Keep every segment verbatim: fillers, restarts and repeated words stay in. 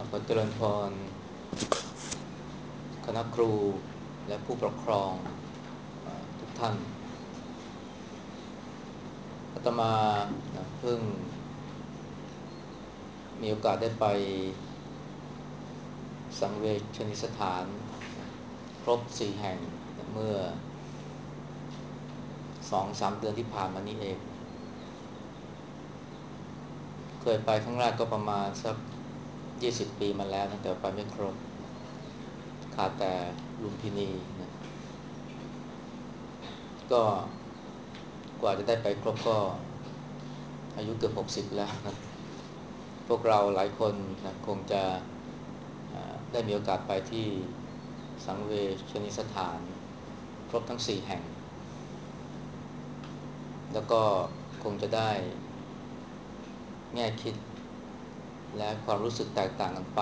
ขอเจริญพรคณะครูและผู้ปกครองเออทุกท่านอาตมานะเพิ่งมีโอกาสได้ไปสังเวชนิสถานนะครบสี่แห่งนะเมื่อสองสามเดือนที่ผ่านมานี้เองเคยไปครั้งแรกก็ประมาณสักยี่สิบปีมาแล้วนะแต่ไปไม่ครบขาดแต่ลุมพินีนะก็กว่าจะได้ไปครบก็อายุเกือบหกสิบแล้วนะ พวกเราหลายคนนะคงจะได้มีโอกาสไปที่สังเวชนีสถานครบทั้งสี่แห่งแล้วก็คงจะได้แง่คิดและความรู้สึกแตกต่างกันไป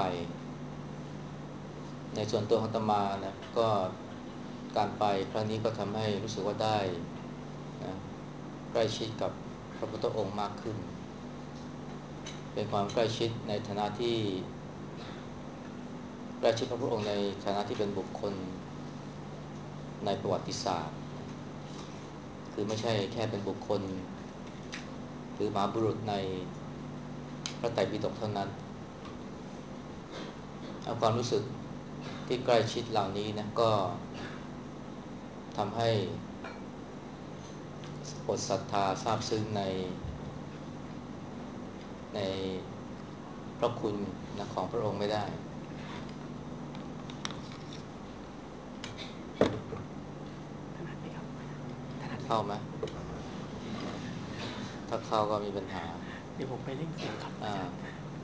ในส่วนตัวของอาตมานะก็การไปครั้งนี้ก็ทำให้รู้สึกว่าได้นะใกล้ชิดกับพระพุทธองค์มากขึ้นเป็นความใกล้ชิดในฐานะที่ใกล้ชิดพระพุทธองค์ในฐานะที่เป็นบุคคลในประวัติศาสตร์คือไม่ใช่แค่เป็นบุคคลหรือมหาบุรุษในพระไตรปิฎกเท่านั้นเอาความรู้สึกที่ใกล้ชิดเหล่านี้นะก็ทำให้อดศรัทธาซาบซึ้งในในพระคุณนะของพระองค์ไม่ได้เข้าไหมถ้าเข้าก็มีปัญหาเดี๋ยวผมไปเร่งเสียงครับอาอ่าจารย์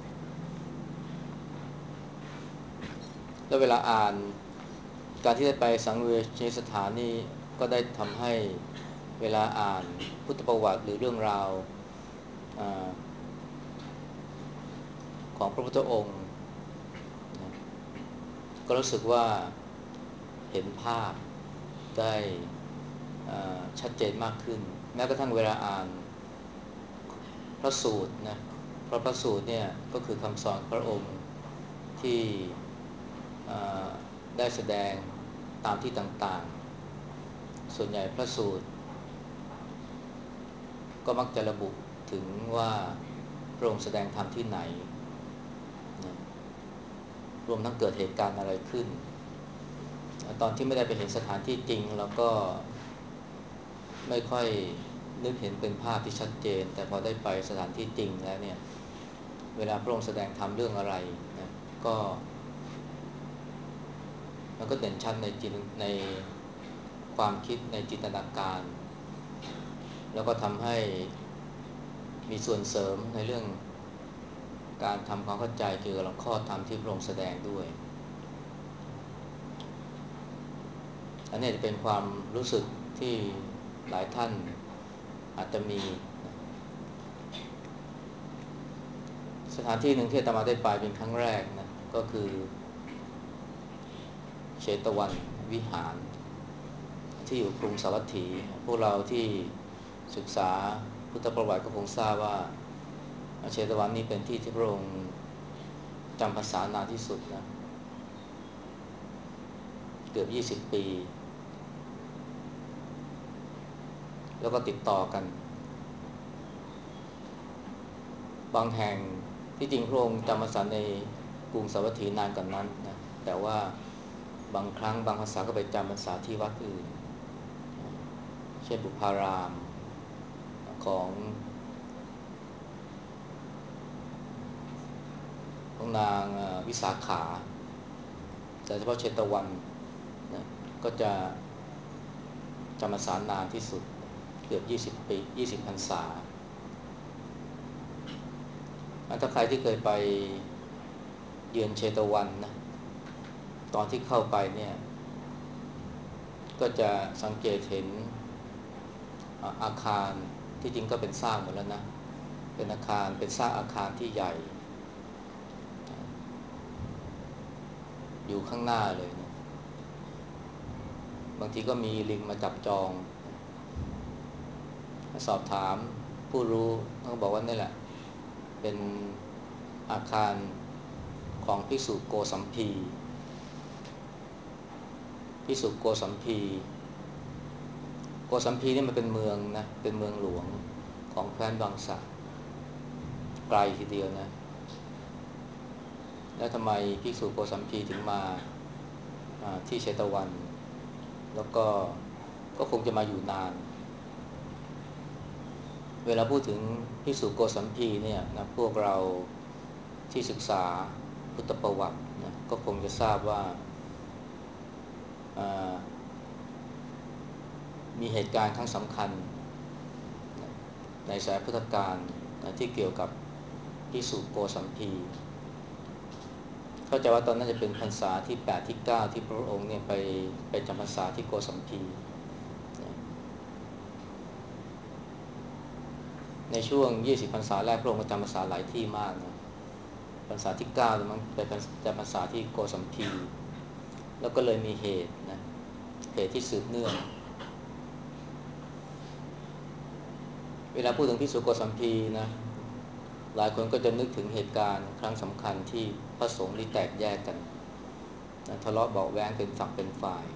แล้วเวลาอ่านการที่ได้ไปสังเวชนีสถานนี่ก็ได้ทำให้เวลาอ่านพุทธประวัติหรือเรื่องราวอ่าของพระพุทธองค์นะก็รู้สึกว่าเห็นภาพได้อ่าชัดเจนมากขึ้นแม้กระทั่งเวลาอ่านพระสูตรนะเพราะพระสูตรเนี่ยก็คือคำสอนพระองค์ที่อ่าได้แสดงตามที่ต่างๆส่วนใหญ่พระสูตรก็มักจะระบุถึงว่าพระองค์แสดงธรรมที่ไหนนะรวมทั้งเกิดเหตุการณ์อะไรขึ้นตอนที่ไม่ได้ไปเห็นสถานที่จริงเราก็ไม่ค่อยนึกเห็นเป็นภาพที่ชัดเจนแต่พอได้ไปสถานที่จริงแล้วเนี่ยเวลาพระองค์แสดงธรรมเรื่องอะไรนะก็มันก็เด่นชัดในจิตในความคิดในจินตนาการแล้วก็ทำให้มีส่วนเสริมในเรื่องการทำความเข้าใจเกี่ยวกับข้อธรรมที่พระองค์แสดงด้วยอันนี้จะเป็นความรู้สึกที่หลายท่านอาจจะมีสถานที่หนึ่งที่อาตมาได้ไปเป็นครั้งแรกนะก็คือเชตวันวิหารที่อยู่กรุงสาวัตถีพวกเราที่ศึกษาพุทธประวัติก็คงทราบว่าเชตวันนี้เป็นที่ที่พระองค์จำพรรษานานที่สุดนะเกือบยี่สิบปีแล้วก็ติดต่อกันบางแห่งที่จริงพระองค์จำพรรษาในกรุงสาวัตถีนานกว่านนั้นนะแต่ว่าบางครั้งบางพรรษาก็ไปจำพรรษาที่วัดอื่นเช่นบุพารามของของนางวิสาขาแต่เฉพาะเชตวันนะก็จะจำพรรษานานที่สุดเกือบยี่สิบปียี่สิบพรรษาถ้าใครที่เคยไปเยือนเชตวันนะตอนที่เข้าไปเนี่ยก็จะสังเกตเห็นอาคารที่จริงก็เป็นสร้างหมดแล้วนะเป็นอาคารเป็นสร้างอาคารที่ใหญ่อยู่ข้างหน้าเลยนะบางทีก็มีลิงมาจับจองสอบถามผู้รู้เขาบอกว่านี่แหละเป็นอาคารคของภิกษุโกสัมพีภิกษุโกสัมพีโกสัมพีนี่มันเป็นเมืองนะเป็นเมืองหลวงของแคว้นวังสะไกลทีเดียวนะแล้วทำไมภิกษุโกสัมพีถึงมาที่เชตวันแล้วก็ก็คงจะมาอยู่นานเวลาพูดถึงภิกษุโกสัมพีเนี่ยนะพวกเราที่ศึกษาพุทธประวัตินะก็คงจะทราบว่ามีเหตุการณ์ครั้งสำคัญนะในสายพุทธกาลนะที่เกี่ยวกับภิกษุโกสัมพีเข้าใจว่าตอนนั้นจะเป็นพรรษาที่แปดที่เก้าที่พระองค์เนี่ยไปไปจำพรรษาที่โกสัมพีนะในช่วงยี่สิบพรรษาแรกพระองค์ก็จำพรรษาหลายที่มากนะพรรษาที่เก้าแล้วมั้งไปจำพรรษาที่โกสัมพีแล้วก็เลยมีเหตุนะเหตุที่สืบเนื่องเวลาพูดถึงภิกษุโกสัมพีนะหลายคนก็จะนึกถึงเหตุการณ์ครั้งสำคัญที่พระสงฆ์ที่แตกแยกกันนะทะเลาะเบาะแว้งเป็นฝักเป็นฝ่าย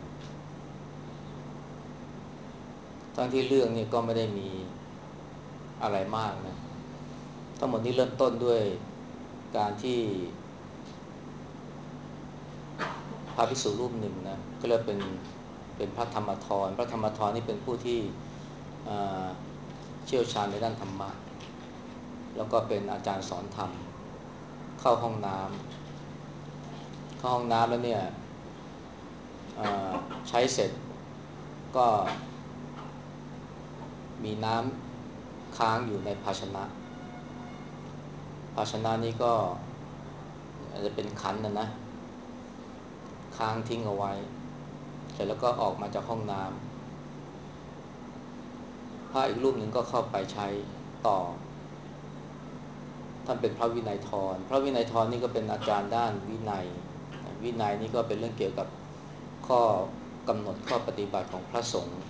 ทั้งที่เรื่องนี้ก็ไม่ได้มีอะไรมากนะทั้งหมดนี้เริ่มต้นด้วยการที่พระภิกษุรูปหนึ่งนะก็เรียกเป็นเป็นพระธรรมธรพระธรรมธรนี่เป็นผู้ที่เชี่ยวชาญในด้านธรรมะแล้วก็เป็นอาจารย์สอนธรรมเข้าห้องน้ำเข้าห้องน้ำแล้วเนี่ยใช้เสร็จก็มีน้ำค้างอยู่ในภาชนะภาชนะนี้ก็อาจจะเป็นขันนะนะค้างทิ้งเอาไว้เสร็จแล้วก็ออกมาจากห้องน้ำพระอีกรูปหนึ่งก็เข้าไปใช้ต่อท่านเป็นพระวินัยทรพระวินัยทรนี่ก็เป็นอาจารย์ด้านวินัยวินัยนี่ก็เป็นเรื่องเกี่ยวกับข้อกำหนดข้อปฏิบัติของพระสงฆ์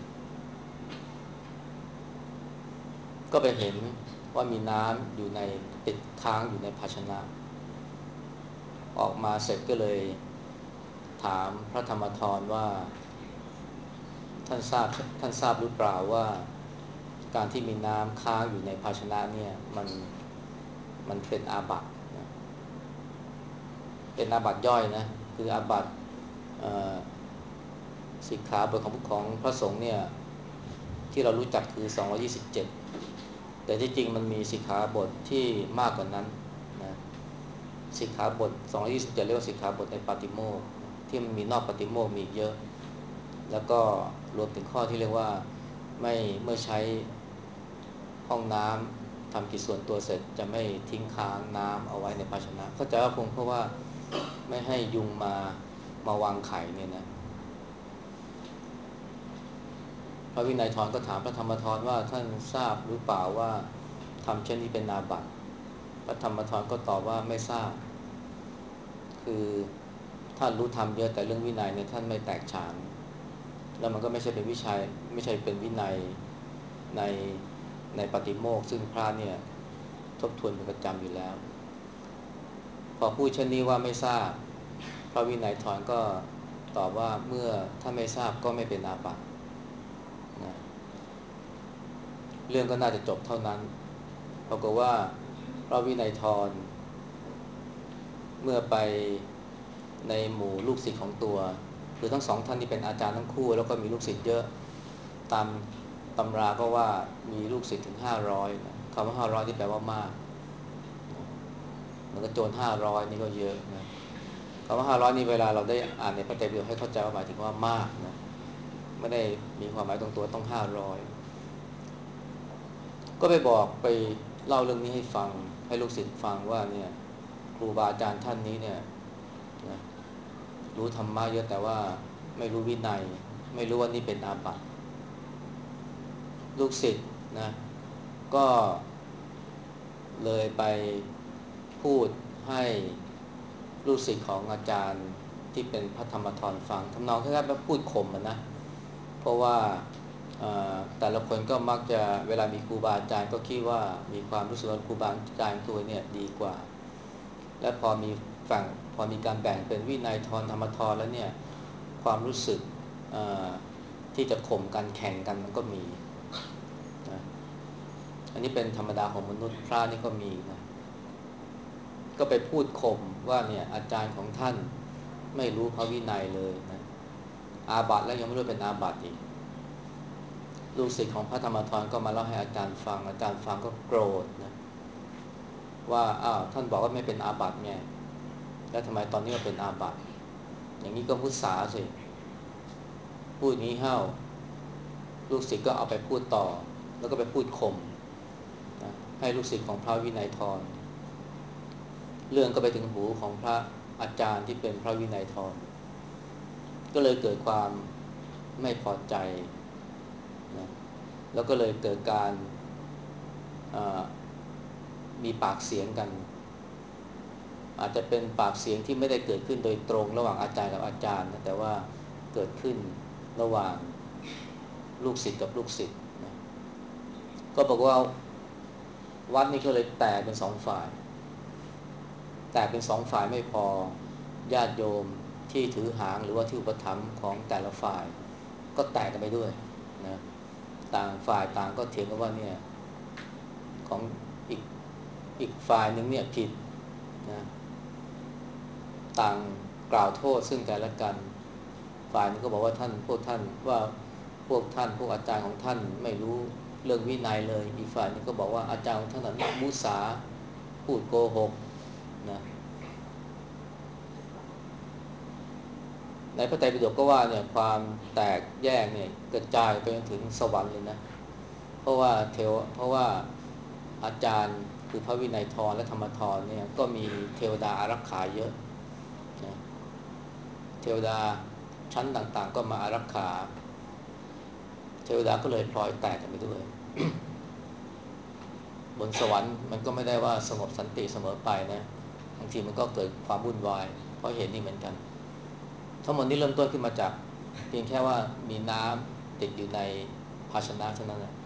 ก็ไปเห็นว่ามีน้ำอยู่ในติดค้างอยู่ในภาชนะออกมาเสร็จก็เลยถามพระธรรมธรว่าท่านทราบท่านทราบหรือเปล่าว่าการที่มีน้ำค้างอยู่ในภาชนะเนี่ยมันมันเป็นอาบัตินะเป็นอาบัติย่อยนะคืออาบัติสิกขาบทของของพระสงฆ์เนี่ยที่เรารู้จักคือสองร้อยยี่สิบเจ็ดแต่ที่จริงมันมีสิกขาบทที่มากกว่านั้นนะสิกขาบทสองร้อยยี่สิบเจ็ดเรียกว่าสิกขาบทในปาติโมกข์ที่มันมีนอกปาติโมกข์มีเยอะแล้วก็รวมถึงข้อที่เรียกว่าไม่เมื่อใช้ห้องน้ำทำกิจส่วนตัวเสร็จจะไม่ทิ้งค้างน้ำเอาไว้ในภาชนะเข้าใจว่าคงเพราะว่าไม่ให้ยุงมามาวางไข่เนี่ยนะพระวินัยทรก็ถามพระธรรมธรว่าท่านทราบหรือเปล่าว่าทำเช่นนี้เป็นอาบัติพระธรรมธรก็ตอบว่าไม่ทราบคือท่านรู้ธรรมเยอะแต่เรื่องวินัยเนี่ยท่านไม่แตกฉานแล้วมันก็ไม่ใช่เป็นวิชัยไม่ใช่เป็นวินัยในในปฏิโมกข์ซึ่งพระเนี่ยทบทวนเป็นประจำอยู่แล้วพอพูดเช่นนี้ว่าไม่ทราบพระวินัยทรก็ตอบว่าเมื่อถ้าไม่ทราบก็ไม่เป็นอาบัตินะเรื่องก็น่าจะจบเท่านั้นปรากฏว่าพระวินัยทรเมื่อไปในหมู่ลูกศิษย์ของตัวคือทั้งสองท่านนี่เป็นอาจารย์ทั้งคู่แล้วก็มีลูกศิษย์เยอะตามตำราก็ว่ามีลูกศิษย์ถึงห้าร้อยนะคำว่าห้าร้อยที่แปลว่ามากนะมันก็โจรห้าร้อยนี่ก็เยอะนะคำว่าห้าร้อยนี่เวลาเราได้อ่านในพระไตรปิฎกให้เข้าใจว่าหมายถึงว่ามากนะไม่ได้มีความหมายตรงตัวต้องห้าร้อยก็ไปบอกไปเล่าเรื่องนี้ให้ฟังให้ลูกศิษย์ฟังว่าเนี่ยครูบาอาจารย์ท่านนี้เนี่ยนะรู้ธรรมะเยอะแต่ว่าไม่รู้วินัยไม่รู้ว่านี่เป็นอาบัติลูกศิษย์นะก็เลยไปพูดให้ลูกศิษย์ของอาจารย์ที่เป็นพระธรรมธรฟังทำนองคล้ายๆแบบพูดข่มมันนะเพราะว่าแต่ละคนก็มักจะเวลามีครูบาอาจารย์ก็คิดว่ามีความรู้สึกว่าครูบาอาจารย์ตัวเนี่ยดีกว่าและพอมีฝั่งพอมีการแบ่งเป็นวินัยทรธรรมทรแล้วเนี่ยความรู้สึกที่จะข่มกันแข่งกันมันก็มีนะอันนี้เป็นธรรมดาของมนุษย์พระนี่ก็มีนะก็ไปพูดข่มว่าเนี่ยอาจารย์ของท่านไม่รู้พระวินัยเลยนะอาบัติแล้วยังไม่รู้เป็นอาบัติอีกลูกศิษย์ของพระธรรมทรก็มาเล่าให้อาจารย์ฟังอาจารย์ฟังก็โกรธนะว่าอ้าวท่านบอกว่าไม่เป็นอาบัติไงแล้วทำไมตอนนี้มาเป็นอาบัติอย่างนี้ก็มุสาสิพูดงี้เฮ้าลูกศิษย์ก็เอาไปพูดต่อแล้วก็ไปพูดข่มนะให้ลูกศิษย์ของพระวินัยทรเรื่องก็ไปถึงหูของพระอาจารย์ที่เป็นพระวินัยทรก็เลยเกิดความไม่พอใจนะแล้วก็เลยเกิดการมีปากเสียงกันอาจจะเป็นปากเสียงที่ไม่ได้เกิดขึ้นโดยตรงระหว่างอาจารย์กับอาจารย์นะแต่ว่าเกิดขึ้นระหว่างลูกศิษย์กับลูกศิษย์นะก็บอกว่าวัดนี้ก็เลยแตกเป็นสองฝ่ายแตกเป็นสองฝ่ายไม่พอญาติโยมที่ถือหางหรือว่าที่อุปถัมภ์ของแต่ละฝ่ายก็แตกกันไปด้วยนะต่างฝ่ายต่างก็เถียงกันว่าเนี่ยของอีกอีกฝ่ายหนึ่งเนี่ยผิดนะต่างกล่าวโทษซึ่งกันและกันฝ่ายนึงก็บอกว่าท่านพวกท่านว่าพวกท่านพวกอาจารย์ของท่านไม่รู้เรื่องวินัยเลยอีกฝ่ายนึงก็บอกว่าอาจารย์ของท่านนั้นมุสาพูดโกหกนะในพระไตรปิฎกก็ว่าเนี่ยความแตกแยกเนี่ยกระจายไปจนถึงสวรรค์เลยนะเพราะว่าเทวเพราะว่าอาจารย์คือพระวินัยทรและธรรมทรเนี่ยก็มีเทวดาอารักขาเยอะนะเทวดาชั้นต่างๆก็มาอารักขาเทวดาก็เลยพลอยแตกกันไปด้วย บนสวรรค์มันก็ไม่ได้ว่าสงบสันติเสมอไปนะบางทีมันก็เกิดความวุ่นวายเพราะเหตุนี้เหมือนกันทั้งหมดนี้เริ่มต้นขึ้นมาจากเพียงแค่ว่ามีน้ำติดอยู่ในภาชนะเท่านั้นแหละ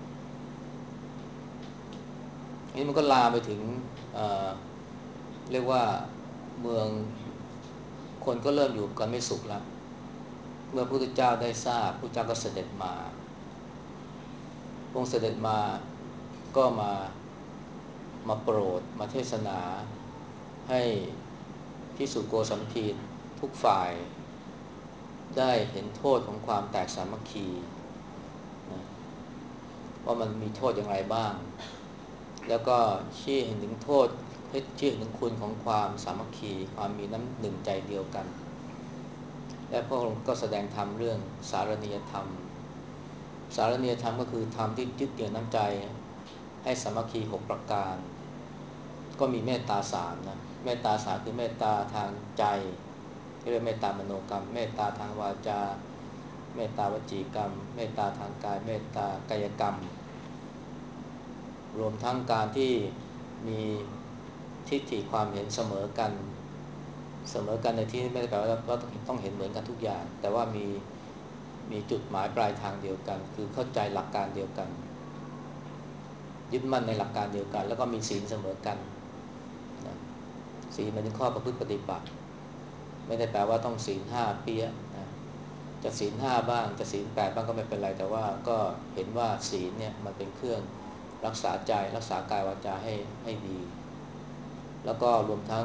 นี่มันก็ลามไปถึงเอ่อเรียกว่าเมืองคนก็เริ่มอยู่กันไม่สุขแล้วเมื่อพระพุทธเจ้าได้ทราบพระพุทธเจ้าก็เสด็จมาพระองค์เสด็จมาก็มามาโปรดมาเทศนาให้ภิกษุโกสัมพีทุกฝ่ายได้เห็นโทษของความแตกสามัคคีนะว่ามันมีโทษอย่างไรบ้างแล้วก็ชี้เห็นถึงโทษชี้เห็นถึงคุณของความสามัคคีความมีน้ำหนึ่งใจเดียวกันและพระองค์ก็แสดงธรรมเรื่องสารณียธรรมสารณียธรรมก็คือธรรมที่ยึดเหนี่ยวน้ำใจให้สามัคคีหกประการก็มีเมตตาสามนะเมตตาสามคือเมตตาทางใจที่เรียกเมตตามโนกรรมเมตตาทางวาจาเมตตาวจีกรรมเมตตาทางกายเมตตากายกรรมรวมทั้งการที่มีทิฏฐิความเห็นเสมอกันเสมอกันในที่นี้ไม่ได้แปลว่าเราต้องเห็นเหมือนกันทุกอย่างแต่ว่ามีมีจุดหมายปลายทางเดียวกันคือเข้าใจหลักการเดียวกันยึดมั่นในหลักการเดียวกันแล้วก็มีศีลเสมอกันนะศีลมันเป็นข้อประพฤติปฏิบัติไม่ได้แปลว่าต้องศีลห้าเปี้ยนะจะศีลห้าบ้างจะศีลแปดบ้างก็ไม่เป็นไรแต่ว่าก็เห็นว่าศีลเนี่ยมันเป็นเครื่องรักษาใจรักษากายวาจาให้ให้ดีแล้วก็รวมทั้ง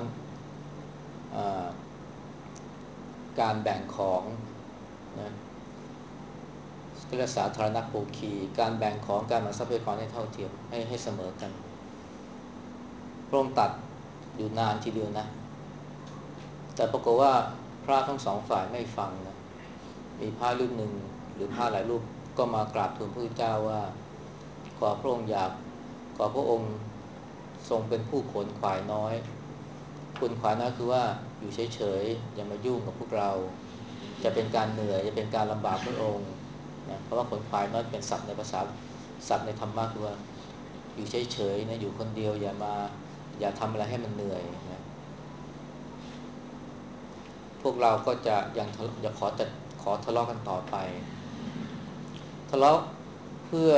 การแบ่งของนะเรียกสาธารณโภคีการแบ่งของการมาทรัพยากรให้เท่าเทียมให้ให้เสมอกันพระองค์ตัดอยู่นานทีเดียวนะแต่ปรากฏว่าพระทั้งสองฝ่ายไม่ฟังนะมีพระรูปหนึ่งหรือพระหลายรูปก็มากราบทูลพระพุทธเจ้าว่าขอพระองค์อยากขอพระองค์ทรงเป็นผู้ขนขวายน้อยคุณขวายน้อยคือว่าอยู่เฉยๆอย่ามายุ่งกับพวกเราจะเป็นการเหนื่อยจะเป็นการลำบากพระองค์นะเพราะว่าขนขวายน้อยเป็นศัพท์ในภาษาศัพท์ในธรรมะคือว่าอยู่เฉยๆนะอยู่คนเดียวอย่ามาอย่าทำอะไรให้มันเหนื่อยนะพวกเราก็จะยังจะขอจะขอทะเลาะกันต่อไปทะเลาะเพื่อ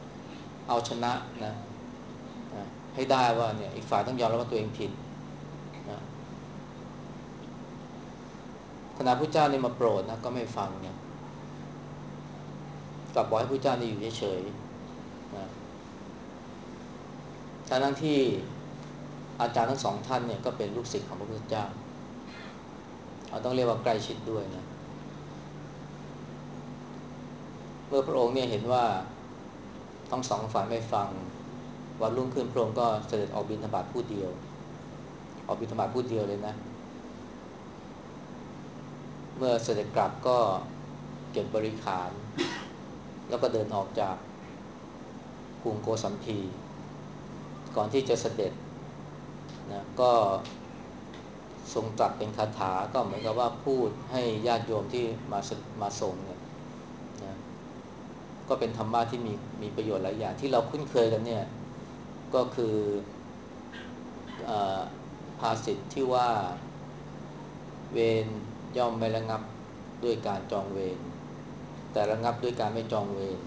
เอาชนะนะนะให้ได้ว่าเนี่ยอีกฝ่ายต้องยอมรับว่าตัวเองผิดนะขณะพระเจ้านี่มาโปรดนะก็ไม่ฟังนะกลับบอกให้พระเจ้านี่อยู่เฉยๆนะทั้งที่อาจารย์ทั้งสองท่านเนี่ยก็เป็นลูกศิษย์ของพระพุทธเจ้าเราต้องเรียกว่าใกล้ชิดด้วยนะเมื่อพระองค์เนี่ยเห็นว่าทั้งสองฝ่ายไม่ฟังวันรุ่งขึ้นพระองค์ก็เสด็จออกบิณฑบาตผู้เดียวออกบิณฑบาตผู้เดียวเลยนะเมื่อเสด็จกลับก็เก็บบริขารแล้วก็เดินออกจากกรุงโกสัมพีก่อนที่จะเสด็จนะก็ทรงตรัสเป็นคาถาก็เหมือนกับว่าพูดให้ญาติโยมที่มามาส่งเนี่ยนะก็เป็นธรรมะที่มีมีประโยชน์หลายอย่างที่เราคุ้นเคยกันเนี่ยก็คือภาษิตที่ว่าเวรย่อมไม่ระงับด้วยการจองเวรแต่ระงับด้วยการไม่จองเวร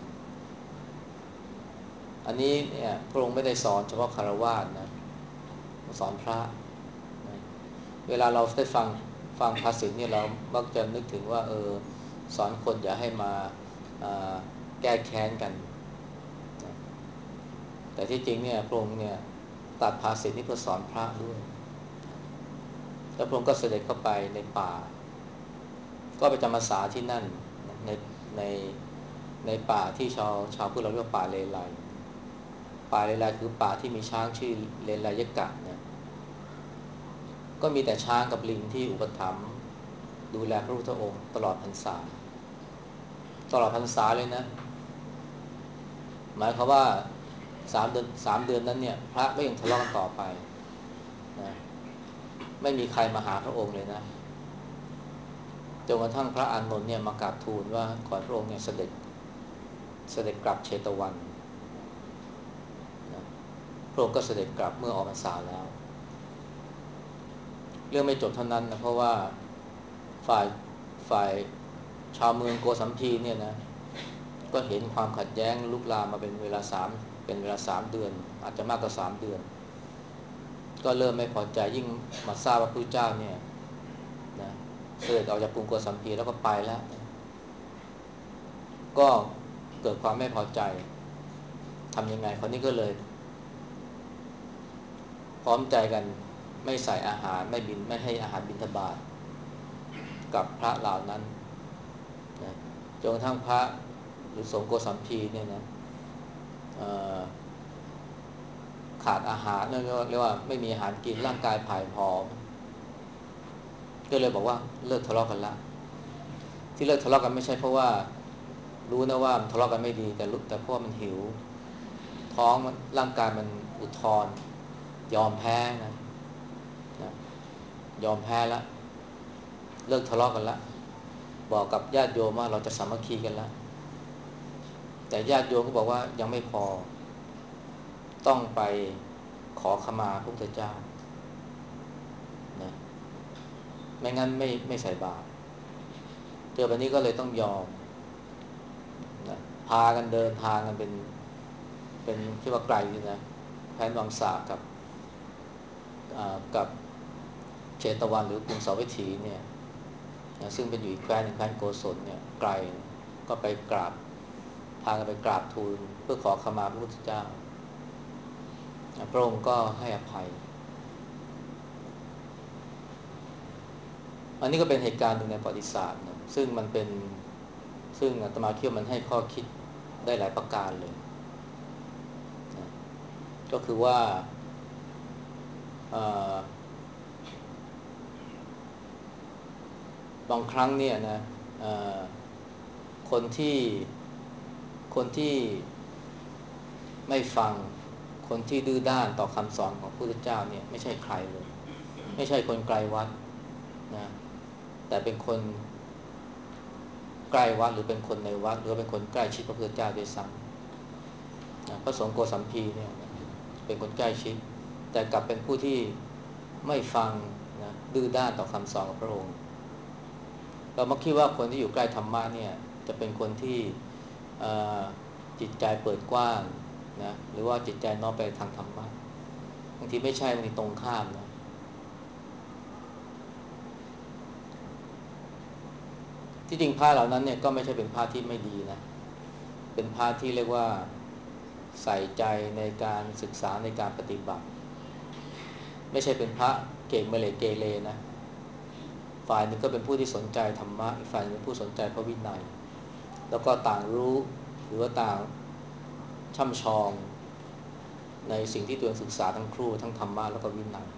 อันนี้เนี่ยพระองค์ไม่ได้สอนเฉพาะคฤหัสถ์นะสอนพระนะเวลาเราได้ฟังฟังภาษิตเนี่ยเรามักจะนึกถึงว่าเออสอนคนอย่าให้มาแก้แค้นกันนะแต่ที่จริงเนี่ยพระองค์เนี่ยตัดภาษิตนี้เพื่อสอนพระด้วยแล้วพระองค์ก็เสด็จเข้าไปในป่าก็ไปจำพรรษาที่นั่นในในในป่าที่ชาวชาวพุทธเราเรียกว่าป่าเลไลป่าเลไลคือป่าที่มีช้างชื่อเลไลยกะเนี่ยก็มีแต่ช้างกับลิงที่อุปถัมภ์ดูแลพระพุทธองค์ตลอดพรรษาตลอดพรรษาเลยนะหมายความว่าสามเดือนสามเดือนนั้นเนี่ยพระก็ยังทะเลาะกันต่อไปนะไม่มีใครมาหาพระองค์เลยนะจนกระทั่งพระอานนท์เนี่ยมากราบทูลว่าขอพระองค์เนี่ยเสด็จเสด็จกลับเชตวันนะพระองค์ก็เสด็จกลับเมื่อออกพรรษาแล้วเรื่องไม่จบเท่านั้นนะเพราะว่าฝ่ายฝ่ายชาวเมืองโกสัมพีเนี่ยนะก็เห็นความขัดแย้งลุกลามมาเป็นเวลาสามเป็นเวลาสามเดือนอาจจะมากกว่าสามเดือนก็เริ่มไม่พอใจยิ่งมาทราบว่าพระเจ้าเนี่ยนะเสด็จออกจากกรุงโกสัมพีแล้วก็ไปแล้วก็เกิดความไม่พอใจทำยังไงคนนี้ก็เลยพร้อมใจกันไม่ใส่อาหารไม่บินไม่ให้อาหารบิณฑบาตกับพระเหล่านั้นนะจนกระทั่งพระหรือสงฆ์โกสัมพีเนี่ยนะขาดอาหารเรียกว่าไม่มีอาหารกินร่างกายผายผอมก็เลยบอกว่าเลิกทะเลาะกันละที่เลิกทะเลาะกันไม่ใช่เพราะว่ารู้นะว่าทะเลาะกันไม่ดีแต่รู้แต่เพราะมันหิวท้องมันร่างกายมันอุทธรยอมแพ้นะนะยอมแพ้ละเลิกทะเลาะกันละบอกกับญาติโยมว่าเราจะสามัคคีกันละแต่ญาติโยมก็บอกว่ายังไม่พอต้องไปขอขมาพระพุทธเจ้านะไม่งั้นไม่ไม่ใส่บาตรเจอแบบนี้ก็เลยต้องยอมนะพากันเดินทางกันเป็นเป็นที่ว่าไกลเลยนะแผนวังสากับกับเชตวันหรือกรุงสาวัตถีเนี่ยนะซึ่งเป็นอยู่อีกแคว้นหนึ่งแคว้นโกศลเนี่ยไกลก็ไปกราบพากันไปกราบทูลเพื่อขอขมาพระพุทธเจ้าพระองค์ก็ให้อภัยอันนี้ก็เป็นเหตุการณ์หนึ่งในประวัติศาสตร์นะซึ่งมันเป็นซึ่งอาตมาคิดว่ามันให้ข้อคิดได้หลายประการเลยนะก็คือว่าบางครั้งเนี่ยนะคนที่คนที่ไม่ฟังคนที่ดื้อด้านต่อคำสอนของพระพุทธเจ้าเนี่ยไม่ใช่ใครเลยไม่ใช่คนไกลวัดนะแต่เป็นคนใกล้วัดหรือเป็นคนในวัดหรือเป็นคนใกล้ชิดพระพุทธเจ้าด้วยซ้ำนะพระสงฆ์โกสัมพีเนี่ยเป็นคนใกล้ชิดแต่กลับเป็นผู้ที่ไม่ฟังนะดื้อด้านต่อคำสอนของพระองค์เรามักคิดว่าคนที่อยู่ใกล้ธรรมะเนี่ยจะเป็นคนที่จิตใจเปิดกว้างนะหรือว่าจิตใจน้อมไปทางธรรมะบางทีไม่ใช่บางทีตรงข้ามนะที่จริงพระเหล่านั้นเนี่ยก็ไม่ใช่เป็นพระที่ไม่ดีนะเป็นพระที่เรียกว่าใส่ใจในการศึกษาในการปฏิบัติไม่ใช่เป็นพระเก่งเมเลเกเรนะฝ่ายหนึ่งก็เป็นผู้ที่สนใจธรรมะอีกฝ่ายหนึ่งเป็นผู้สนใจพระวินัยแล้วก็ต่างรู้หรือว่าต่างช่ำชองในสิ่งที่ตัวเองศึกษาทั้งครูทั้งธรรมะแล้วก็วินัย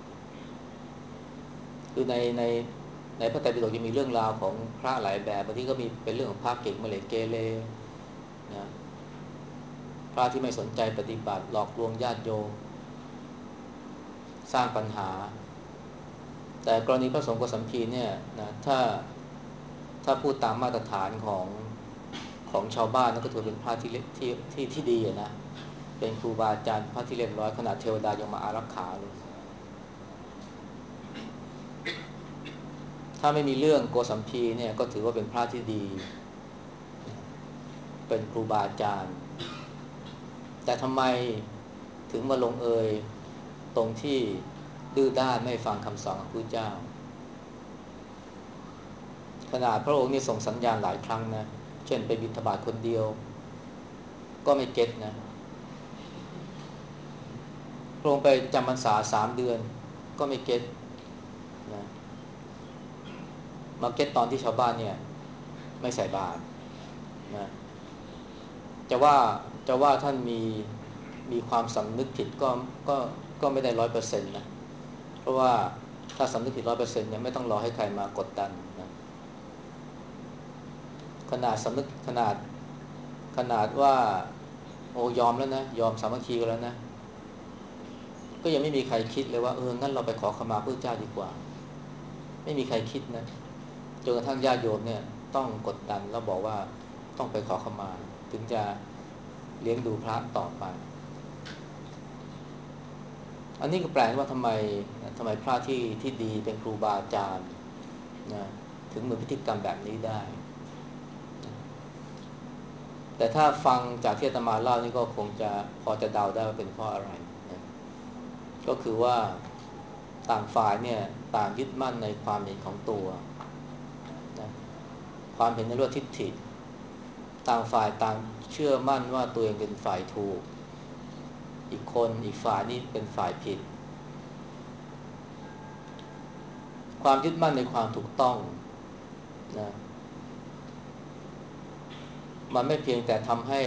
คือในในในพระไตรปิฎกยังมีเรื่องราวของพระหลายแบบบางทีก็มีเป็นเรื่องของพระเก่งเมเลเกเรนะพระที่ไม่สนใจปฏิบัติหลอกลวงญาติโยมสร้างปัญหาแต่กรณีพระสงฆ์โกสัมพีร์เนี่ยนะถ้าถ้าพูดตามมาตรฐานของของชาวบ้านนั่นก็ถือเป็นพระที่ที่ที่ที่ดีนะเป็นครูบาอาจารย์พระที่เรียบร้อยขนาดเทวดายังมาอารักขาเลยถ้าไม่มีเรื่องโกสัมพีร์เนี่ยก็ถือว่าเป็นพระที่ดีเป็นครูบาอาจารย์แต่ทำไมถึงมาลงเอยตรงที่ดื้อด้านไม่ฟังคำสอนของพระเจ้าขนาดพระองค์นี่ส่งสัญญาณหลายครั้งนะเช่นไปบิณฑบาตคนเดียวก็ไม่เก็ตนะพระองค์ไปจำพรรษาสามเดือนก็ไม่เก็ตนะมาเก็ตตอนที่ชาวบ้านเนี่ยไม่ใส่บาตรนะจะว่าจะว่าท่านมีมีความสำนึกผิดก็ก็ก็ไม่ได้ร้อยเปอร์เซ็นต์นะเพราะว่าถ้าสำนึกผิดร้อยเปอร์เซ็นต์เนี่ยไม่ต้องรอให้ใครมากดดันนะขนาดสำนึกขนาดขนาดว่าโอ้ยอมแล้วนะยอมสามัคคีกันแล้วนะก็ยังไม่มีใครคิดเลยว่าเอองั้นเราไปขอขมาพระเจ้าดีกว่าไม่มีใครคิดนะจนกระทั่งญาติโยมเนี่ยต้องกดดันแล้วบอกว่าต้องไปขอขมาถึงจะเลี้ยงดูพระต่อไปอันนี้ก็แปลว่าทำไมทำไมพระที่ที่ดีเป็นครูบาอาจารย์นะถึงมีพฤติกรรมแบบนี้ได้แต่ถ้าฟังจากที่อาตมาเล่านี่ก็คงจะพอจะเดาได้ว่าเป็นเพราะอะไรนะก็คือว่าต่างฝ่ายเนี่ยต่างยึดมั่นในความเห็นของตัวนะความเห็นในเรื่องทิฏฐิต่างฝ่ายต่างเชื่อมั่นว่าตัวเองเป็นฝ่ายถูกอีกคนอีกฝ่ายนี่เป็นฝ่ายผิดความยึดมั่นในความถูกต้องนะมันไม่เพียงแต่ทำให้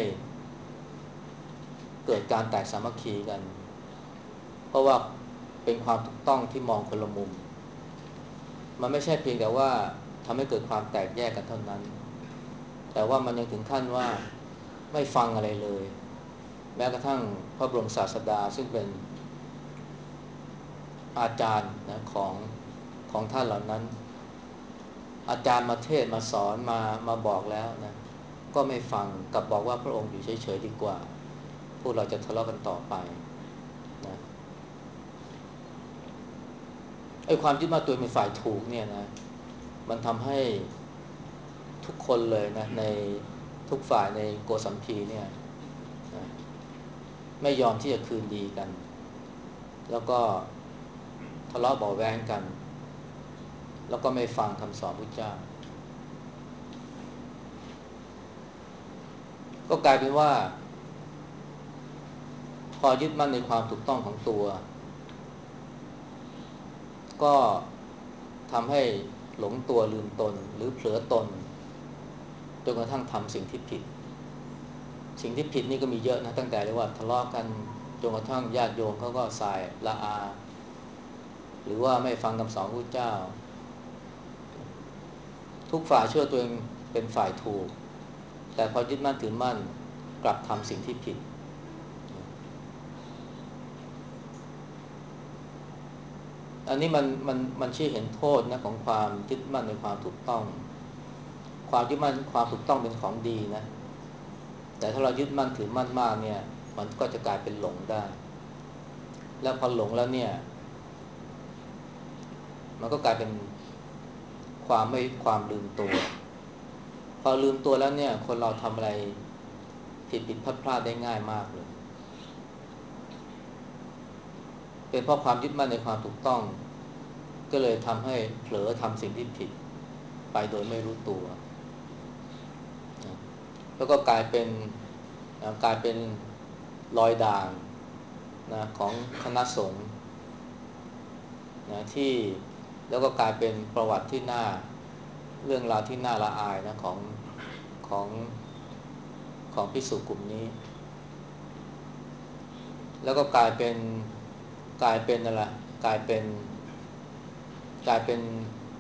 เกิดการแตกสามัคคีกันเพราะว่าเป็นความถูกต้องที่มองคนละมุมมันไม่ใช่เพียงแต่ว่าทำให้เกิดความแตกแยกกันเท่านั้นแต่ว่ามันยังถึงขั้นว่าไม่ฟังอะไรเลยแม้กระทั่งพระบรมศาสดาซึ่งเป็นอาจารย์นะของของท่านเหล่านั้นอาจารย์มาเทศน์มาสอนมามาบอกแล้วนะก็ไม่ฟังกลับบอกว่าพระองค์อยู่เฉยๆดีกว่าพวกเราจะทะเลาะกันต่อไปนะไอ้ความยึดมั่นตัวเป็นฝ่ายถูกเนี่ยนะมันทำให้ทุกคนเลยนะในทุกฝ่ายในโกสัมพีร์เนี่ยนะไม่ยอมที่จะคืนดีกันแล้วก็ทะเลาะเบาะแว้งกันแล้วก็ไม่ฟังคำสอนพระเจ้าก็กลายเป็นว่าพอยึดมั่นในความถูกต้องของตัวก็ทำให้หลงตัวลืมตนหรือเผลอตนจนกระทั่งทำสิ่งที่ผิดสิ่งที่ผิดนี่ก็มีเยอะนะตั้งแต่เรียกว่าทะเลาะกันจนกระทั่งญาติโยมเขาก็สายละอาหรือว่าไม่ฟังคำสอนพระเจ้าทุกฝ่ายเชื่อตัวเองเป็นฝ่ายถูกแต่พอยึดมั่นถือมั่นกลับทำสิ่งที่ผิดอันนี้มันมันมันชี้เห็นโทษนะของความยึดมั่นในความถูกต้องความยึดมั่นความถูกต้องเป็นของดีนะแต่ถ้าเรายึดมั่นถือมั่นมากเนี่ยมันก็จะกลายเป็นหลงได้แล้วพอหลงแล้วเนี่ยมันก็กลายเป็นความไม่ความลืมตัวพอลืมตัวแล้วเนี่ยคนเราทำอะไรผิดผิดพลาดพลาดได้ง่ายมากเลยเป็นเพราะความยึดมั่นในความถูกต้องก็เลยทำให้เผลอทำสิ่งที่ผิดไปโดยไม่รู้ตัวแล้วก็กลายเป็นกลายเป็นรอยด่างนะของคณะสงฆ์นะที่แล้วก็กลายเป็นประวัติที่น่าเรื่องราวที่น่าละอายนะของของของภิกษุกลุ่มนี้แล้วก็กลายเป็นกลายเป็นอะไรกลายเป็นกลายเป็น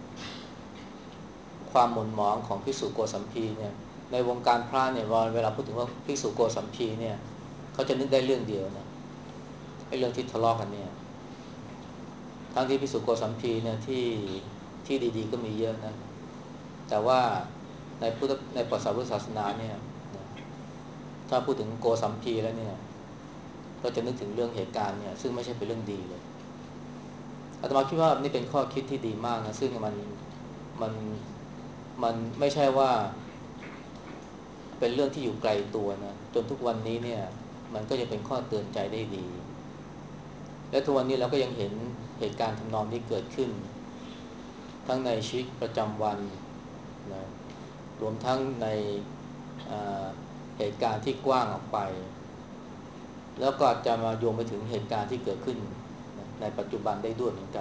ความหม่นหมองของภิกษุโกสัมพีเนี่ยในวงการพระเนี่ยเวลาพูดถึงว่าภิกษุโกสัมพีเนี่ยเขาจะนึกได้เรื่องเดียวนะไอ้เรื่องที่ทะเลาะกันเนี่ยทั้งที่ภิกษุโกสัมพีเนี่ยที่ที่ดีๆก็มีเยอะนะแต่ว่าในพุทธในประวัติศาสนาเนี่ยถ้าพูดถึงโกสัมพีแล้วเนี่ยก็จะนึกถึงเรื่องเหตุการณ์เนี่ยซึ่งไม่ใช่เป็นเรื่องดีเลยอาตมาคิดว่านี่เป็นข้อคิดที่ดีมากนะซึ่งมันมันมันไม่ใช่ว่าเป็นเรื่องที่อยู่ไกลตัวนะจนทุกวันนี้เนี่ยมันก็ยังเป็นข้อเตือนใจได้ดีและทุกวันนี้เราก็ยังเห็นเหตุการณ์ทำนองนี้เกิดขึ้นทั้งในชีวิตประจำวันนะรวมทั้งในเหตุการณ์ที่กว้างออกไปแล้วก็จะมาโยงไปถึงเหตุการณ์ที่เกิดขึ้นในปัจจุบันได้ด้วยเหมือนกัน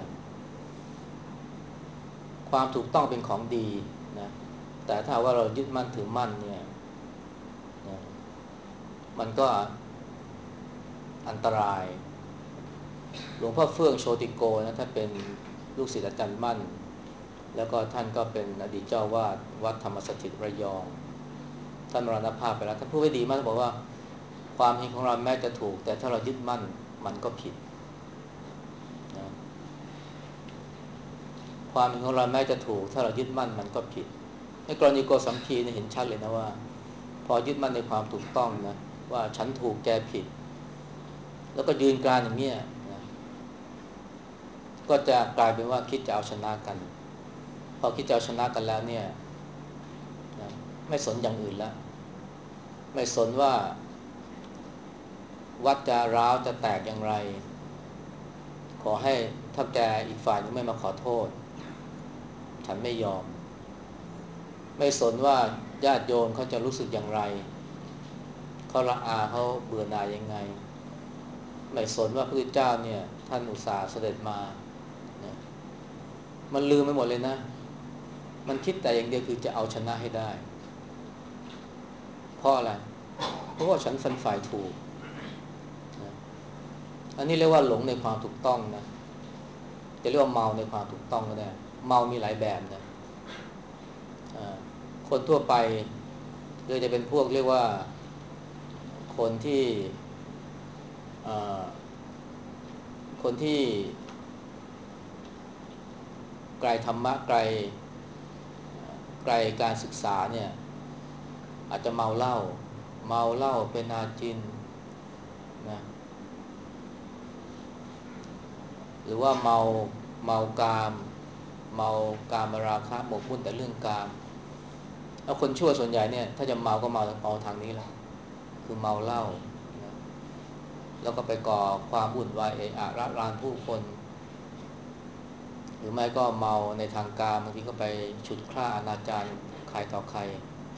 ความถูกต้องเป็นของดีนะแต่ถ้าว่าเรายึดมั่นถือมั่นเนี่ยนะมันก็อันตรายหลวงพ่อเฟื่องโชติโกนะท่านเป็นลูกศิษย์อาจารย์มั่นแล้วก็ท่านก็เป็นอดีตเจ้าวาดวัดธรรมสถิตระยองท่านมรณภาพไปแล้วท่านพูดไว้ดีมากบอกว่าความเห็นของเราแม้จะถูกแต่ถ้าเรายึดมั่นมันก็ผิดนะความเห็นของเราแม้จะถูกถ้าเรายึดมั่นมันก็ผิดในกรณีโกสัมพีเนี่ยเห็นชัดเลยนะว่าพอยึดมั่นในความถูกต้องนะว่าฉันถูกแกผิดแล้วก็ยืนกรานอย่างเนี้ยนะก็จะกลายเป็นว่าคิดจะเอาชนะกันพอคิดจะเอาชนะกันแล้วเนี่ยนะไม่สนอย่างอื่นแล้วไม่สนว่าวัดจะร้าวจะแตกอย่างไรขอให้ถ้าแกอีกฝ่ายนึงไม่มาขอโทษฉันไม่ยอมไม่สนว่าญาติโยมเขาจะรู้สึกอย่างไรเขาละอาเขาเบื่อหน่ายยังไงไม่สนว่าพระพุทธเจ้าเนี่ยท่านอุตส่าห์เสด็จมานะมันลืมไปหมดเลยนะมันคิดแต่อย่างเดียวคือจะเอาชนะให้ได้เพราะอะไรเพราะว่าฉันเป็นฝ่ายถูกนะอันนี้เรียกว่าหลงในความถูกต้องนะจะเรียกว่าเมาในความถูกต้องก็ได้เมามีหลายแบบนะคนทั่วไปเลยจะเป็นพวกเรียกว่าคนที่คนที่ไกลธรรมะไกลไกลการศึกษาเนี่ยอาจจะเมาเหล้าเมาเหล้าเป็นอาจินนะหรือว่าเมาเมากามเมากามราคะหมกมุ่นแต่เรื่องกามแล้วคนชั่วส่วนใหญ่เนี่ยถ้าจะเมาก็เมาเมาทางนี้แหละคือเมาเหล้านะแล้วก็ไปก่อความวุ่นวายเอะอะระรานผู้คนหรือไม่ก็เมาในทางการบางทีก็ไปฉุดฆ่าอนาจารใครต่อใคร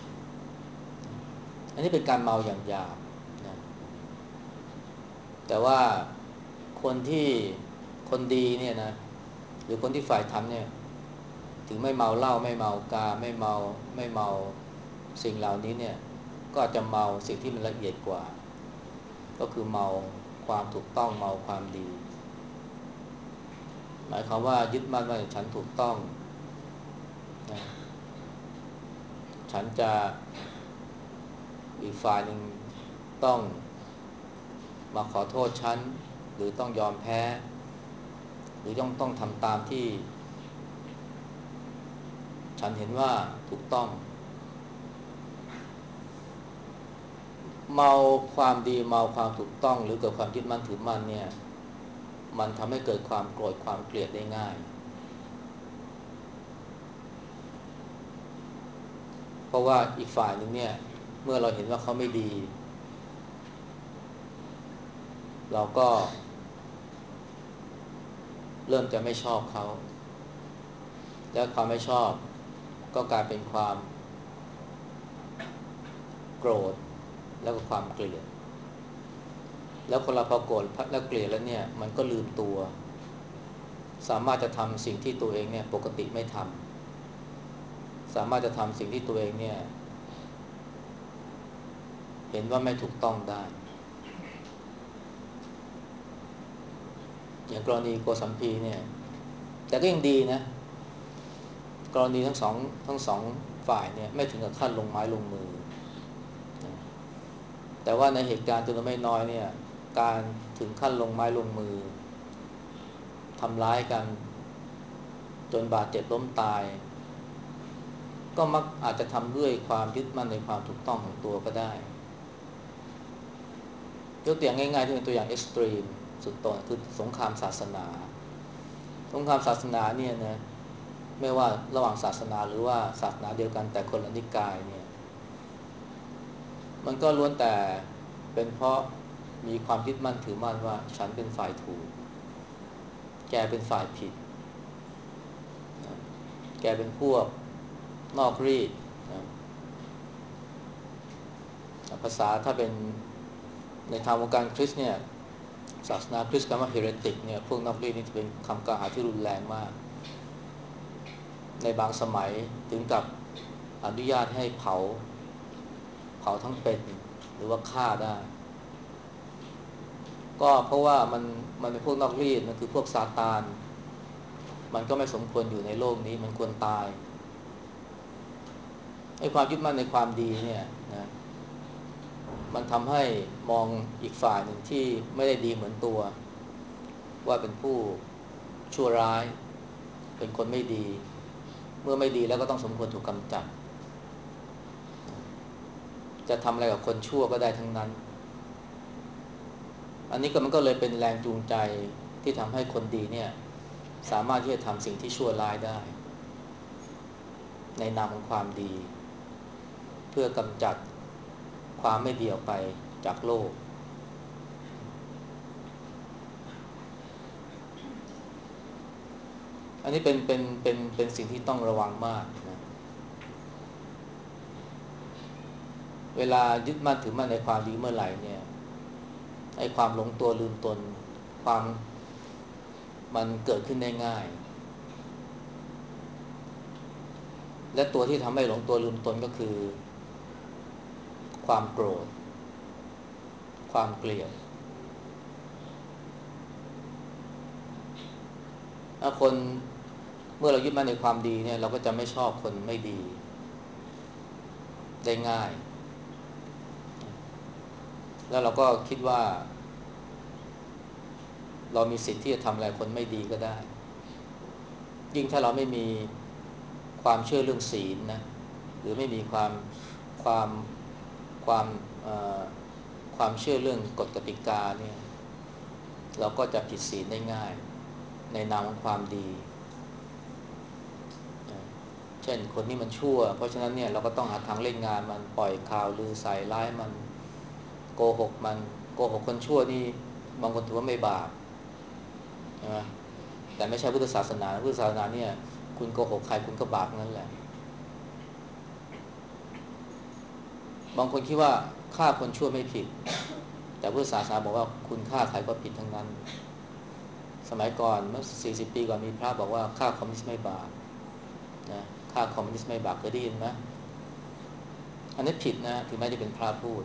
อันนี้เป็นการเมาอย่างหยาบนะแต่ว่าคนที่คนดีเนี่ยนะหรือคนที่ฝ่ายธรรมเนี่ยถึงไม่เมาเหล้าไม่เมากาไม่เมาไม่เมาสิ่งเหล่านี้เนี่ยก็อาจจะเมาสิ่งที่มันละเอียดกว่าก็คือเมาความถูกต้องเมาความดีหมายความว่ายึดมั่นว่าฉันถูกต้องนะฉันจะอีกฝ่ายหนึ่งต้องมาขอโทษฉันหรือต้องยอมแพ้หรือต้องต้องทำตามที่ฉันเห็นว่าถูกต้องเมาความดีเมาความถูกต้องหรือเกิดความยึดมั่นถือมั่นเนี่ยมันทำให้เกิดความโกรธความเกลียดได้ง่ายเพราะว่าอีกฝ่ายหนึ่งเนี่ยเมื่อเราเห็นว่าเขาไม่ดีเราก็เริ่มจะไม่ชอบเขาและความไม่ชอบก็กลายเป็นความโกรธแล้วก็ความเกลียดแล้วคนเราพอโกรธและเกลียดแล้วเนี่ยมันก็ลืมตัวสามารถจะทำสิ่งที่ตัวเองเนี่ยปกติไม่ทำสามารถจะทำสิ่งที่ตัวเองเนี่ยเห็นว่าไม่ถูกต้องได้อย่างกรณีโกสัมพีเนี่ยแต่ก็ยังดีนะกรณีทั้งสองทั้งสองฝ่ายเนี่ยไม่ถึงกับขั้นลงไม้ลงมือแต่ว่าในเหตุการณ์จำนวนไม่น้อยเนี่ยการถึงขั้นลงไม้ลงมือทำร้ายกันจนบาดเจ็บล้มตายก็มักอาจจะทำด้วยความยึดมั่นในความถูกต้องของตัวก็ได้ยกตัวอย่างง่ายๆที่เป็นตัวอย่างเอ็กซ์ตรีมสุดโต่งคือสงครามศาสนาสงครามศาสนาเนี่ยนะไม่ว่าระหว่างศาสนาหรือว่าศาสนาเดียวกันแต่คนละนิกายเนี่ยมันก็ล้วนแต่เป็นเพราะมีความยึดมั่นถือมั่นว่าฉันเป็นฝ่ายถูกแกเป็นฝ่ายผิดนะแกเป็นพวกนอกรีดนะภาษาถ้าเป็นในทางวงการคริสต์เนี่ยศาสนาคริสต์คำว่าเฮเรติกเนี่ยพวกนอกรีดนี่จะเป็นคำกล่าวหาที่รุนแรงมากในบางสมัยถึงกับอนุญาตให้เผาเผาทั้งเป็นหรือว่าฆ่าได้ก็เพราะว่ามันมันเป็นพวกนอกรีดมันคือพวกซาตานมันก็ไม่สมควรอยู่ในโลกนี้มันควรตายไอ้ความยึดมั่นในความดีเนี่ยนะมันทำให้มองอีกฝ่ายหนึ่งที่ไม่ได้ดีเหมือนตัวว่าเป็นผู้ชั่วร้ายเป็นคนไม่ดีเมื่อไม่ดีแล้วก็ต้องสมควรถูกกำจัดจะทำอะไรกับคนชั่วก็ได้ทั้งนั้นอันนี้ก็มันก็เลยเป็นแรงจูงใจที่ทำให้คนดีเนี่ยสามารถที่จะทำสิ่งที่ชั่วร้ายได้ในนามของความดีเพื่อกำจัดความไม่ดีออกไปจากโลกอันนี้เป็นเป็นเป็นเป็นสิ่งที่ต้องระวังมากนะเวลายึดมั่นถือมั่นในความดีเมื่อไหร่เนี่ยไอ้ความหลงตัวลืมตนความมันเกิดขึ้นได้ง่ายและตัวที่ทำให้หลงตัวลืมตนก็คือความโกรธความเกลียดถ้าคนเมื่อเรายึดมั่นในความดีเนี่ยเราก็จะไม่ชอบคนไม่ดีได้ง่ายแล้วเราก็คิดว่าเรามีสิทธิ์ที่จะทำอะไรคนไม่ดีก็ได้ยิ่งถ้าเราไม่มีความเชื่อเรื่องศีลนะหรือไม่มีความความความความเชื่อเรื่องกฎกติกาเนี่ยเราก็จะผิดศีลได้ง่ายในนามของความดีเช่นคนนี้มันชั่วเพราะฉะนั้นเนี่ยเราก็ต้องหาทางเล่นงานมันปล่อยข่าวลือใส่ร้ายมันโกหกมันโกหกคนชั่วนี่บางคนถือว่าไม่บาปใช่ไหมแต่ไม่ใช่พุทธศาสนาพุทธศาสนาเนี่ยคุณโกหกใครคุณก็บาปนั่นแหละบางคนคิดว่าฆ่าคนชั่วไม่ผิดแต่พุทธศาสนาบอกว่าคุณฆ่าใครก็ผิดทั้งนั้นสมัยก่อนเมื่อสี่สิบปีก่อนมีพระบอกว่าฆ่าคอมมิวนิสต์ไม่บาปนะฆ่าคอมมิวนิสต์ไม่บาปเคยได้ยินไหมอันนี้ผิดนะถึงแม้จะเป็นพระพูด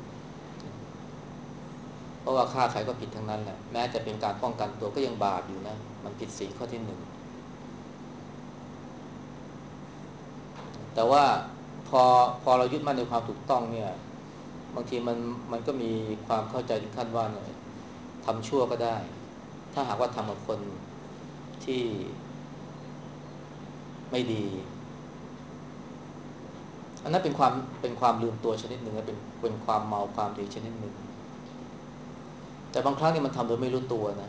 เพราะว่าฆ่าใครก็ผิดทั้งนั้นแหละแม้จะเป็นการป้องกันตัวก็ยังบาปอยู่นะมันผิดศีลข้อที่หนึ่งแต่ว่าพอพอเรายึดมั่นในความถูกต้องเนี่ยบางทีมันมันก็มีความเข้าใจถึงขั้นว่าเนี่ยทำชั่วก็ได้ถ้าหากว่าทำกับคนที่ไม่ดีอันนั้นเป็นความเป็นความลืมตัวชนิดหนึ่งเป็นเป็นความเมาความดีชนิดหนึ่งแต่บางครั้งเนี่ยมันทำโดยไม่รู้ตัวนะ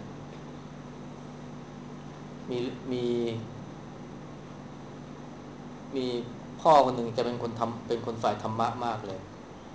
มีมีมีพ่อคนหนึ่งจะเป็นคนทำเป็นคนฝ่ายธรรมะมากเลย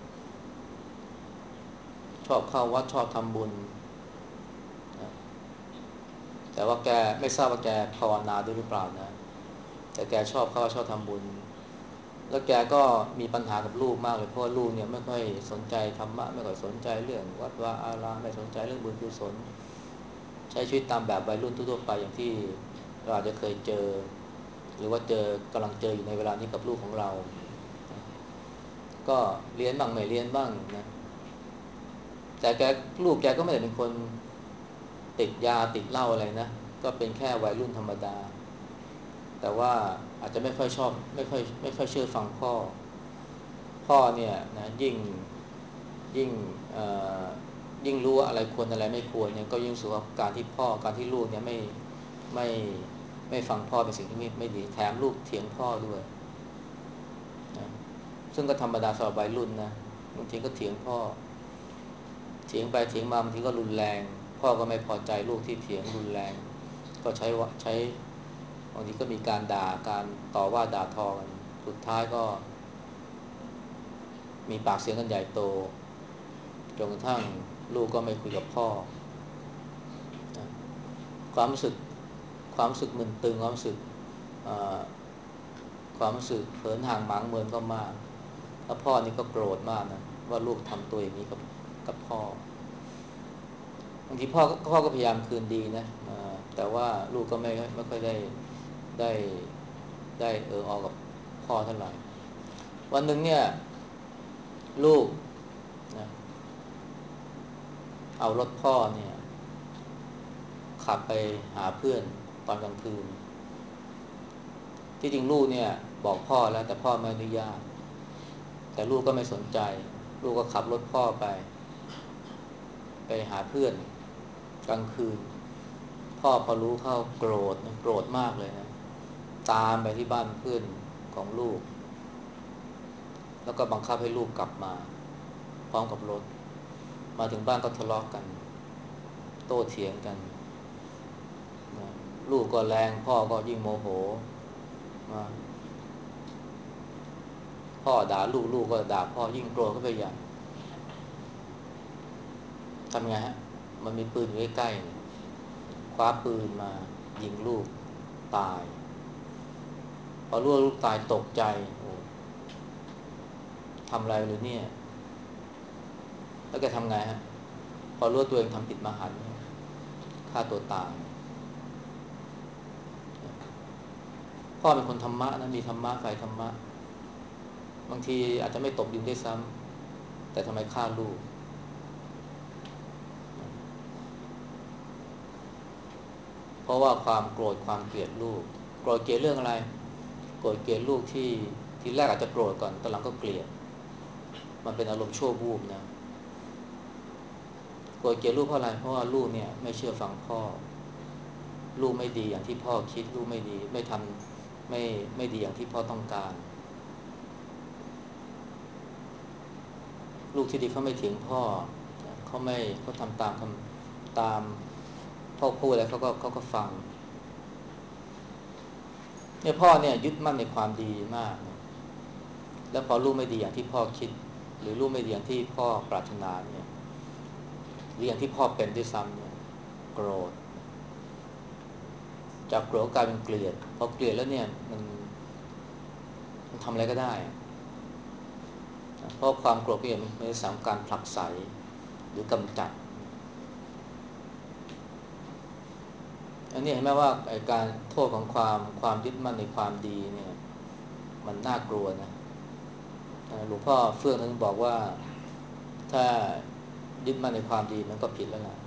ชอบเข้าวัดชอบทำบุญนะแต่ว่าแกไม่ทราบว่าแกภาวนาด้วยหรือเปล่านะแต่แกชอบเข้าชอบทำบุญแล้วแกก็มีปัญหากับลูกมากเลยเพราะว่าลูกเนี่ยไม่ค่อยสนใจธรรมะไม่ค่อยสนใจเรื่องวัดวาอารามไม่สนใจเรื่องบุญกุศลใช้ชีวิตตามแบบวัยรุ่นทั่วๆไปอย่างที่เราอาจจะเคยเจอหรือว่าเจอกำลังเจออยู่ในเวลานี้กับลูกของเราก็เรียนบ้างไม่เรียนบ้างนะแต่แกลูกแกก็ไม่ได้เป็นคนติดยาติดเหล้าอะไรนะก็เป็นแค่วัยรุ่นธรรมดาแต่ว่าอาจจะไม่ค่อยชอบไม่ค่อยไม่ค่อยเชื่อฟังพ่อพ่อเนี่ยนะยิ่งยิ่งยิ่งรู้ว่าอะไรควรอะไรไม่ควรเนี่ยก็ยิ่งรู้สึกว่าการที่พ่อการที่ลูกเนี่ยไม่ไม่ไม่ฟังพ่อเป็นสิ่งที่ไม่ไม่ดีแถมลูกเถียงพ่อด้วยนะซึ่งก็ธรรมดาสำหรับวัยรุ่นนะบางทีก็เถียงพ่อเถียงไปเถียงมาบางทีก็รุนแรงพ่อก็ไม่พอใจลูกที่เถียงรุนแรงก็ใช้วใช้บางทีก็มีการด่าการต่อว่าด่าทอกันสุดท้ายก็มีปากเสียงกันใหญ่โตจนกระทั่งลูกก็ไม่คุยกับพ่อนะความรู้สึกความรู้สึกมึนตึงความรู้สึกความรู้สึกเหินห่างหมางเมินก็มากแล้วพ่อนี่ก็โกรธมากนะว่าลูกทำตัวอย่างนี้กับกับพ่อบางทีพ่อพ่อก็พยายามคืนดีนะแต่ว่าลูกก็ไม่ไม่ค่อยได้ได้ได้เออออกกับพ่อเท่าไหร่วันหนึ่งเนี่ยลูกนะเอารถพ่อเนี่ยขับไปหาเพื่อนตอนกลางคืนที่จริงลูกเนี่ยบอกพ่อแล้วแต่พ่อไม่อนุญาตแต่ลูกก็ไม่สนใจลูกก็ขับรถพ่อไปไปหาเพื่อนกลางคืนพ่อพอรู้เข้าโกรธโกรธมากเลยนะตามไปที่บ้านเพื่อนของลูกแล้วก็บังคับให้ลูกกลับมาพร้อมกับรถมาถึงบ้านก็ทะเลาะกกันโต้เถียงกันนะลูกก็แรงพ่อก็ยิ่งโมโหนะพ่อด่าลูกลูกก็ด่าพ่อยิ่งโกรธเข้าไปใหญ่ทำไงฮะมันมีปืนอยู่ใกล้ๆเนี่ยคว้าปืนมายิงลูกตายพอรู้ว่าลูกตายตกใจโอ้ทำอะไรเลยเนี่ยแล้วแกทำไงฮะพอรู้ว่าตัวเองทำผิดมหันต์ฆ่าตัวตายพ่อเป็นคนธรรมะนะมีธรรมะฝ่ายธรรมะบางทีอาจจะไม่ตบดินได้ซ้ำแต่ทำไมฆ่าลูกเพราะว่าความโกรธความเกลียดลูกโกรธเกลียดเรื่องอะไรโกรธเกลียดลูกที่ทีแรกอาจจะโกรธก่อนตอนหลังก็เกลียดมันเป็นอารมณ์ชั่ววูบนะโกรธเกลียดลูกเพราะอะไรเพราะว่าลูกเนี่ยไม่เชื่อฟังพ่อลูกไม่ดีอย่างที่พ่อคิดลูกไม่ดีไม่ทำไม่ไม่ดีอย่างที่พ่อต้องการลูกที่ดีเขาไม่เถียงพ่อเขาไม่เขาทำตามคำตามพ่อพูดแล้วเขาก็เขาก็ฟังเนี่ยพ่อเนี่ยยึดมั่นในความดีมากนะแล้วพอลูกไม่ดีอย่างที่พ่อคิดหรือลูกไม่ดีอย่างที่พ่อปรารถนาเนี่ยหรืออย่างที่พ่อเป็นด้วยซ้ำเนี่ยโกรธจากโกรธกลายเป็นเกลียดพอเกลียดแล้วเนี่ยมันมันทำอะไรก็ได้เพราะความโกรธเกลียดมันเป็นสามการผลักไสหรือกำจัดอันนี้เห็นไหมว่าไอ้การโทษของความความยึดมั่นในความดีเนี่ยมันน่ากลัวนะหลวงพ่อเฟื่องท่านบอกว่าถ้ายึดมั่นในความดีมันก็ผิดแล้วล่ะ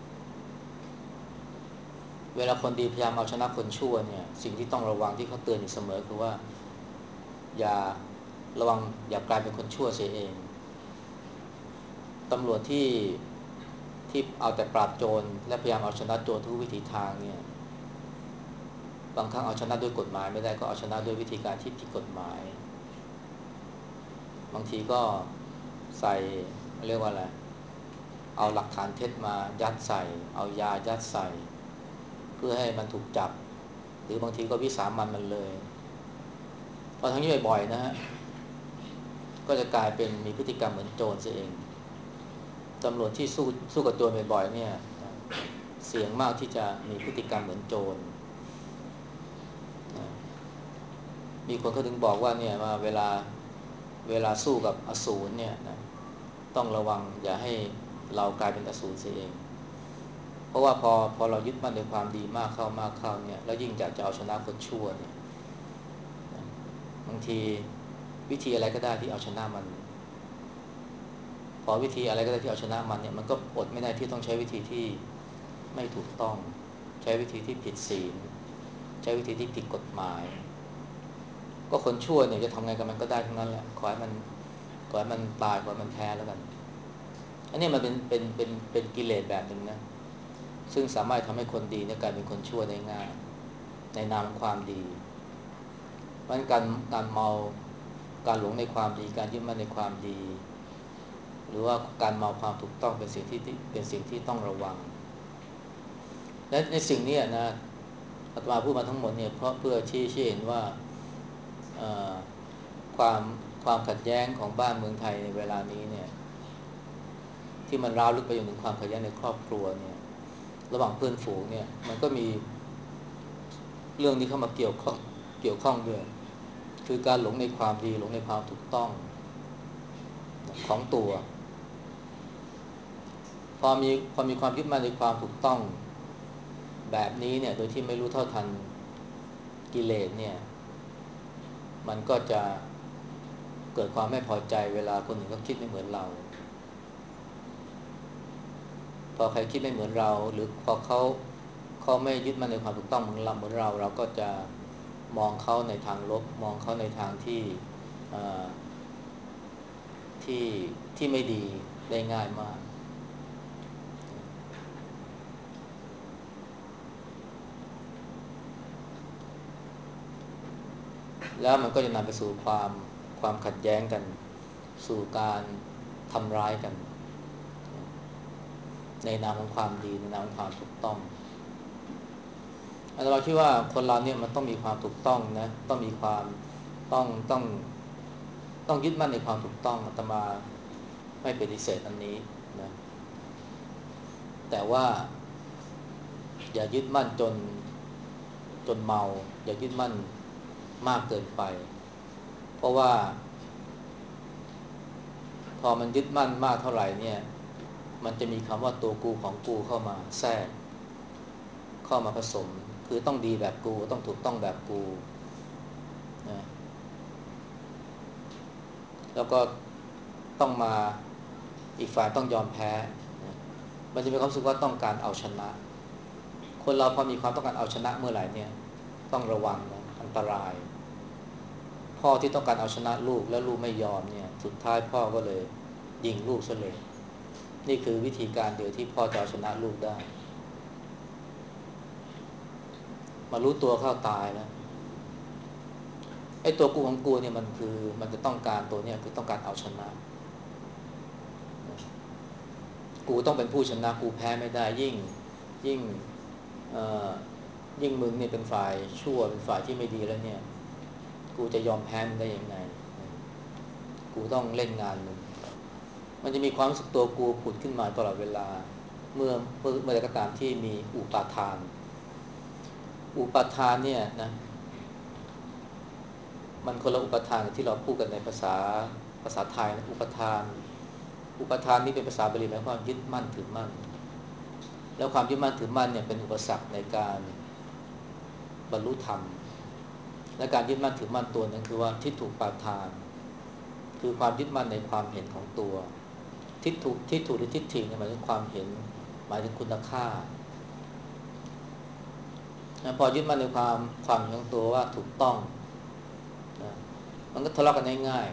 เวลาคนดีพยายามเอาชนะคนชั่วเนี่ยสิ่งที่ต้องระวังที่เขาเตือนอยู่เสมอคือว่าอย่าระวังอย่ากลายเป็นคนชั่วเสียเองตำรวจที่ที่เอาแต่ปราบโจรและพยายามเอาชนะโจรทุกวิถีทางเนี่ยบางครั้งเอาชนะด้วยกฎหมายไม่ได้ก็เอาชนะด้วยวิธีการที่ผิดกฎหมายบางทีก็ใส่เรียกว่าอะไรเอาหลักฐานเท็จมายัดใส่เอายายัดใส่เพื่อให้มันถูกจับหรือบางทีก็วิสามันมันเลยพอทั้งนี้บ่อยๆนะฮะก็จะกลายเป็นมีพฤติกรรมเหมือนโจรซะเองตำรวจที่สู้สู้กับโจรบ่อยๆเนี่ยเสี่ยงมากที่จะมีพฤติกรรมเหมือนโจรมีคนเขาถึงบอกว่าเนี่ยว่าเวลาเวลาสู้กับอสูรเนี่ยนะต้องระวังอย่าให้เรากลายเป็นอสูรเสียเองเพราะว่าพอพอเรายึดมั่นในความดีมากเข้ามากเข้าเนี่ยแล้วยิ่งอยากจะเอาชนะคนชั่วเนี่ยบางทีวิธีอะไรก็ได้ที่เอาชนะมันพอวิธีอะไรก็ได้ที่เอาชนะมันเนี่ยมันก็อดไม่ได้ที่ต้องใช้วิธีที่ไม่ถูกต้องใช้วิธีที่ผิดศีลใช้วิธีที่ผิดกฎหมายก็คนชั่วเนี่ยจะทำไงกับมันก็ได้ทั้งนั้นแหละขอให้มันขอให้มันตายขอให้มันแพ้แล้วกันอันนี้มันเป็นเป็นเป็นเป็นกิเลสแบบหนึ่งนะซึ่งสามารถทำให้คนดีเนี่ยกลายเป็นคนชั่วได้ง่ายในนามของความดีเพราะฉะนั้นการการเมาการหลงในความดีการยึดมั่นในความดีหรือว่าการเมาความถูกต้องเป็นสิ่งที่เป็นสิ่งที่ต้องระวังและในสิ่งนี้นะอาตมาพูดมาทั้งหมดเนี่ยเพราะเพื่อชี้ให้เห็นว่าความความขัดแย้งของบ้านเมืองไทยในเวลานี้เนี่ยที่มันร้าวลึกไปจนถึงความขัดแย้งในครอบครัวเนี่ยระหว่างเพื่อนฝูงเนี่ยมันก็มีเรื่องนี้เข้ามาเกี่ยวข้องเกี่ยวข้องด้วยคือการหลงในความดีหลงในความถูกต้องของตัวพอมีพอมีความยึดมั่นในความถูกต้องแบบนี้เนี่ยโดยที่ไม่รู้เท่าทันกิเลสเนี่ยมันก็จะเกิดความไม่พอใจเวลาคนอื่นเขาคิดไม่เหมือนเราพอใครคิดไม่เหมือนเราหรือพอเขาเขาไม่ยึดมั่นในความถูกต้องเหมือนเราเหมือนเราเราก็จะมองเขาในทางลบมองเขาในทางที่ที่ที่ไม่ดีได้ง่ายมากแล้วมันก็จะนำไปสู่ความความขัดแย้งกันสู่การทำร้ายกันในนามของความดีในนามของความถูกต้องอาตมาคิดว่าคนเราเนี่ยมันต้องมีความถูกต้องนะต้องมีความต้องต้องต้องยึดมั่นในความถูกต้องอาตมาไม่ปฏิเสธอันนี้นะแต่ว่าอย่ายึดมั่นจนจนเมาอย่ายึดมั่นมากเกินไปเพราะว่าพอมันยึดมั่นมากเท่าไหร่เนี่ยมันจะมีคำว่าตัวกูของกูเข้ามาแทรกเข้ามาผสมคือต้องดีแบบกูต้องถูกต้องแบบกูนะแล้วก็ต้องมาอีกฝ่ายต้องยอมแพ้นะมันจะมีความรู้สึกว่าต้องการเอาชนะคนเราพอมีความต้องการเอาชนะเมื่อไหร่เนี่ยต้องระวังนะอันตรายพ่อที่ต้องการเอาชนะลูกแล้วลูกไม่ยอมเนี่ยสุดท้ายพ่อก็เลยยิงลูกซะเลยนี่คือวิธีการเดียวที่พ่อจะเอาชนะลูกได้มารู้ตัวเข้าตายแล้วไอ้ตัวกูของกูเนี่ยมันคือมันจะต้องการตัวเนี่ยคือต้องการเอาชนะกูต้องเป็นผู้ชนะกูแพ้ไม่ได้ยิ่งยิ่งเอ่อยิ่งมึงเนี่ยเป็นฝ่ายชั่วเป็นฝ่ายที่ไม่ดีแล้วเนี่ยกูจะยอมแพ้มึงได้ยังไงกูต้องเล่นงานมึงมันจะมีความรู้สึกตัวกูผุดขึ้นมาตลอดเวลาเมื่อเมื่อเมื่อใดก็ตามที่มีอุปาทานอุปาทานเนี่ยนะมันคนละอุปทานกับที่เราพูดกันในภาษาภาษาไทยนะอุปทานอุปทานนี่เป็นภาษาบาลีหมายความยึดมั่นถือมั่นแล้วความยึดมั่นถือมั่นเนี่ยเป็นอุปสรรคในการบรรลุธรรมและการยึดมั่นถือมั่นตัวนั้นคือว่าทิฏฐุปาทานคือความยึดมั่นในความเห็นของตัวทิฏฐุทิฏฐุหรือทิฏฐิเนี่ยหมายถึงความเห็นหมายถึงคุณค่าพอยึดมั่นในความความเห็นของตัวว่าถูกต้องนะมันก็ทะเลาะกันง่าย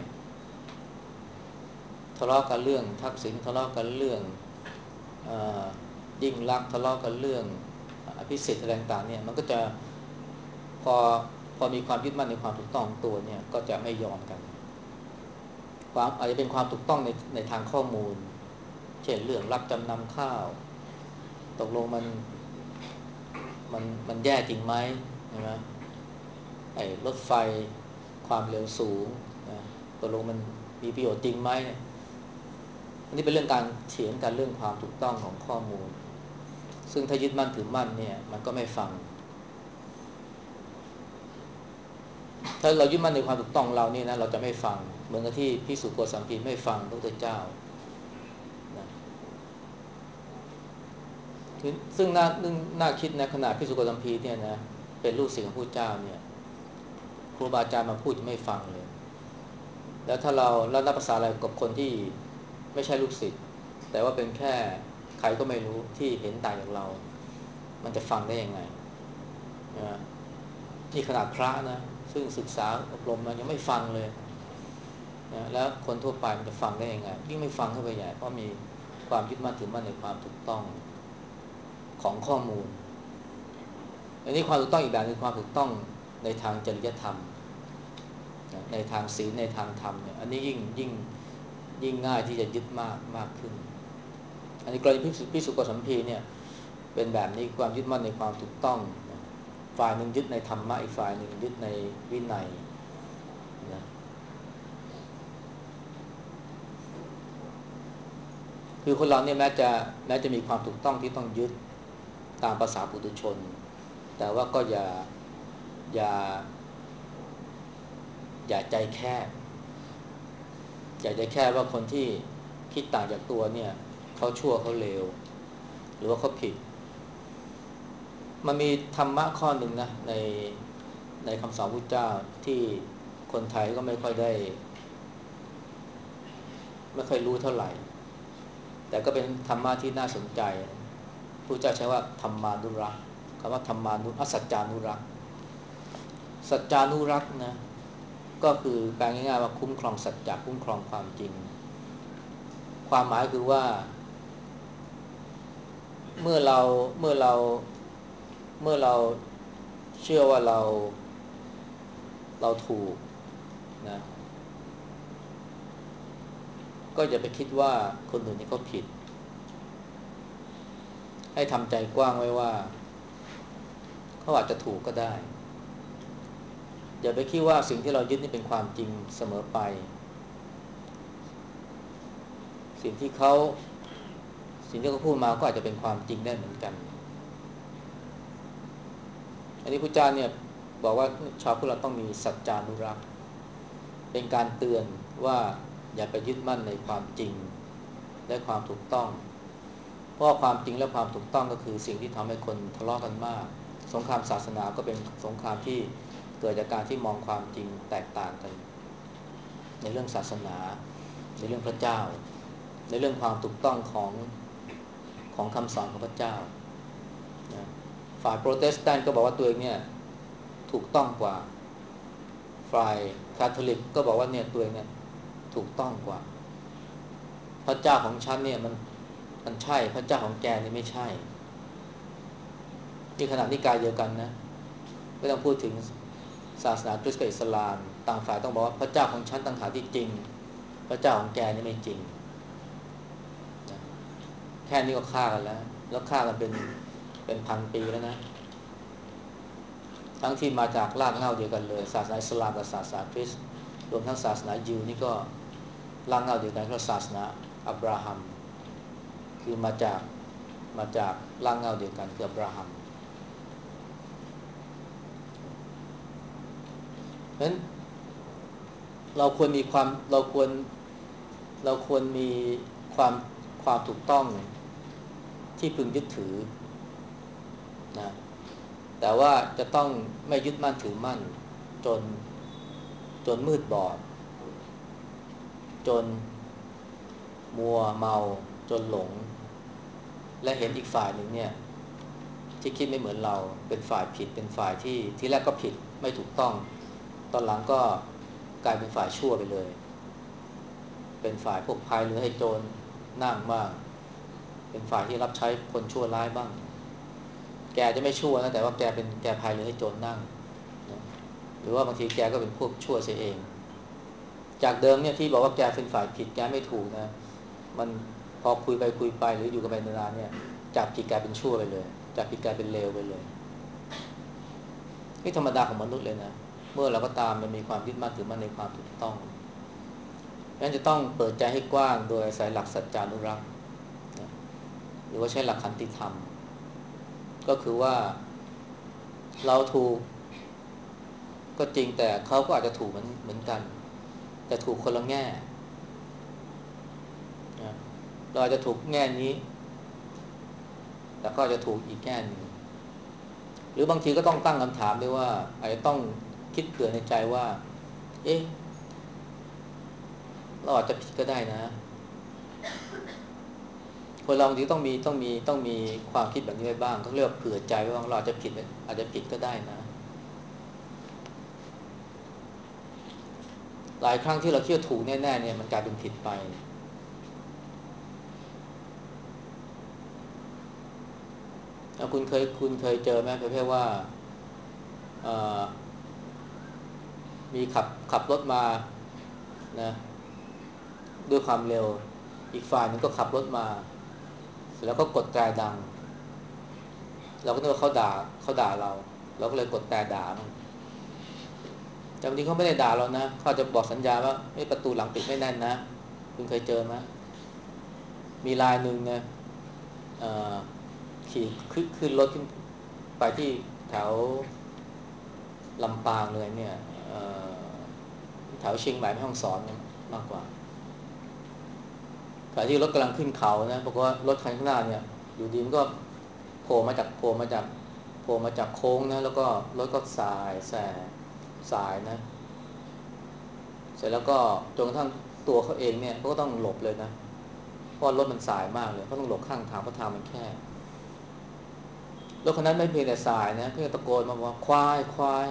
ๆทะเลาะกันเรื่องทักษิณทะเลาะกันเรื่องยิ่งลักษณ์ทะเลาะกันเรื่องอภิสิทธิ์อะไรต่างๆเนี่ยมันก็จะพอพอมีความยึดมั่นในความถูกต้องของตัวเนี่ยก็จะไม่ยอมกันความอาจจะเป็นความถูกต้องในในทางข้อมูลเช่นเรื่องรับจำนำข้าวตกลงมันมันมันแย่จริงไหมใช่ไหมไอ้รถไฟความเร็วสูงนะตกลงมันมีประโยชน์จริงไหมอันนี้เป็นเรื่องการเถียงกันเรื่องความถูกต้องของข้อมูลซึ่งถ้ายึดมั่นถือมั่นเนี่ยมันก็ไม่ฟังถ้าเรายึดมั่นในความถูกต้องเราเนี่ยนะเราจะไม่ฟังเหมือนกับที่พิสุโกสัมพีไม่ฟังพระพุทธเจ้านะซึ่งน่าน่าคิดนะขนาดพิสุโกสัมพีเนี่ยนะเป็นลูกศิษย์ของพระพุทธเจ้าเนี่ยครูบาอาจารย์มาพูดจะไม่ฟังเลยแล้วถ้าเราแล้วนับภาษาอะไรกับคนที่ไม่ใช่ลูกศิษย์แต่ว่าเป็นแค่ใครก็ไม่รู้ที่เห็นต่างจากเรามันจะฟังได้ยังไงนะนี่ขนาดพระนะซึ่งศึกษาอบรมมันยังไม่ฟังเลยนะแล้วคนทั่วไปมันจะฟังได้ยังไงยิ่งไม่ฟังเข้าไปใหญ่เพราะมีความยึดมั่นถือมั่นในความถูกต้องของข้อมูลอันนี้ความถูกต้องอีกแบบคือความถูกต้องในทางจริยธรรมในทางศีลในทางธรรมเนี่ยอันนี้ยิ่งยิ่งยิ่งง่ายที่จะยึดมากมากขึ้นอันนี้กรณีพิสุพิสุกสัมพีเนี่ยเป็นแบบนี้ความยึดมั่นในความถูกต้องฝ่ายหนึ่งยึดในธรรมะอีกฝ่ายหนึ่งยึดในวินัยนะคือคนเราเนี่ยแม้จะแม้จะมีความถูกต้องที่ต้องยึดตามภาษาปุถุชนแต่ว่าก็อย่าอย่าอย่าใจแคบอย่าใจแคบว่าคนที่คิดต่างจากตัวเนี่ยเขาชั่วเขาเลวหรือว่าเขาผิดมันมีธรรมะข้อหนึ่งนะในในคำสอนพุทธเจ้าที่คนไทยก็ไม่ค่อยได้ไม่ค่อยรู้เท่าไหร่แต่ก็เป็นธรรมะที่น่าสนใจพุทธเจ้าใช้ว่าธรรมานุรักษ์คำว่าธรรมานุอัสสัจจานุรักษ์สัจจานุรักษ์นะก็คือแปลง่ายๆว่าคุ้มครองสัจจะคุ้มครองความจริงความหมายคือว่าเมื่อเราเมื่อเราเมื่อเราเชื่อว่าเราเราถูกนะก็อย่าไปคิดว่าคนอื่นนี่เขาผิดให้ทำใจกว้างไว้ว่าเขาอาจจะถูกก็ได้อย่าไปคิดว่าสิ่งที่เรายึดนี่เป็นความจริงเสมอไปสิ่งที่เขาสิ่งที่เขาพูดมาก็อาจจะเป็นความจริงได้เหมือนกันอันนี้พระเจ้าเนี่ยบอกว่าชาวพุทธเราต้องมีสัจจานุรักษ์เป็นการเตือนว่าอย่าไปยึดมั่นในความจริงและความถูกต้องเพราะความจริงและความถูกต้องก็คือสิ่งที่ทำให้คนทะเลาะกันมากสงครามศาสนาก็เป็นสงครามที่เกิดจากการที่มองความจริงแตกต่างกันในเรื่องศาสนาในเรื่องพระเจ้าในเรื่องความถูกต้องของของคำสอนของพระเจ้านะฝ่ายโปรเตสแตนต์ก็บอกว่าตัวเองเนี่ยถูกต้องกว่าฝ่ายคาทอลิกก็บอกว่าเนี่ยตัวเองเนี่ยถูกต้องกว่าพระเจ้าของฉันเนี่ยมันมันใช่พระเจ้าของแกนี่ไม่ใช่ที่ขนาดนิกายเดียวกันนะไม่ต้องพูดถึงศาสนาคริสต์กับอิสลามต่างฝ่ายต้องบอกว่าพระเจ้าของฉันต่างหากที่จริงพระเจ้าของแกนี่ไม่จริงนะแค่นี้ก็ฆ่ากันแล้วแล้วฆ่ากันเป็นเป็นพันปีแล้วนะทั้งที่มาจากรากเหง้าเดียวกันเลยศาสนาอิสลามกับศาสนาคริสต์รวมทั้งศาสนายิวนี่ก็รากเหง้าเดียวกันก็ศาสนาอับราฮัมคือมาจากมาจากรากเหง้าเดียวกันคืออับราฮัมเพราะฉะนั้นเราควรมีความเราควรเราควรมีความความถูกต้องที่พึงยึดถือนะแต่ว่าจะต้องไม่ยึดมั่นถือมั่นจนจนมืดบอดจนมัวเมาจนหลงและเห็นอีกฝ่ายหนึ่งเนี่ยที่คิดไม่เหมือนเราเป็นฝ่ายผิดเป็นฝ่ายที่ที่แรกก็ผิดไม่ถูกต้องตอนหลังก็กลายเป็นฝ่ายชั่วไปเลยเป็นฝ่ายพวกพายเรือให้โจรนั่งบ้างเป็นฝ่ายที่รับใช้คนชั่วร้ายบ้างแกจะไม่ชั่วนะแต่ว่าแกเป็นแกพายเรือให้โจรนั่งนะหรือว่าบางทีแกก็เป็นพวกชั่วเสียเองจากเดิมเนี่ยที่บอกว่าแกเป็นฝ่ายผิดแกไม่ถูกนะมันพอคุยไปคุยไปหรืออยู่กันไปนานๆเนี่ยจากผิดกลายเป็นชั่วไปเลยจากผิดกลายเป็นเลวไปเลยนี่ธรรมดาของมนุษย์เลยนะเมื่อเราก็ตามมันมีความยึดมั่นถือมั่นในความถูกต้องงั้นจะต้องเปิดใจให้กว้างโดยอาศัยหลักสัจจานุรักษ์นะหรือว่าใช้หลักขันติธรรมก็คือว่าเราถูกก็จริงแต่เขาก็อาจจะถูกเหมือนเหมือนกันแต่ถูกคนละแง่นะเราอาจจะถูกแง่นี้แต่ก็อาจจะถูกอีกแง่หนึ่งหรือบางทีก็ต้องตั้งคำถามด้วยว่าอาจจะต้องคิดเผื่อในใจว่าเอ๊ะเราอาจจะผิดก็ได้นะคนเราบางทีต้องมีต้องมีต้องมีความคิดแบบนี้ไว้บ้างเขาเรียกว่าเผื่อใจไว้บ้างเราอาจจะผิดอาจจะผิดก็ได้นะหลายครั้งที่เราคิดว่าถูกแน่ๆเนี่ยมันกลายเป็นผิดไปแล้วคุณเคยคุณเคยเจอไหมประเภทว่าเอ่อมีขับขับรถมานะด้วยความเร็วอีกฝ่ายหนึงก็ขับรถมาเสร็จแล้วก็กดแตรดังเราก็นึกว่าเขาด่าเขาด่าเราเราก็เลยกดแตรด่ามันแต่บางทีเขาไม่ได้ด่าเรานะเขาจะบอกสัญญาณว่าไอ้ประตูหลังปิดไม่แน่นนะคุณเคยเจอไหมมีรายหนึ่งนะเอ่อขี่ขึ้นขึ้นรถขึ้นไปที่แถวลำปางเลยเนี่ยเอ่อแถวเชียงใหม่แม่ฮ่องสอนเนี่ยมากกว่าขณะที่รถกำลังขึ้นเขานะบอกว่ารถคันข้างหน้าเนี่ยอยู่ดีมันก็โผล่มาจากโผล่มาจากโผล่มาจากโค้งนะแล้วก็รถก็สายแสสายนะเสร็จแล้วก็จนกระทั่งตัวเขาเองเนี่ยเขาก็ต้องหลบเลยนะเพราะรถมันสายมากเลยเขาต้องหลบข้างทางเพราะทางมันแคบรถคันนั้นไม่เพียงแต่สายนะเพื่อนตะโกนมาว่าควายควาย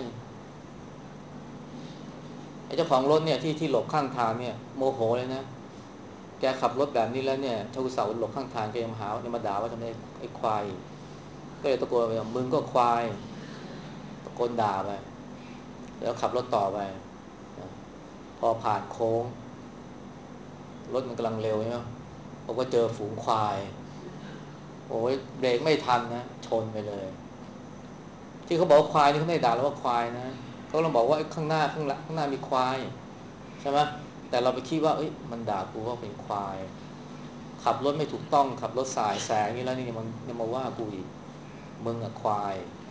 ไอ้เจ้าของรถเนี่ยที่ที่หลบข้างทางเนี่ยโมโหเลยนะแกขับรถแบบนี้แล้วเนี่ยถ้าอุตส่าห์หลบข้างทางแกยังมาหายังมาด่าว่าทำไมไอ้ควายก็เลยตะโกนไปว่ามึงก็ควายตะโกนด่าไปแล้วขับรถต่อไปนะพอผ่านโค้งรถมันกำลังเร็วใช่ไหมผมก็เจอฝูงควายโอ้ยเบรกไม่ทันนะชนไปเลยที่เขาบอกว่าควายนี่เขาไม่ได้ด่าเราว่าควายนะเขากำลังบอกว่าข้างหน้าข้างหลังข้างหน้ามีควายใช่ไหมแต่เราไปคิดว่าเอ้ยมันด่ากูว่าเป็นควายขับรถไม่ถูกต้องขับรถสายแสงนี่แล้วนี่มันยังมาว่ากูอีกมึงอะควาย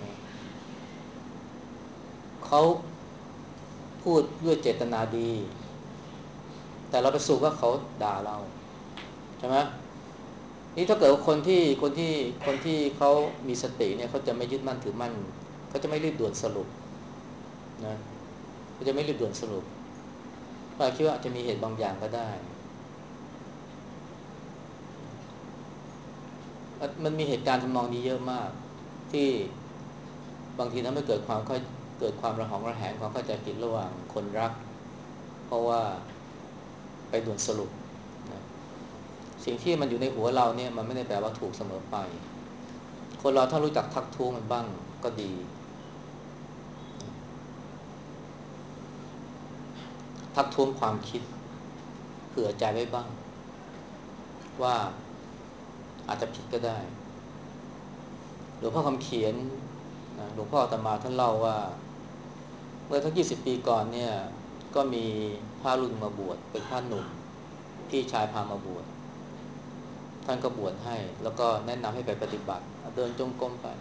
เขาพูดด้วยเจตนาดีแต่เราไปสูบว่าเขาด่าเราใช่ไหมนี่ถ้าเกิดว่าคนที่คนที่คนที่เขามีสติเนี่ยเขาจะไม่ยึดมั่นถือมั่นเขาจะไม่รีบด่วนสรุปนะเขาจะไม่รีบด่วนสรุปเพราะคิดว่าอาจจะมีเหตุบางอย่างก็ได้มันมีเหตุการณ์ทำนองนี้เยอะมากที่บางทีทำให้เกิดความเข้าเกิดความระหองระแหงความเข้าใจผิดระหว่างคนรักเพราะว่าไปด่วนสรุปนะสิ่งที่มันอยู่ในหัวเราเนี่ยมันไม่ได้แปลว่าถูกเสมอไปคนเราถ้ารู้จักทักท้วงมันบ้างก็ดีทักท้วงความคิดเผื่อใจไว้บ้างว่าอาจจะผิดก็ได้หลวงพ่อคำเขียนนะหลวงพ่ออาตมาท่านเล่าว่าเมื่อทั้งยี่สิบปีก่อนเนี่ยก็มีพระรุ่นมาบวชเป็นพระหนุ่มพี่ชายพามาบวชท่านก็บวชให้แล้วก็แนะนำให้ไปปฏิบัติเดินจงกรมไป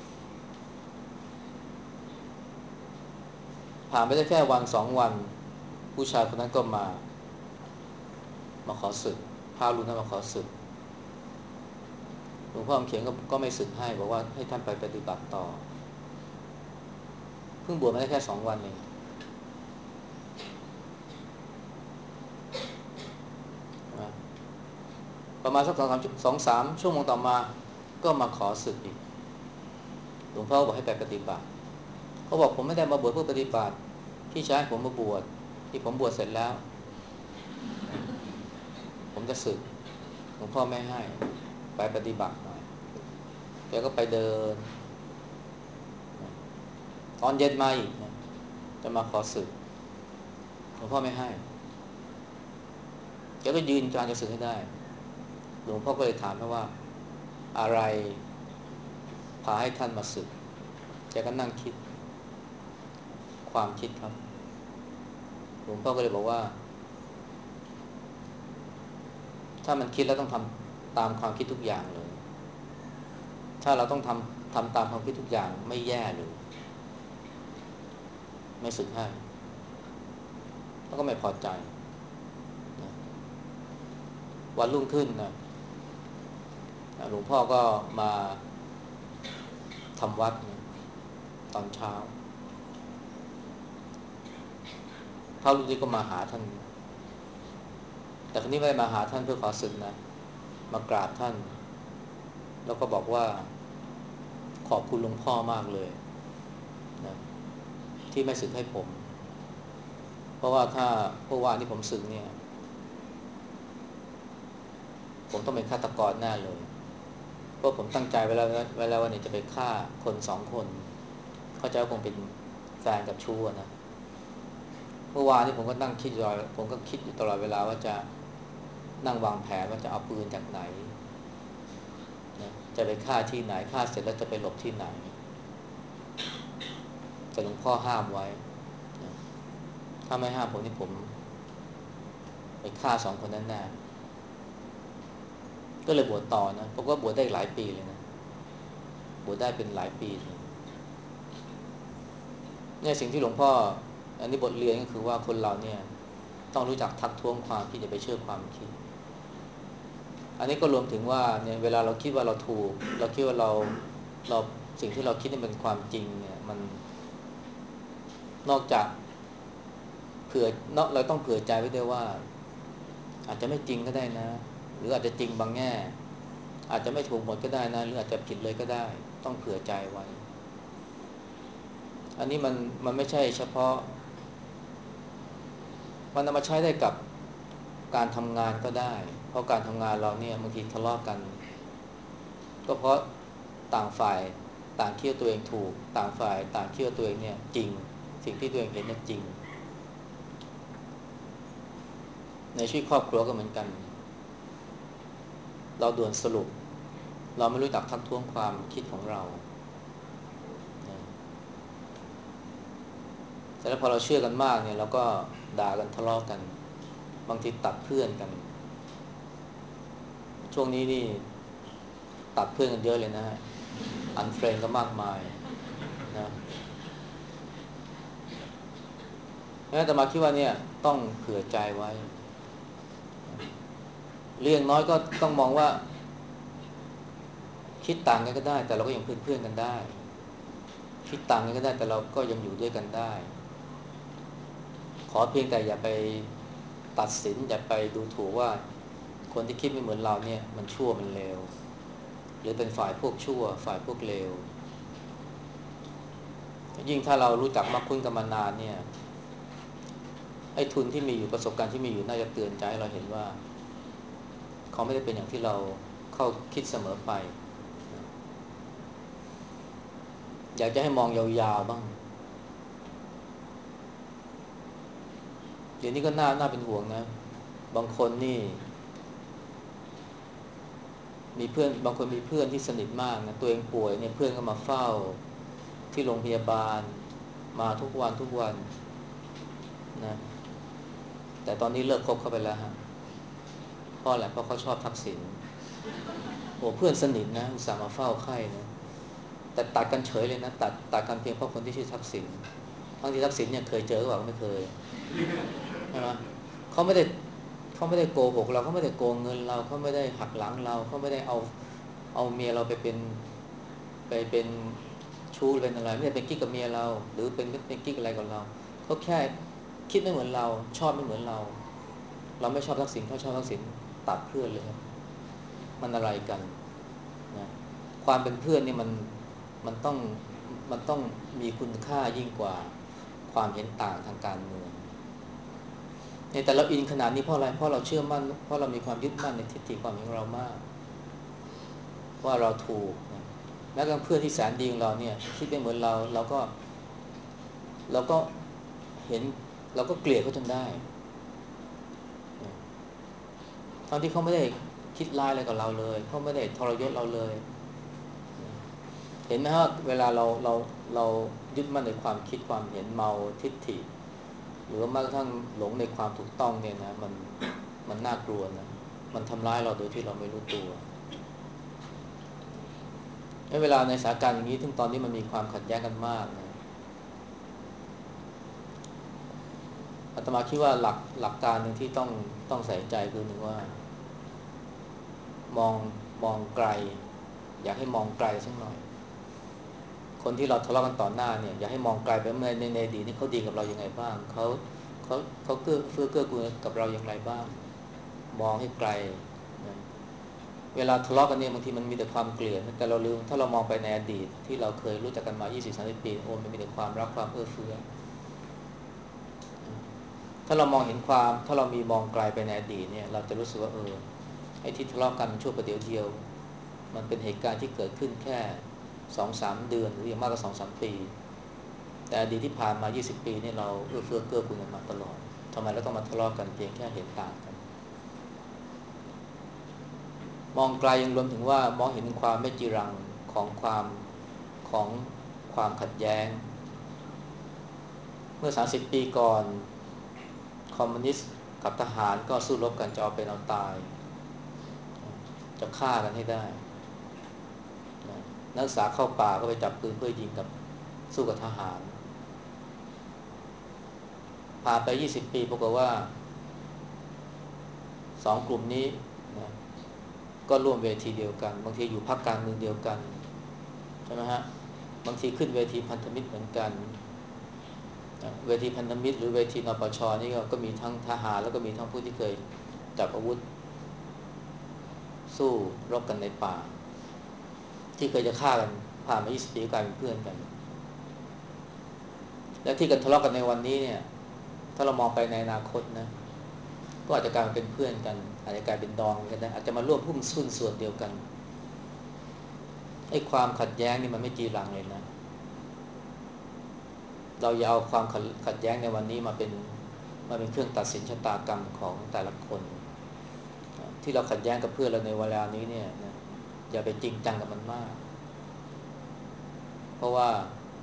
ผ่านไปได้แค่วันสองวันผู้ชายคนนั้นก็มามาขอสึกพระรุ่นนั้นมาขอสึกหลวงพ่อคำเขียนก็ก็ไม่สึกให้บอกว่าให้ท่านไปปฏิบัติต่อเพิ่งบวชมาได้แค่สองวันเองนะประมาณสักสองสามสองสามชั่วโมงต่อมาก็มาขอสึกอีกหลวงพ่อบอกให้ไปปฏิบัติเขาบอกผมไม่ได้มาบวชเพื่อปฏิบัติพี่ชายผมมาบวชที่ผมบวชเสร็จแล้วผมจะสึกหลวงพ่อไม่ให้ไปปฏิบัติหน่อยแกก็ไปเดินตอนเย็นมาอีกนะจะมาขอสึกหลวงพ่อไม่ให้แกก็ยืนการจะสึกให้ได้หลวงพ่อก็เลยถามว่าอะไรพาให้ท่านมาสึกแกก็นั่งคิดความคิดครับหลวงพ่อก็เลยบอกว่าถ้ามันคิดแล้วต้องทำตามความคิดทุกอย่างเลยถ้าเราต้องทำทำตามความคิดทุกอย่างไม่แย่เลยไม่สึกให้แล้วก็ไม่พอใจนะวันรุ่งขึ้นนะหลวงพ่อก็มาทำวัดนะตอนเช้าพระรูปนี้ก็มาหาท่านแต่ครั้นี้ไม่ได้มาหาท่านเพื่อขอสึกนะมากราบท่านแล้วก็บอกว่าขอบคุณหลวงพ่อมากเลยนะที่ไม่สึกให้ผมเพราะว่าถ้าเมื่อวานที่ผมสึกเนี่ยผมต้องเป็นฆาตกรแน่เลยเพราะผมตั้งใจไว้แล้วเวลาวันนี้จะไปฆ่าคนสองคนเขาจะคงเป็นแฟนกับชู้นะเมื่อวานนี้ผมก็นั่งคิดอยู่ผมก็คิดอยู่ตลอดเวลาว่าจะนั่งวางแผนว่าจะเอาปืนจากไหนนะจะไปฆ่าที่ไหนฆ่าเสร็จแล้วจะไปหลบที่ไหนแต่หลวงพ่อห้ามไว้นะถ้าไม่ห้ามผมนี่ผมไปฆ่าสองคนนั้นแน่ก็เลยบวชต่อนะผมก็บวชได้หลายปีเลยนะบวชได้เป็นหลายปีเลยเนี่ยสิ่งที่หลวงพ่ออันนี้บทเรียนก็คือว่าคนเราเนี่ยต้องรู้จักทักท้วงความคิดอย่าไปเชื่อความคิดอันนี้ก็รวมถึงว่าเนี่ยเวลาเราคิดว่าเราถูกเราคิดว่าเราเราสิ่งที่เราคิดนี่เป็นความจริงเนี่ยมันนอกจากเผื่อนอกเราต้องเผื่อใจไว้ด้วยว่าอาจจะไม่จริงก็ได้นะหรืออาจจะจริงบางแง่อาจจะไม่ถูกหมดก็ได้นะหรืออาจจะผิดเลยก็ได้ต้องเผื่อใจไว้อันนี้มันมันไม่ใช่เฉพาะมันนำมาใช้ได้กับการทำงานก็ได้เพราะการทำงานเราเนี่ยบางทีทะเลาะกันก็เพราะต่างฝ่ายต่างคิดว่าตัวเองถูกต่างฝ่ายต่างคิดว่าตัวเองเนี่ยจริงสิ่งที่ตัวเองเห็นเนี่ยจริงในชีวิตครอบครัวก็เหมือนกันเราด่วนสรุปเราไม่รู้จักทักท้วงความคิดของเรานะแต่แล้วพอเราเชื่อกันมากเนี่ยเราก็ด่ากันทะเลาะกันบางทีตัดเพื่อนกันช่วงนี้นี่ตัดเพื่อนกันเยอะเลยนะฮะอันเฟรนก็มากมายนะงั้นแต่มาคิดว่าเนี่ยต้องเผื่อใจไว้เรื่องน้อยก็ต้องมองว่าคิดต่างกันก็ได้แต่เราก็ยังเพื่อนเพื่อนกันได้คิดต่างกันก็ได้แต่เราก็ยังอยู่ด้วยกันได้ขอเพียงแต่อย่าไปตัดสินอย่าไปดูถูกว่าคนที่คิดไม่เหมือนเราเนี่ยมันชั่วมันเลวหรือเป็นฝ่ายพวกชั่วฝ่ายพวกเลวยิ่งถ้าเรารู้จักมักคุ้นกันมานานเนี่ยไอ้ทุนที่มีอยู่ประสบการณ์ที่มีอยู่น่าจะเตือนใจให้เราเห็นว่าเขาไม่ได้เป็นอย่างที่เราเข้าคิดเสมอไปอยากจะให้มองยาวๆบ้างเดี๋ยวนี้ก็น่าน่าเป็นห่วงนะบางคนนี่มีเพื่อนบางคนมีเพื่อนที่สนิทมากนะตัวเองป่วยเนี่ยเพื่อนก็มาเฝ้าที่โรงพยาบาลมาทุกวันทุกวันนะแต่ตอนนี้เลิกคบเข้าไปแล้วฮะเพราะอะไรเพราะเขาชอบทักษิณโอ้เพื่อนสนิทนะอุตส่าห์มาเฝ้าไข้นะแต่ตัดกันเฉยเลยนะตัดตัดกันเพียงเพราะคนที่ชื่อทักษิณทั้งที่ทักษิณเนี่ยเคยเจอหรือเปล่าก็ไม่เคยใช่ไหมเขาไม่ได้เขาไม่ได้โกหกเราเขาไม่ได้โกงเงินเราเขาไม่ได้หักหลังเราเขาไม่ได้เอาเอาเมียเราไปเป็นไปเป็นชู้เป็นอะไรไม่ได้เป็นกิ๊กกับเมียเราหรือเป็นเป็นกิ๊กอะไรกับเราเขาแค่คิดไม่เหมือนเราชอบไม่เหมือนเราเราไม่ชอบทักษิณเขาชอบทักษิณตัดเพื่อนเลยครับมันอะไรกันนะความเป็นเพื่อนนี่มันมันต้องมันต้องมีคุณค่ายิ่งกว่าความเห็นต่างทางการเมืองเนี่ยแต่เราอินขนาดนี้เพราะอะไรเพราะเราเชื่อมั่นเพราะเรามีความยึดมั่นในทิฏฐิความเห็นของเรามากว่าเราถูกนะแม้กระทั่งเพื่อนที่แสนดีของเราเนี่ยคิดไม่เหมือนเราเราก็เราก็เห็นเราก็เกลียดเขาจนได้นะทั้งที่เขาไม่ได้คิดร้ายอะไรกับเราเลยเขาไม่ได้ทรยศเราเลยนะเห็นไหมฮะเวลาเราเราเรายึดมั่นในความคิดความเห็นเมาทิฏฐิหรือว่าแม้กระทั่งหลงในความถูกต้องเนี่ยนะมันมันน่ากลัวนะมันทำร้ายเราโดยที่เราไม่รู้ตัวเวลาในสถานการณ์อย่างนี้ถึงตอนนี้มันมีความขัดแย้งกันมากนะตมาคิดว่าหลักหลักการหนึ่งที่ต้องต้องใส่ใจคือหนึ่งว่ามองมองไกลอยากให้มองไกลสักหน่อยคนที่เราทะเลาะกันต่อหน้าเนี่ยอยากให้มองไกลไปเมื่อในในอดีตนี่เขาดีกับเรายังไงบ้างเขาเขาเขาเกื้อเฟื้อเกื้อกูลกับเราอย่างไรบ้างมองให้ไกลนะเวลาทะเลาะกันเนี่ยบางทีมันมีแต่ความเกลียดแต่เราลืมถ้าเรามองไปในอดีตที่เราเคยรู้จักกันมายี่สิบ สามสิบปีโอ้มันมีแต่ความรักความเอื้อเฟื้อถ้าเรามองเห็นความถ้าเรามีมองไกลไปในอดีตเนี่ยเราจะรู้สึกว่าเออไอ้ที่ทะเลาะกันชั่วประเดี๋ยวเดียวมันเป็นเหตุการณ์ที่เกิดขึ้นแค่ สองถึงสาม เดือนหรืออย่างมากก็ สองถึงสาม ปีแต่อดีตที่ผ่านมายี่สิบปีนี่เราเอื้อเฟื้อเกื้อกูลกันมาตลอดทำไมเราต้องมาทะเลาะกันเพียงแค่เห็นต่างกันมองไกลยังรวมถึงว่ามองเห็นความไม่จีรังของความของความขัดแย้งเมื่อสามสิบปีก่อนคอมมิวนิสต์กับทหารก็สู้รบกันจะเอาเป็นเอาตายจะฆ่ากันให้ได้นักศึกษาเข้าป่าก็ไปจับปืนเพื่อยิงกับสู้กับทหารผ่านไปยี่สิบปีปรากฏว่าสองกลุ่มนี้นะก็ร่วมเวทีเดียวกันบางทีอยู่พรรคการเมืองเดียวกันใช่ไหมฮะบางทีขึ้นเวทีพันธมิตรเหมือนกันเวทีพันธมิตรหรือเวทีนปชนี่ก็ก็มีทั้งทหารแล้วก็มีทั้งผู้ที่เคยจับอาวุธสู้รบกันในป่าที่เคยจะฆ่ากันผ่านมายี่สิบปีกลายเป็นเพื่อนกันและที่กันทะเลาะกันในวันนี้เนี่ยถ้าเรามองไปในอนาคตนะก็อาจจะกลายเป็นเพื่อนกันอาจจะกลายเป็นดองกันได้อาจจะมาร่วมหุ้นส่วนส่วนเดียวกันไอ้ความขัดแย้งนี่มันไม่จีรังเลยนะเราอย่าเอาความขัดแย้งในวันนี้มาเป็นมาเป็นเครื่องตัดสินชะตากรรมของแต่ละคนที่เราขัดแย้งกับเพื่อนเราในเวลานี้เนี่ยนะอย่าไปจริงจังกับมันมากเพราะว่า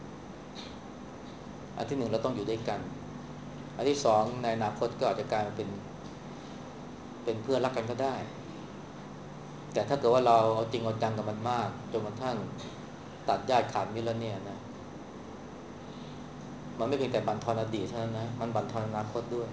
อันที่หนึ่งเราต้องอยู่ด้วยกันอันที่สองในอนาคตก็อาจจะกลายมาเป็นเป็นเพื่อนรักกันก็ได้แต่ถ้าเกิดว่าเราเอาจริงเอาจังกับมันมากจนกระทั่งตัดญาติขาดมิตรแล้วเนี่ยนะมันไม่เพียงแต่บั่นทอนอดีตเท่านั้นนะมันบั่นทอนอนาคตด้วย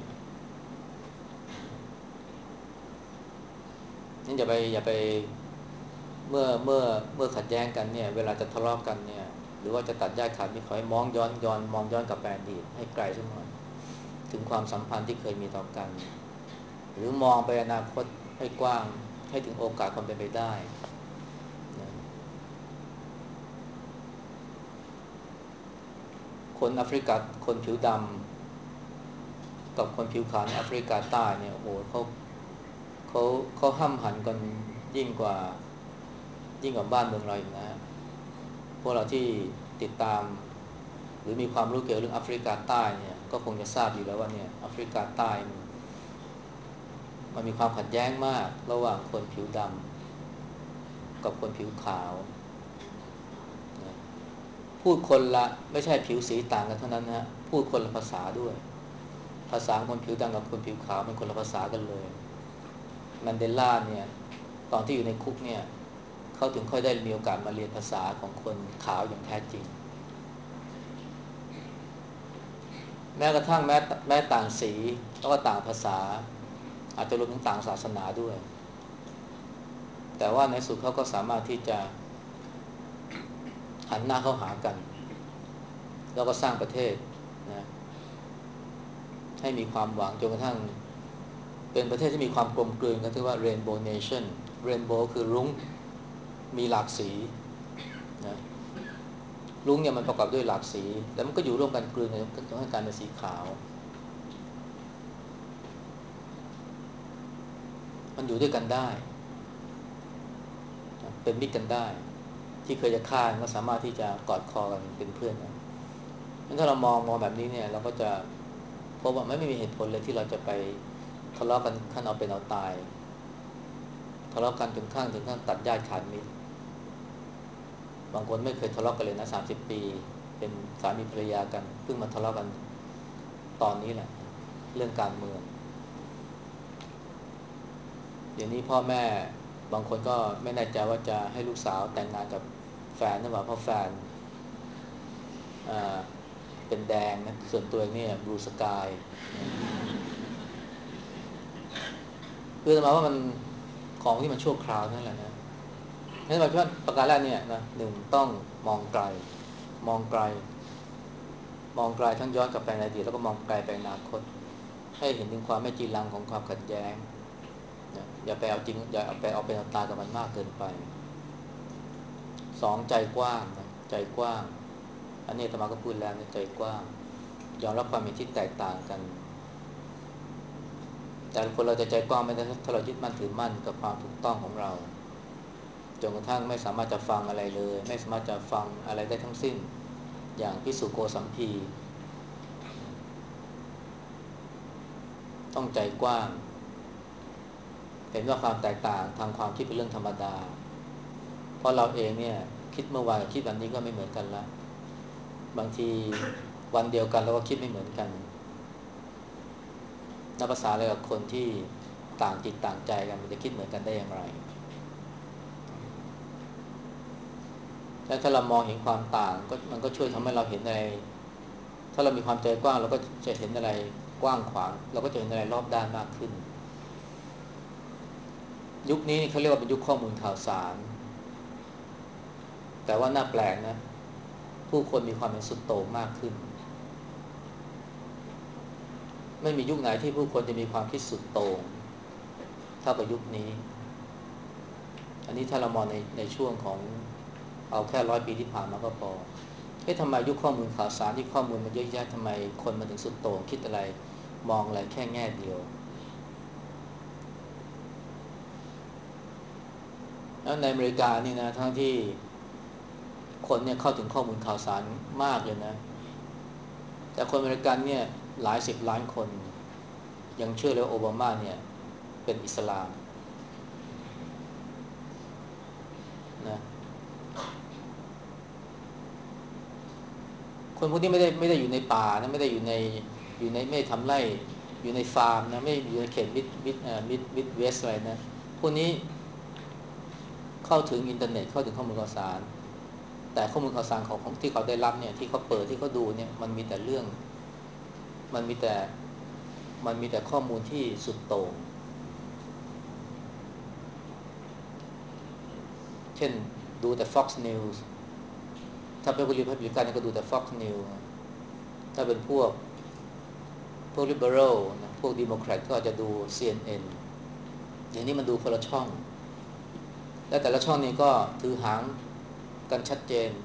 นี่อย่าไปอย่าไปเมื่อเมื่อเมื่อขัดแย้งกันเนี่ยเวลาจะทะเลาะกันเนี่ยหรือว่าจะตัดญาติขาดมิตรขอให้มองย้อนย้อนมองย้อนกลับไปอดีตให้ไกลสักหน่อยถึงความสัมพันธ์ที่เคยมีต่อกันหรือมองไปอนาคตให้กว้างให้ถึงโอกาสความเป็นไปได้นะคนแอฟริกาคนผิวดำกับคนผิวขาวในแอฟริกาใต้เนี่ยโอ้โหเขาเขาเขาห้ำหันกันยิ่งกว่ายิ่งกว่าบ้านเมืองเราอีกนะฮะพวกเราที่ติดตามหรือมีความรู้เกี่ยวกับเรื่องแอฟริกาใต้เนี่ยก็คงจะทราบอยู่แล้วว่าเนี่ยแอฟริกาใต้มันมีความขัดแย้งมากระหว่างคนผิวดำกับคนผิวขาวนะพูดคนละไม่ใช่ผิวสีต่างกันเท่านั้นนะพูดคนละภาษาด้วยภาษาคนผิวดำกับคนผิวขาวเป็นคนละภาษากันเลยมันเดลาเนี่ยตอนที่อยู่ในคุกเนี่ยเขาถึงค่อยได้มีโอกาสมาเรียนภาษาของคนขาวอย่างแท้จริงแม้กระทั่งแม้แม้ต่างสีแล้วก็ต่างภาษาอาจจะรวมถึงต่างศาสนาด้วยแต่ว่าในสุดเขาก็สามารถที่จะหันหน้าเข้าหากันแล้วก็สร้างประเทศนะให้มีความหวังจนกระทั่งเป็นประเทศที่มีความกลมกลืนกันที่ว่า Rainbow Nation Rainbow คือรุ้งมีหลากสีนะรุ้งเนี่ยมันประกอบด้วยหลากสีแล้วมันก็อยู่ร่วมกันกลืนกันจนให้กลายเป็นสีขาวมันอยู่ด้วยกันได้เป็นมิตรกันได้ที่เคยจะฆ่าก็สามารถที่จะกอดคอกันเป็นเพื่อนกันงั้นถ้าเรามองมองแบบนี้เนี่ยเราก็จะพบว่าไม่มีเหตุผลเลยที่เราจะไปทะเลาะกันขั้นเอาเป็นเอาตายทะเลาะกันถึงขั้นถึงขั้นตัดญาติขาดมิตรบางคนไม่เคยทะเลาะกันเลยนะสามสิบปีเป็นสามีภรรยากันเพิ่งมาทะเลาะกันตอนนี้แหละเรื่องการเมืองเดี๋ยวนี้พ่อแม่บางคนก็ไม่แน่ใจว่าจะให้ลูกสาวแต่งงานกับแฟนหรือเปล่าเพราะแฟนเป็นแดงนะส่วนตัวเนี่ยบลูสกายคือหมายว่ามันของที่มันชั่วคราวนั่นแหละนะนั่นหมายความว่าประการแรกเนี่ยนะหนึ่งต้องมองไกลมองไกลมองไกลทั้งย้อนกลับไปในอดีตแล้วก็มองไกลไปอนาคตให้เห็นถึงความไม่จีรังของความขัดแย้งนะอย่าไปเอาจริงอย่าเอาไปเอาเป็นเอาตายกับมันมากเกินไปสองใจกว้างนะใจกว้างอันนี้อาตมาก็พูดแล้วนะใจกว้างยอมรับความเห็นที่แตกต่างกันแต่คนเราจะใจกว้างไม่ได้ถ้าเรายึดมั่นถือมั่นกับความถูกต้องของเราจนกระทั่งไม่สามารถจะฟังอะไรเลยไม่สามารถจะฟังอะไรได้ทั้งสิ้นอย่างภิกษุโกสัมพีต้องใจกว้างเห็นว่าความแตกต่างทางความคิดเป็นเรื่องธรรมดาเพราะเราเองเนี่ยคิดเมื่อวานกับคิดวันนี้ก็ไม่เหมือนกันละบางทีวันเดียวกันเราก็คิดไม่เหมือนกันนับภาษาอะไรกับคนที่ต่างจิตต่างใจกันมันจะคิดเหมือนกันได้อย่างไรและถ้าเรามองเห็นความต่างก็มันก็ช่วยทำให้เราเห็นอะไรถ้าเรามีความใจกว้างเราก็จะเห็นอะไรกว้างขวางเราก็จะเห็นอะไรรอบด้านมากขึ้นยุคนี้เขาเรียกว่าเป็นยุคข้อมูลข่าวสารแต่ว่าน่าแปลกนะผู้คนมีความเป็นสุดโต่งมากขึ้นไม่มียุคไหนที่ผู้คนจะมีความคิดสุดโต่งเท่ากับยุคนี้อันนี้ถ้าเรามองในในช่วงของเอาแค่ร้อยปีที่ผ่านมาก็พอเอ๊ะทำไมยุคข้อมูลข่าวสารที่ข้อมูลมันเยอะแยะทำไมคนมันถึงสุดโต่งคิดอะไรมองอะไรแค่แง่เดียวแล้วในอเมริกานี่นะทั้งที่คนเนี่ยเข้าถึงข้อมูลข่าวสารมากเลยนะแต่คนอเมริกันเนี่ยหลายสิบล้านคนยังเชื่อเลยว่าโอบามาเนี่ยเป็นอิสลามนะคนพวกนี้ไม่ได้ไม่ได้อยู่ในป่านะไม่ได้อยู่ในอยู่ในไม่ทำไร่อยู่ในฟาร์มนะไม่อยู่ในเขตมิดมิดเอ่อมิดมิดเวสอะไรนะพวกนี้เข้าถึงอินเทอร์เน็ตเข้าถึงข้อมูลข่าวสารแต่ข้อมูลข่าวสารของของที่เขาได้รับเนี่ยที่เขาเปิดที่เขาดูเนี่ยมันมีแต่เรื่องมันมีแต่มันมีแต่ข้อมูลที่สุดโต่งเช่นดูแต่ Fox News ถ้าเป็นคนรีพับลิกันก็ดูแต่ Fox News ถ้าเป็นพวกพวก liberal นะพวก Democrat ก็อาจจะดู ซี เอ็น เอ็น อย่างนี้มันดูคนละช่องและแต่ละช่องนี้ก็ถือหางกันชัดเจน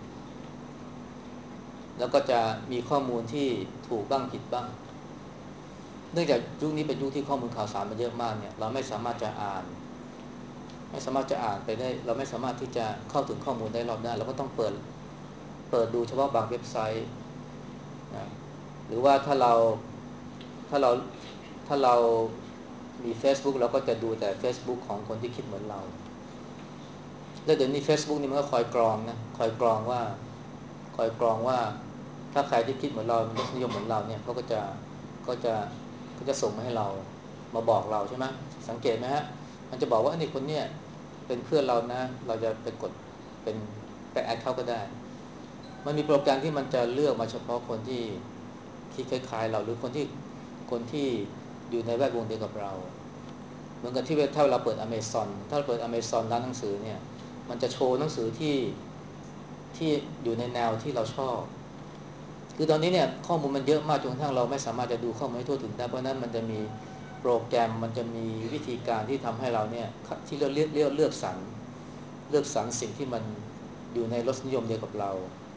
แล้วก็จะมีข้อมูลที่ถูกบ้างผิดบ้างเนื่องจากยุคนี้เป็นยุคที่ข้อมูลข่าวสารมันเยอะมากเนี่ยเราไม่สามารถจะอ่านไม่สามารถจะอ่านไปได้เราไม่สามารถที่จะเข้าถึงข้อมูลได้รอบด้านเราก็ต้องเปิดเปิดดูเฉพาะบางเว็บไซต์นะหรือว่าถ้าเราถ้าเราถ้าเรามี Facebook เราก็จะดูแต่ Facebook ของคนที่คิดเหมือนเราแล้วเดี๋ยวนี้ Facebook นี่มันก็คอยกรองนะคอยกรองว่าคอยกรองว่าถ้าใครที่คิดเหมือนเรารสนิยมเหมือนเราเนี่ยเขาก็จะก็จะก็จะส่งมาให้เรามาบอกเราใช่ไหมสังเกตไหมฮะมันจะบอกว่าไอ้นี่คนเนี่ยเป็นเพื่อนเรานะเราจะไปกดเป็นไปแอดเขาก็ได้มันมีโปรแกรมที่มันจะเลือกมาเฉพาะคนที่คิดคล้ายๆเราหรือคนที่คนที่อยู่ในแวดวงเดียวกับเราเหมือนกับที่ถ้าเราเปิดอเมซอนถ้าเราเปิดอเมซอนร้านหนังสือเนี่ยมันจะโชว์หนังสือที่ที่อยู่ในแนวที่เราชอบคือตอนนี้เนี่ยข้อมูลมันเยอะมากจนกระทั่งเราไม่สามารถจะดูข้อมูลให้ทั่วถึงได้เพราะนั้นมันจะมีโปรแกรมมันจะมีวิธีการที่ทำให้เราเนี่ยที่เราเลือกเลือกเลือกสรรเลือกสรรสิ่งที่มันอยู่ในรสนิยมเดียวกับเรา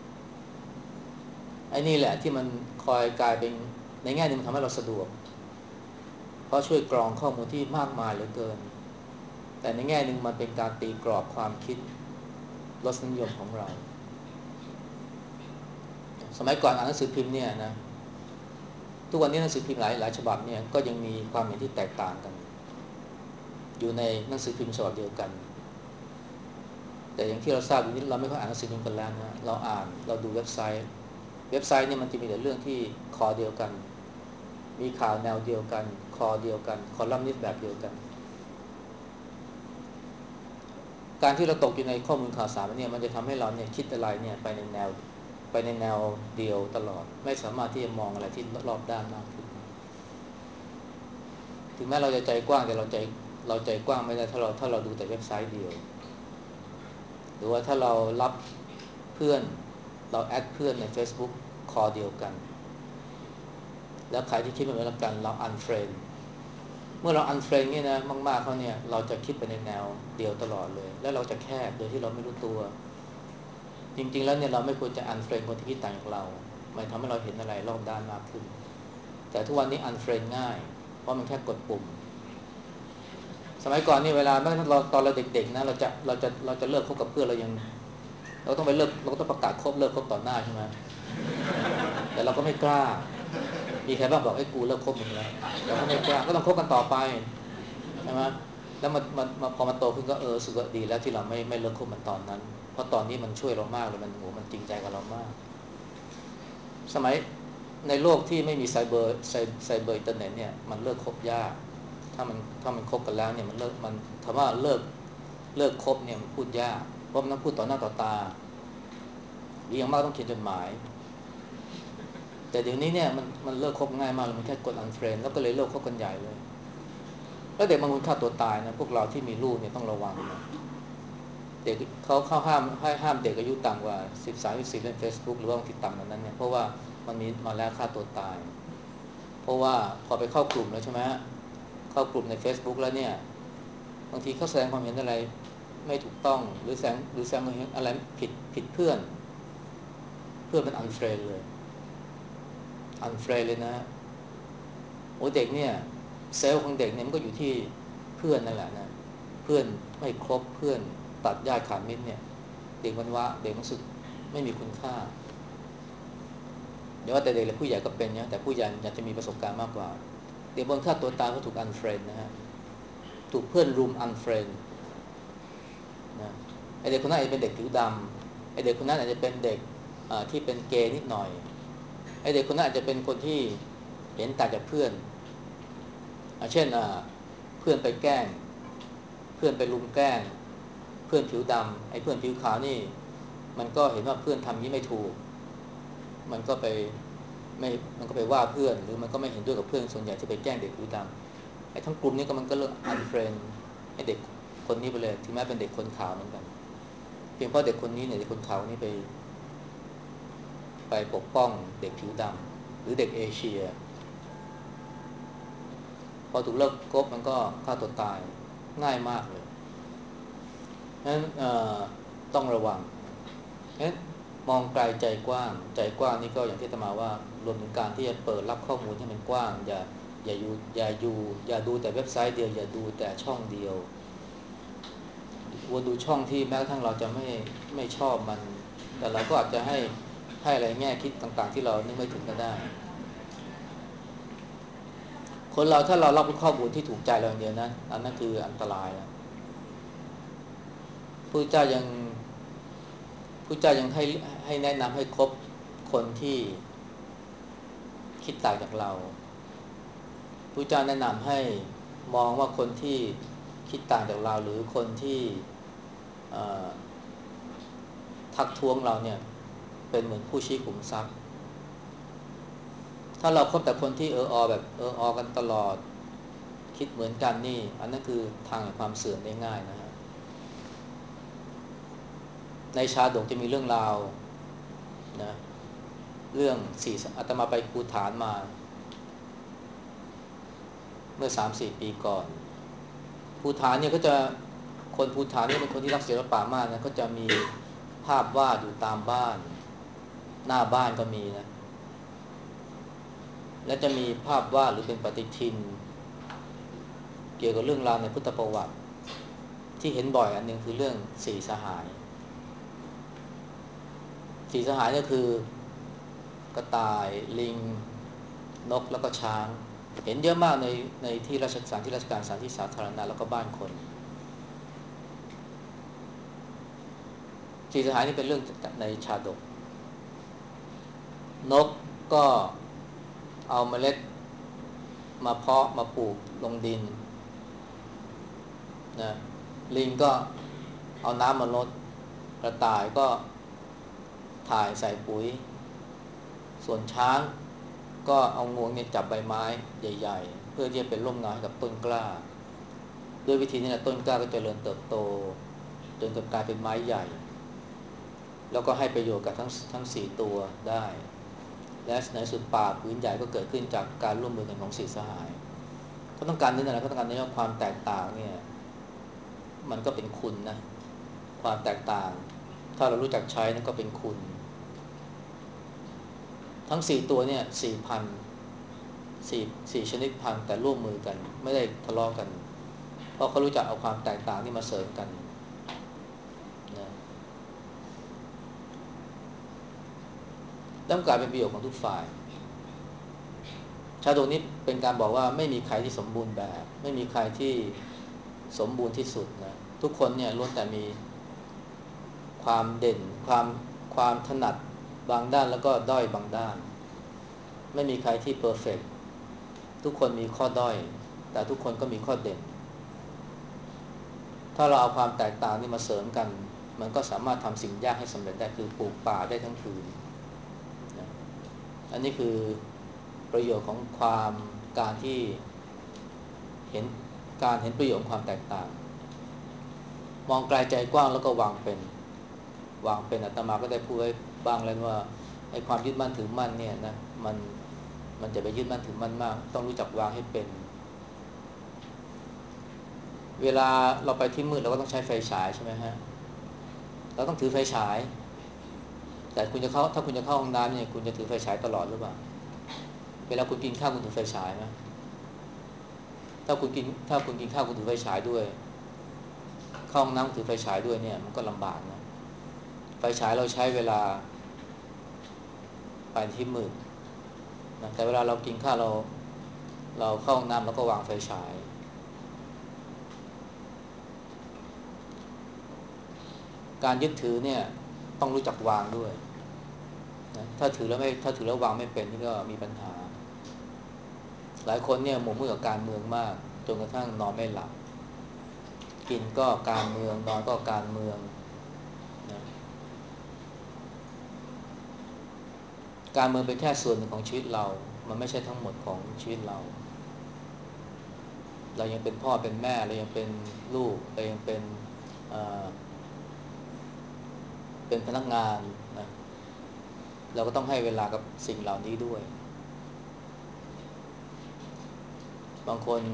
ไอ้นี่แหละที่มันคอยกลายเป็นในแง่นึงมันทำให้เราสะดวกเพราะช่วยกรองข้อมูลที่มากมายเหลือเกินแต่ในแง่นึงมันเป็นการตีกรอบความคิดรสนิยมของเราสมัยก่อนอ่านหนังสือพิมพ์เนี่ยนะทุกวันนี้หนังสือพิมพ์หลายหลายฉบับเนี่ยก็ยังมีความเห็นที่แตกต่างกันอยู่ในหนังสือพิมพ์ฉบับเดียวกันแต่อย่างที่เราทราบอยู่นี้เราไม่ค่อยอ่านหนังสือพิมพ์กันแล้วนะเราอ่านเราดูเว็บไซต์เว็บไซต์เนี่ยมันจะมีแต่เรื่องที่คอเดียวกันมีข่าวแนวเดียวกันคอเดียวกันคอลัมนิสต์แบบเดียวกันการที่เราตกอยู่ในข้อมูลข่าวสารเนี่ยมันจะทำให้เราเนี่ยคิดอะไรเนี่ยไปในแนวไปในแนวเดียวตลอดไม่สามารถที่จะมองอะไรที่รอบด้านมากขึ้นถึงแม้เราจะใจกว้างแต่เราใจเราใจกว้างไม่ได้ถ้าเราถ้าเราดูแต่เว็บไซต์เดียวหรือว่าถ้าเรารับเพื่อนเราแอดเพื่อนใน Facebook คอเดียวกันแล้วใครที่คิดไม่เหมือนกันเรา unfriend เมื่อเรา unfriend เนี่ยนะมากๆเขาเนี่ยเราจะคิดไปในแนวเดียวตลอดเลยแล้วเราจะแคบโดยที่เราไม่รู้ตัวจริงๆแล้วเนี่ยเราไม่ควรจะ unfriend คนที่คิดต่างจากเรามันทำให้เราเห็นอะไรรอบด้านมากขึ้นแต่ทุกวันนี้ unfriend ง่ายเพราะมันแค่กดปุ่มสมัยก่อนนี่เวลาแม้เราตอนเราเด็กๆนะเราจะเราจะเราจะเลิกคบกับเพื่อนเรายังเราต้องไปเลิกเราต้องประกาศคบเลิกคบต่อหน้าใช่ไหมแต่เราก็ไม่กล้ามีใครบ้างบอกไอ้กูเลิกคบมึงแล้วเราก็ไม่กล้าก็ต้องคบกันต่อไปใช่ไหมแล้วมันมันพอมันโตขึ้นก็เออสุดดีแล้วที่เราไม่ไม่เลิกคบมันตอนนั้นเพราะตอนนี้มันช่วยเรามากเลยมันโหมันจริงใจกับเรามากสมัยในโลกที่ไม่มีไซเบอร์ไซไซเบอร์อินเทอร์เน็ตเนี่ยมันเลิกคบยากถ้ามันถ้ามันคบกันแล้วเนี่ยมันเลิกมันคำว่าเลิกเลิกคบเนี่ยมันพูดยากเพราะมันต้องพูดต่อหน้าต่อตาหรืออย่างมากต้องเขียนจดหมายแต่เดี๋ยวนี้เนี่ยมันมันเลิกคบง่ายมากเลยมันแค่กด unfriend แล้วก็เลยเลิกคบกันใหญ่เลยแล้วเด็กบางคนฆ่าตัวตายนะพวกเราที่มีลูกเนี่ยต้องระวังนะเด็กเขาเข้าห้ามให้ห้ามเด็กอายุต่ำกว่าสิบสาม สิบสี่เล่น Facebook หรือว่าบางทีต่ำกว่านั้นเนี่ยเพราะว่ามันมีมาแล้วฆ่าตัวตายเพราะว่าพอไปเข้ากลุ่มแล้วใช่ไหมเข้ากลุ่มใน Facebook แล้วเนี่ยบางทีเขาแสดงความเห็นอะไรไม่ถูกต้องหรือแสดงหรือแสดงความเห็นอะไรผิดผิดเพื่อนเพื่อนมัน unfriend เลย unfriend เลยนะโอ้เด็กเนี่ยเซลล์ของเด็กเนี่ยมันก็อยู่ที่เพื่อนนั่นแหละนะเพื่อนไม่ครบเพื่อนตัดญาติขาดมิตรเนี่ยเด็กมันว่าเด็กรู้สึกไม่มีคุณค่าเดี๋ยวว่าแต่เด็กและผู้ใหญ่ก็เป็นเนี่ยแต่ผู้ใหญ่อยากจะมีประสบการณ์มากกว่าเด็กบนฆ่าตัวตายก็ถูก unfriend นะฮะถูกเพื่อนรุม unfriend นะไอเด็กคนนั้นอาจจะเป็นเด็กผิวดำไอเด็กคนนั้นอาจจะเป็นเด็กที่เป็นเกย์นิดหน่อยไอเด็กคนนั้นอาจจะเป็นคนที่เห็นต่างจากเพื่อนเช่นเพื่อนไปแกล้งเพื่อนไปลุมแกล้งเพื่อนผิวดำไอ้เพื่อนผิวขาวนี่มันก็เห็นว่าเพื่อนทำนี้ไม่ถูกมันก็ไปไม่มันก็ไปว่าเพื่อนหรือมันก็ไม่เห็นด้วยกับเพื่อนส่วนใหญ่ที่ไปแกล้งเด็กผิวดำไอ้ทั้งกลุ่มนี้ก็มันก็เลิก unfriend ไอ้เด็กคนนี้ไปเลยถึงแม้เป็นเด็กคนขาวเหมือนกันเพียงเพราะเด็กคนนี้เนี่ยเด็กคนขาวนี่ไปไปปกป้องเด็กผิวดำหรือเด็กเอเชียพอถูกเลิกคบมันก็ฆ่าตัวตายง่ายมากเลยนั้นต้องระวังนั้นมองไกลใจกว้างใจกว้างนี่ก็อย่างที่อาตมาว่ารวมถึงการที่จะเปิดรับข้อมูลให้มันกว้างอย่าอย่าอยู่อย่าอยู่อย่าดูแต่เว็บไซต์เดียวอย่าดูแต่ช่องเดียวว่าดูช่องที่แม้กระทั่งเราจะไม่ไม่ชอบมันแต่เราก็อาจจะให้ให้อะไรแง่คิดต่างๆที่เรานึกไม่ถึงก็ได้คนเราถ้าเรารับข้อมูลที่ถูกใจเราอย่างเดียวนะอันนั้นคืออันตรายแล้วพระเจ้ายังพระเจ้ายังให้ให้แนะนำให้คบคนที่คิดต่างจากเราพระเจ้าแนะนำให้มองว่าคนที่คิดต่างจากเราหรือคนที่ทักท้วงเราเนี่ยเป็นเหมือนผู้ชี้ขุมทรัพย์ถ้าเราคบแต่คนที่เอออแบบเอออกันตลอดคิดเหมือนกันนี่อันนั้นคือทางแห่งความเสื่อมได้ง่ายนะฮะในชาดกจะมีเรื่องราวนะเรื่องสี่อาตมาไปภูฐานมาเมื่อ สามถึงสี่ ปีก่อนภูฐานเนี่ยก็จะคนภูฐานนี่เป็นคนที่รักศิลปะมากนะก็จะมีภาพวาดอยู่ตามบ้านหน้าบ้านก็มีนะและจะมีภาพวาดหรือเป็นปฏิทินเกี่ยวกับเรื่องราวในพุทธประวัติที่เห็นบ่อยอันนึงคือเรื่องสี่สหายสี่สหายก็คือกระต่ายลิงนกแล้วก็ช้างเห็นเยอะมากในในที่ราชสถานที่ราชการสถานที่สาธารณะแล้วก็บ้านคนสี่สหายนี่เป็นเรื่องในชาดกนกก็เอาเมล็ดมาเพาะมาปลูกลงดินนะลิงก็เอาน้ำมาลดกระต่ายก็ถ่ายใส่ปุ๋ยส่วนช้างก็เอางวงเนี่ยจับใบไม้ใหญ่ๆเพื่อที่จะเป็นร่มเงาให้กับต้นกล้าด้วยวิธีนี้นะต้นกล้าก็จเจริญเติบโตจนกลายเป็นไม้ใหญ่แล้วก็ให้ประโยชน์กับทั้งทั้งสี่ตัวได้และในสุดป่าพื้นใหญ่ก็เกิดขึ้นจากการร่วมมือกันของสี่สหายเขาต้องการนี่นะเขาต้องการนี่ว่าความแตกต่างเนี่ยมันก็เป็นคุณนะความแตกต่างถ้าเรารู้จักใช้นั่นก็เป็นคุณทั้งสี่ตัวเนี่ยสี่พันสี่สี่ชนิดพันธุ์แต่ร่วมมือกันไม่ได้ทะเลาะกันเพราะเขารู้จักเอาความแตกต่างนี่มาเสริมกันนะต้องการเป็นประโยชน์ของทุกฝ่ายชาดกนี้เป็นการบอกว่าไม่มีใครที่สมบูรณ์แบบไม่มีใครที่สมบูรณ์ที่สุดนะทุกคนเนี่ยล้วนแต่มีความเด่นความความถนัดบางด้านแล้วก็ด้อยบางด้านไม่มีใครที่เพอร์เฟกต์ทุกคนมีข้อด้อยแต่ทุกคนก็มีข้อเด่นถ้าเราเอาความแตกต่างนี่มาเสริมกันมันก็สามารถทำสิ่งยากให้สำเร็จได้คือปลูกป่าได้ทั้งคืนนะอันนี้คือประโยชน์ของความการที่เห็นการเห็นประโยชน์ของความแตกต่างมองไกลใจกว้างแล้วก็วางเป็นวางเป็นอาตมาก็ได้พูดไว้บ้างแล้วว่าไอ้ความยึดมั่นถือมั่นเนี่ยนะมันมันจะไปยึดมั่นถือมั่นมากต้องรู้จักวางให้เป็นเวลาเราไปที่มืดเราก็ต้องใช้ไฟฉายใช่ไหมฮะเราต้องถือไฟฉายแต่คุณจะเข้าถ้าคุณจะเข้าห้องน้ำเนี่ยคุณจะถือไฟฉายตลอดหรือเปล่าเวลาคุณกินข้าวคุณถือไฟฉายไหมถ้าคุณกินถ้าคุณกินข้าวคุณถือไฟฉายด้วยเข้าห้องน้ำถือไฟฉายด้วยเนี่ยมันก็ลำบากนะไฟฉายเราใช้เวลาไปที่มืดนะแต่เวลาเรากินข้าวเราเราเข้าห้องน้ำเราก็วางไฟฉายการยึดถือเนี่ยต้องรู้จักวางด้วยนะถ้าถือแล้วไม่ถ้าถือแล้ววางไม่เป็นนี่ก็มีปัญหาหลายคนเนี่ยหมกมุ่นกับการเมืองมากจนกระทั่งนอนไม่หลับกินก็การเมืองนอนก็การเมืองนะการเมืองเป็นแค่ส่วนหนึ่งของชีวิตเรามันไม่ใช่ทั้งหมดของชีวิตเราเรายังเป็นพ่อเป็นแม่เรายังเป็นลูกเรายังเป็นเอ่อเป็นพนักงานนะเราก็ต้องให้เวลากับสิ่งเหล่านี้ด้วยบางคน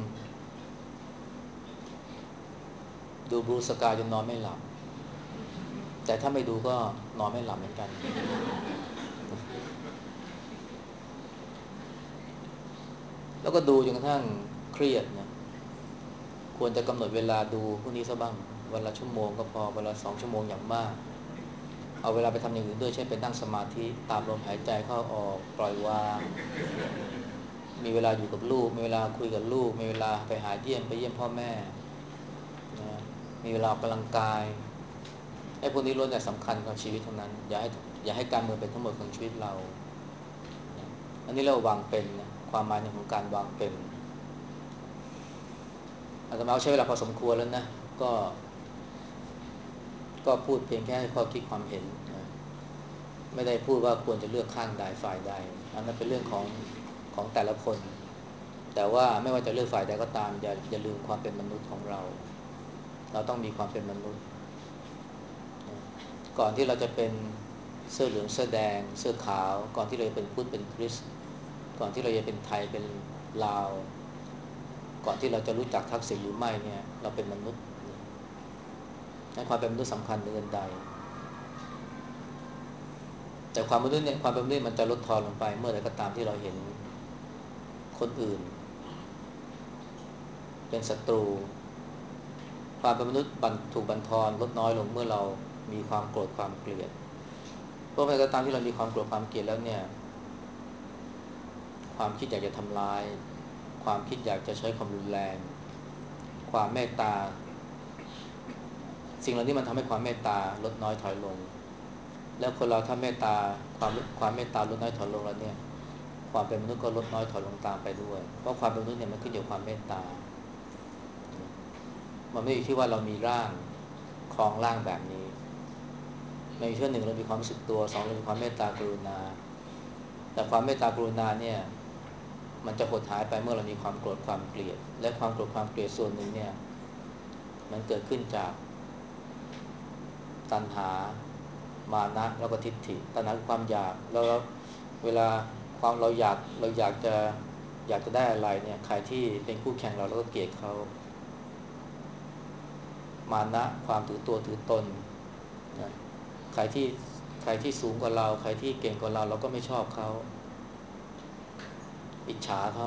ดูบลูสกายจนนอนไม่หลับแต่ถ้าไม่ดูก็นอนไม่หลับเหมือนกันแล้วก็ดูจนกระทั่งเครียดนะควรจะกำหนดเวลาดูพวกนี้ซะบ้างวันละชั่วโมงก็พอวันละสองชั่วโมงอย่างมากเอาเวลาไปทำอย่างอื่นด้วยเช่นไปนั่งสมาธิตามลมหายใจเข้าออกปล่อยวางมีเวลาอยู่กับลูกมีเวลาคุยกับลูกมีเวลาไปหาเยี่ยมไปเยี่ยมพ่อแม่นะมีเวลาออกกำลังกายไอ้พวกนี้ล้วนแต่สำคัญกับชีวิตทั้งนั้นอย่าให้อย่าให้การเมืองเป็นทั้งหมดของชีวิตเรานะอันนี้เราวางเป็นนะความหมายหนึ่งของการวางเป็นอาตมาใช้เวลาพอสมควรแล้วนะก็ก็พูดเพียงแค่ให้ข้อคิดความเห็นนะไม่ได้พูดว่าควรจะเลือกข้างใดฝ่ายใดอันนั้นเป็นเรื่องของของแต่ละคนแต่ว่าไม่ว่าจะเลือกฝ่ายใดก็ตามอย่าอย่าลืมความเป็นมนุษย์ของเราเราต้องมีความเป็นมนุษย์นะก่อนที่เราจะเป็นเสื้อเหลืองเสื้อแดงเสื้อขาวก่อนที่เราจะเป็นพุทธเป็นคริสต์ก่อนที่เราจะเป็นไทยเป็นลาวก่อนที่เราจะรู้จักทักษิณหรือไม่เนี่ยเราเป็นมนุษย์ให้ความเป็นมนุษย์สำคัญเกินใดแต่ความมนุษย์เนี่ยความเป็นมนุษย์มันจะลดทอนลงไปเมื่อใดก็ตามที่เราเห็นคนอื่นเป็นศัตรูความเป็นมนุษย์บันถูกบั่นทอนลดน้อยลงเมื่อเรามีความโกรธความเกลียดเพราะเมื่อใดก็ตามที่เรามีความโกรธความเกลียดแล้วเนี่ยความคิดอยากจะทำร้ายความคิดอยากจะใช้ความรุนแรงความเมตตาสิ่งเหล่านี้มันทำให้ความเมตตาลดน้อยถอยลงแล้วคนเราถ้าเมตตาความความเมตตาลดน้อยถอยลงแล้วเนี่ยความเป็นมนุษย์ก็ลดน้อยถอยลงตามไปด้วยเพราะความเป็นมนุษย์เนี่ยมันขึ้นอยู่กับความเมตตามันไม่อยู่ที่ว่าเรามีร่างครองร่างแบบนี้ในเชื่อหนึ่งเรามีความรู้สึกตัวสองเรามีความเมตตากรุณาแต่ความเมตตากรุณาเนี่ยมันจะหดหายไปเมื่อเรามีความโกรธความเกลียดและความโกรธความเกลียดส่วนหนึ่งเนี่ยมันเกิดขึ้นจากตัณหามานะแล้วก็ทิฏฐิตัณหาคือความอยากแล้วเวลาความเราอยากเราอยากจะอยากจะได้อะไรเนี่ยใครที่เป็นคู่แข่งเราเราก็เกลียดเขามานะความถือตัวถือตนนะใครที่ใครที่สูงกว่าเราใครที่เก่งกว่าเราเราก็ไม่ชอบเขาอิจฉาเขา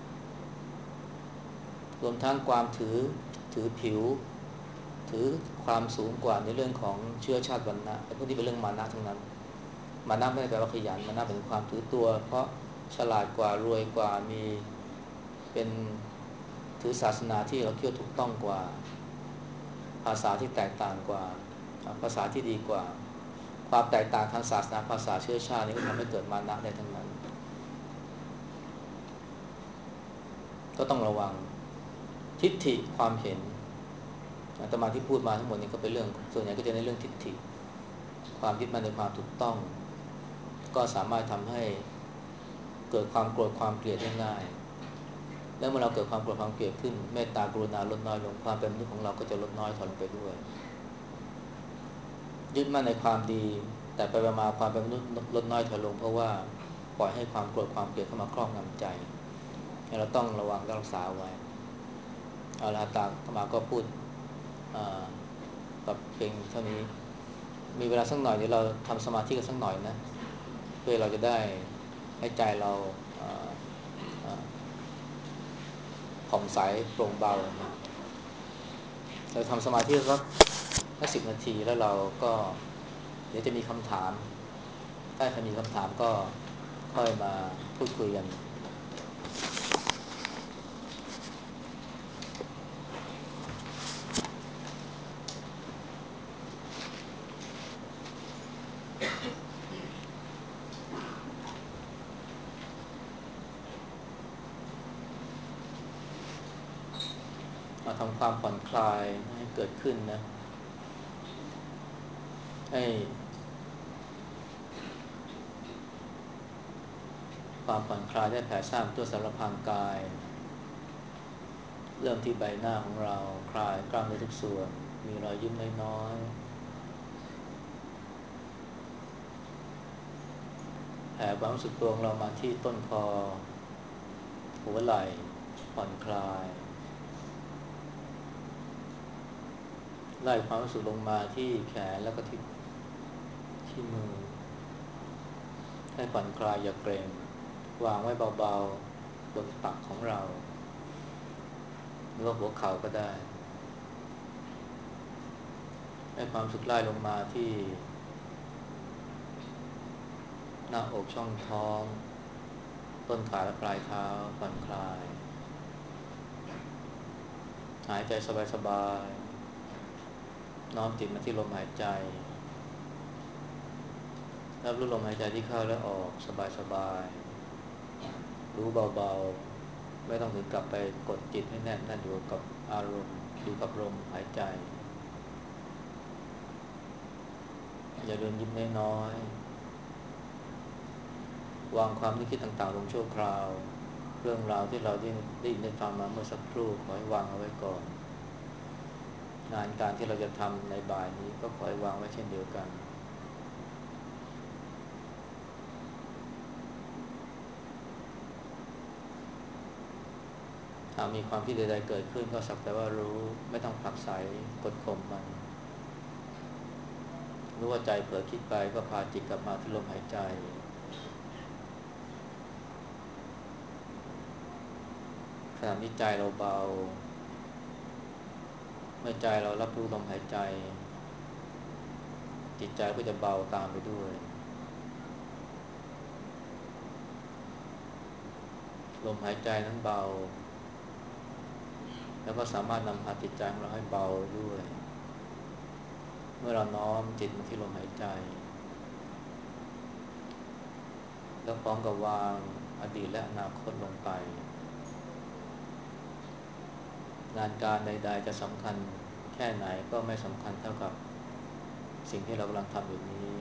รวมทั้งความถือถือผิวถือความสูงกว่าในเรื่องของเชื้อชาติวรรณะไอ้พวกนี้เป็นเรื่องมานะทั้งนั้นมานะไม่ได้แปลว่าขยันมานะเป็นความถือตัวเพราะฉลาดกว่ารวยกว่ามีเป็นถือศาสนาที่เราเคี่ยวถูกต้องกว่าภาษาที่แตกต่างกว่าภาษาที่ดีกว่าความแตกต่างทางศาสนาภาษาเชื้อชาตินี่ก็ทำให้เกิดมานะได้ทั้งนั้นก็ต้องระวังทิฏฐิความเห็นอาตมาที่พูดมาทั้งหมดนี้ก็เป็นเรื่องส่วนใหญ่ก็จะในเรื่องทิฏฐิความยึดมั่นในความถูกต้องก็สามารถทำให้เกิดความโกรธความเกลียดได้ง่ายแล้วเมื่อเราเกิดความโกรธความเกลียดขึ้นเมตตากรุณาลดน้อยลงความเป็นมนุษย์ของเราก็จะลดน้อยถอยลงไปด้วยยึดมั่นในความดีแต่ไปมาความเป็นมนุษย์ลดน้อยถอยลงเพราะว่าปล่อยให้ความโกรธความเกลียดเข้ามาครอบงำใจเราต้องระวังรักษาไว้เอาละตาธรรมาก็พูดกับเพลงเท่านี้มีเวลาสักหน่อยเดี๋ยวเราทำสมาธิกันสักหน่อยนะเพื่อเราจะได้ให้ใจเราผ่องใสโปร่งเบานะเราทำสมาธิสักสักสิบนาทีแล้วเราก็เดี๋ยวจะมีคำถามถ้าใครมีคำถามก็ค่อยมาพูดคุยกันมาทำความผ่อนคลายให้เกิดขึ้นนะให้ความผ่อนคลายได้แผ่ซ่านตัวสารพางกายเริ่มที่ใบหน้าของเราคลายกล้ามเนื้อทุกส่วนมีรอยยิ้มน้อยๆแผ่ความรู้สึกตัวของเรามาที่ต้นคอหัวไหล่ผ่อนคลายไล่ความรู้สึกลงมาที่แขนแล้วก็ที่ที่มือให้ผ่อนคลายอย่าเกร็งวางไว้เบาๆบนตักของเราหรือว่าหัวเข่าก็ได้ให้ความรู้สึกไล่ลงมาที่หน้าอกช่องท้องต้นขาและปลายเท้าผ่อนคลายหายใจสบายๆน้อมจิตมาที่ลมหายใจรับรู้ลมหายใจที่เข้าและออกสบายๆรู้เบาๆไม่ต้องถึงกลับไปกดจิตให้แน่นนั่นอยู่กับอารมณ์อยู่กับลมหายใจอย่าลืมยิ้มน้อยๆวางความนึกคิดต่างๆลงชั่วคราวเรื่องราวที่เราได้ได้ยินได้ฟังมาเมื่อสักครู่ขอให้วางเอาไว้ก่อนงานการที่เราจะทำในบ่ายนี้ก็ขอให้วางไว้เช่นเดียวกันหากมีความคิดใดๆเกิดขึ้นก็สักแต่ว่ารู้ไม่ต้องผลักไสกดข่มมันรู้ว่าใจเผลอคิดไปก็พาจิตกลับมาที่ลมหายใจขณะนี้ใจเราเบาเมื่อใจเรารับรู้ลมหายใจจิตใจก็จะเบาตามไปด้วยลมหายใจนั้นเบาแล้วก็สามารถนำพาจิตใจของเราให้เบาด้วยเมื่อเราน้อมจิตมาที่ลมหายใจแล้วพร้อมกับวางอดีตและอนาคตลงไปงานการใดๆจะสำคัญแค่ไหนก็ไม่สำคัญเท่ากับสิ่งที่เรากำลังทำอยู่นี้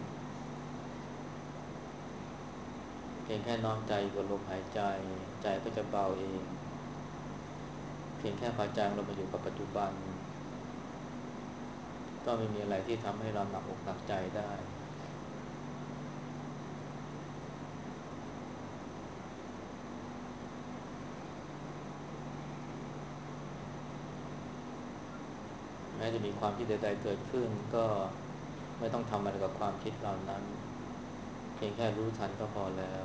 เพียงแค่น้อมใจกับลมหายใจใจก็จะเบาเองเพียงแค่พาใจเรามาอยู่กับปัจจุบันก็ไม่มีอะไรที่ทำให้เราหนักอกหนักใจได้แม้จะมีความคิดใดๆเกิดขึ้นก็ไม่ต้องทำอะไรกับความคิดเหล่านั้นเพียงแค่รู้ทันก็พอแล้ว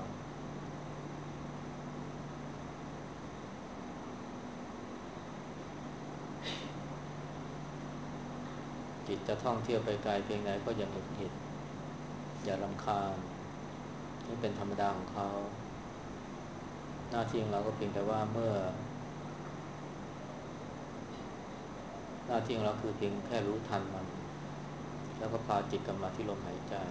จิตจะท่องเที่ยวไปไกลเพียงไหนก็อย่าหงุดหงิดอย่ารำคาญนี่เป็นธรรมดาของเขาหน้าที่ของเราก็เพียงแต่ว่าเมื่อหน้าที่ของเราคือเพียงแค่รู้ทันมันแล้วก็พาจิตกลับมาที่ลมหายใจ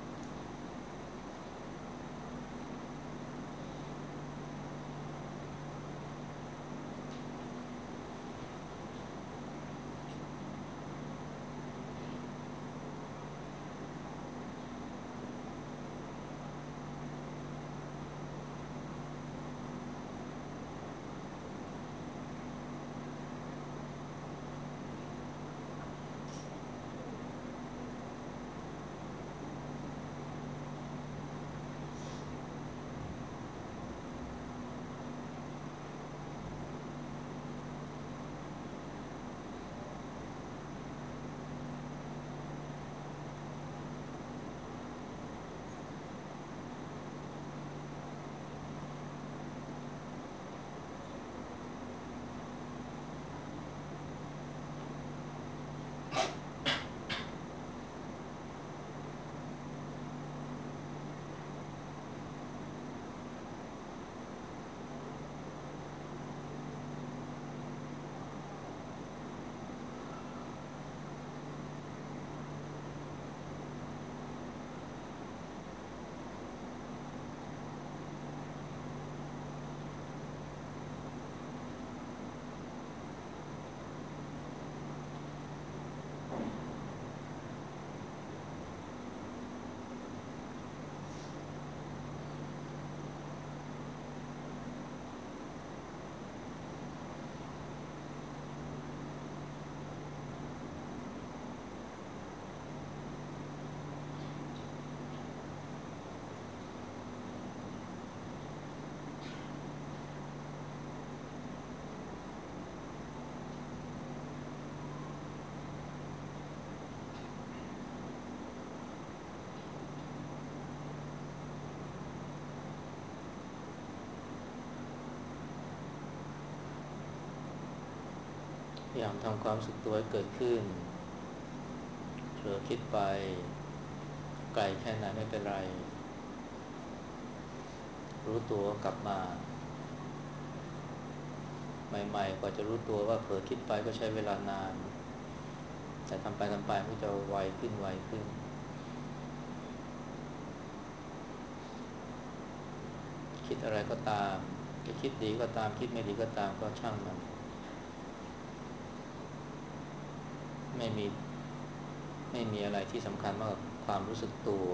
พยายามทำความรู้สึกตัวให้เกิดขึ้นเผลอคิดไปไกลแค่ไหนไม่เป็นไรรู้ตัวกลับมาใหม่ๆกว่าจะรู้ตัวว่าเผลอคิดไปก็ใช้เวลานานแต่ทำไปทำไปมันจะไวขึ้นไวขึ้นคิดอะไรก็ตามจะคิดดีก็ตามคิดไม่ดีก็ตามก็ช่างมันไม่มีไม่มีอะไรที่สำคัญมากกว่าความรู้สึกตัว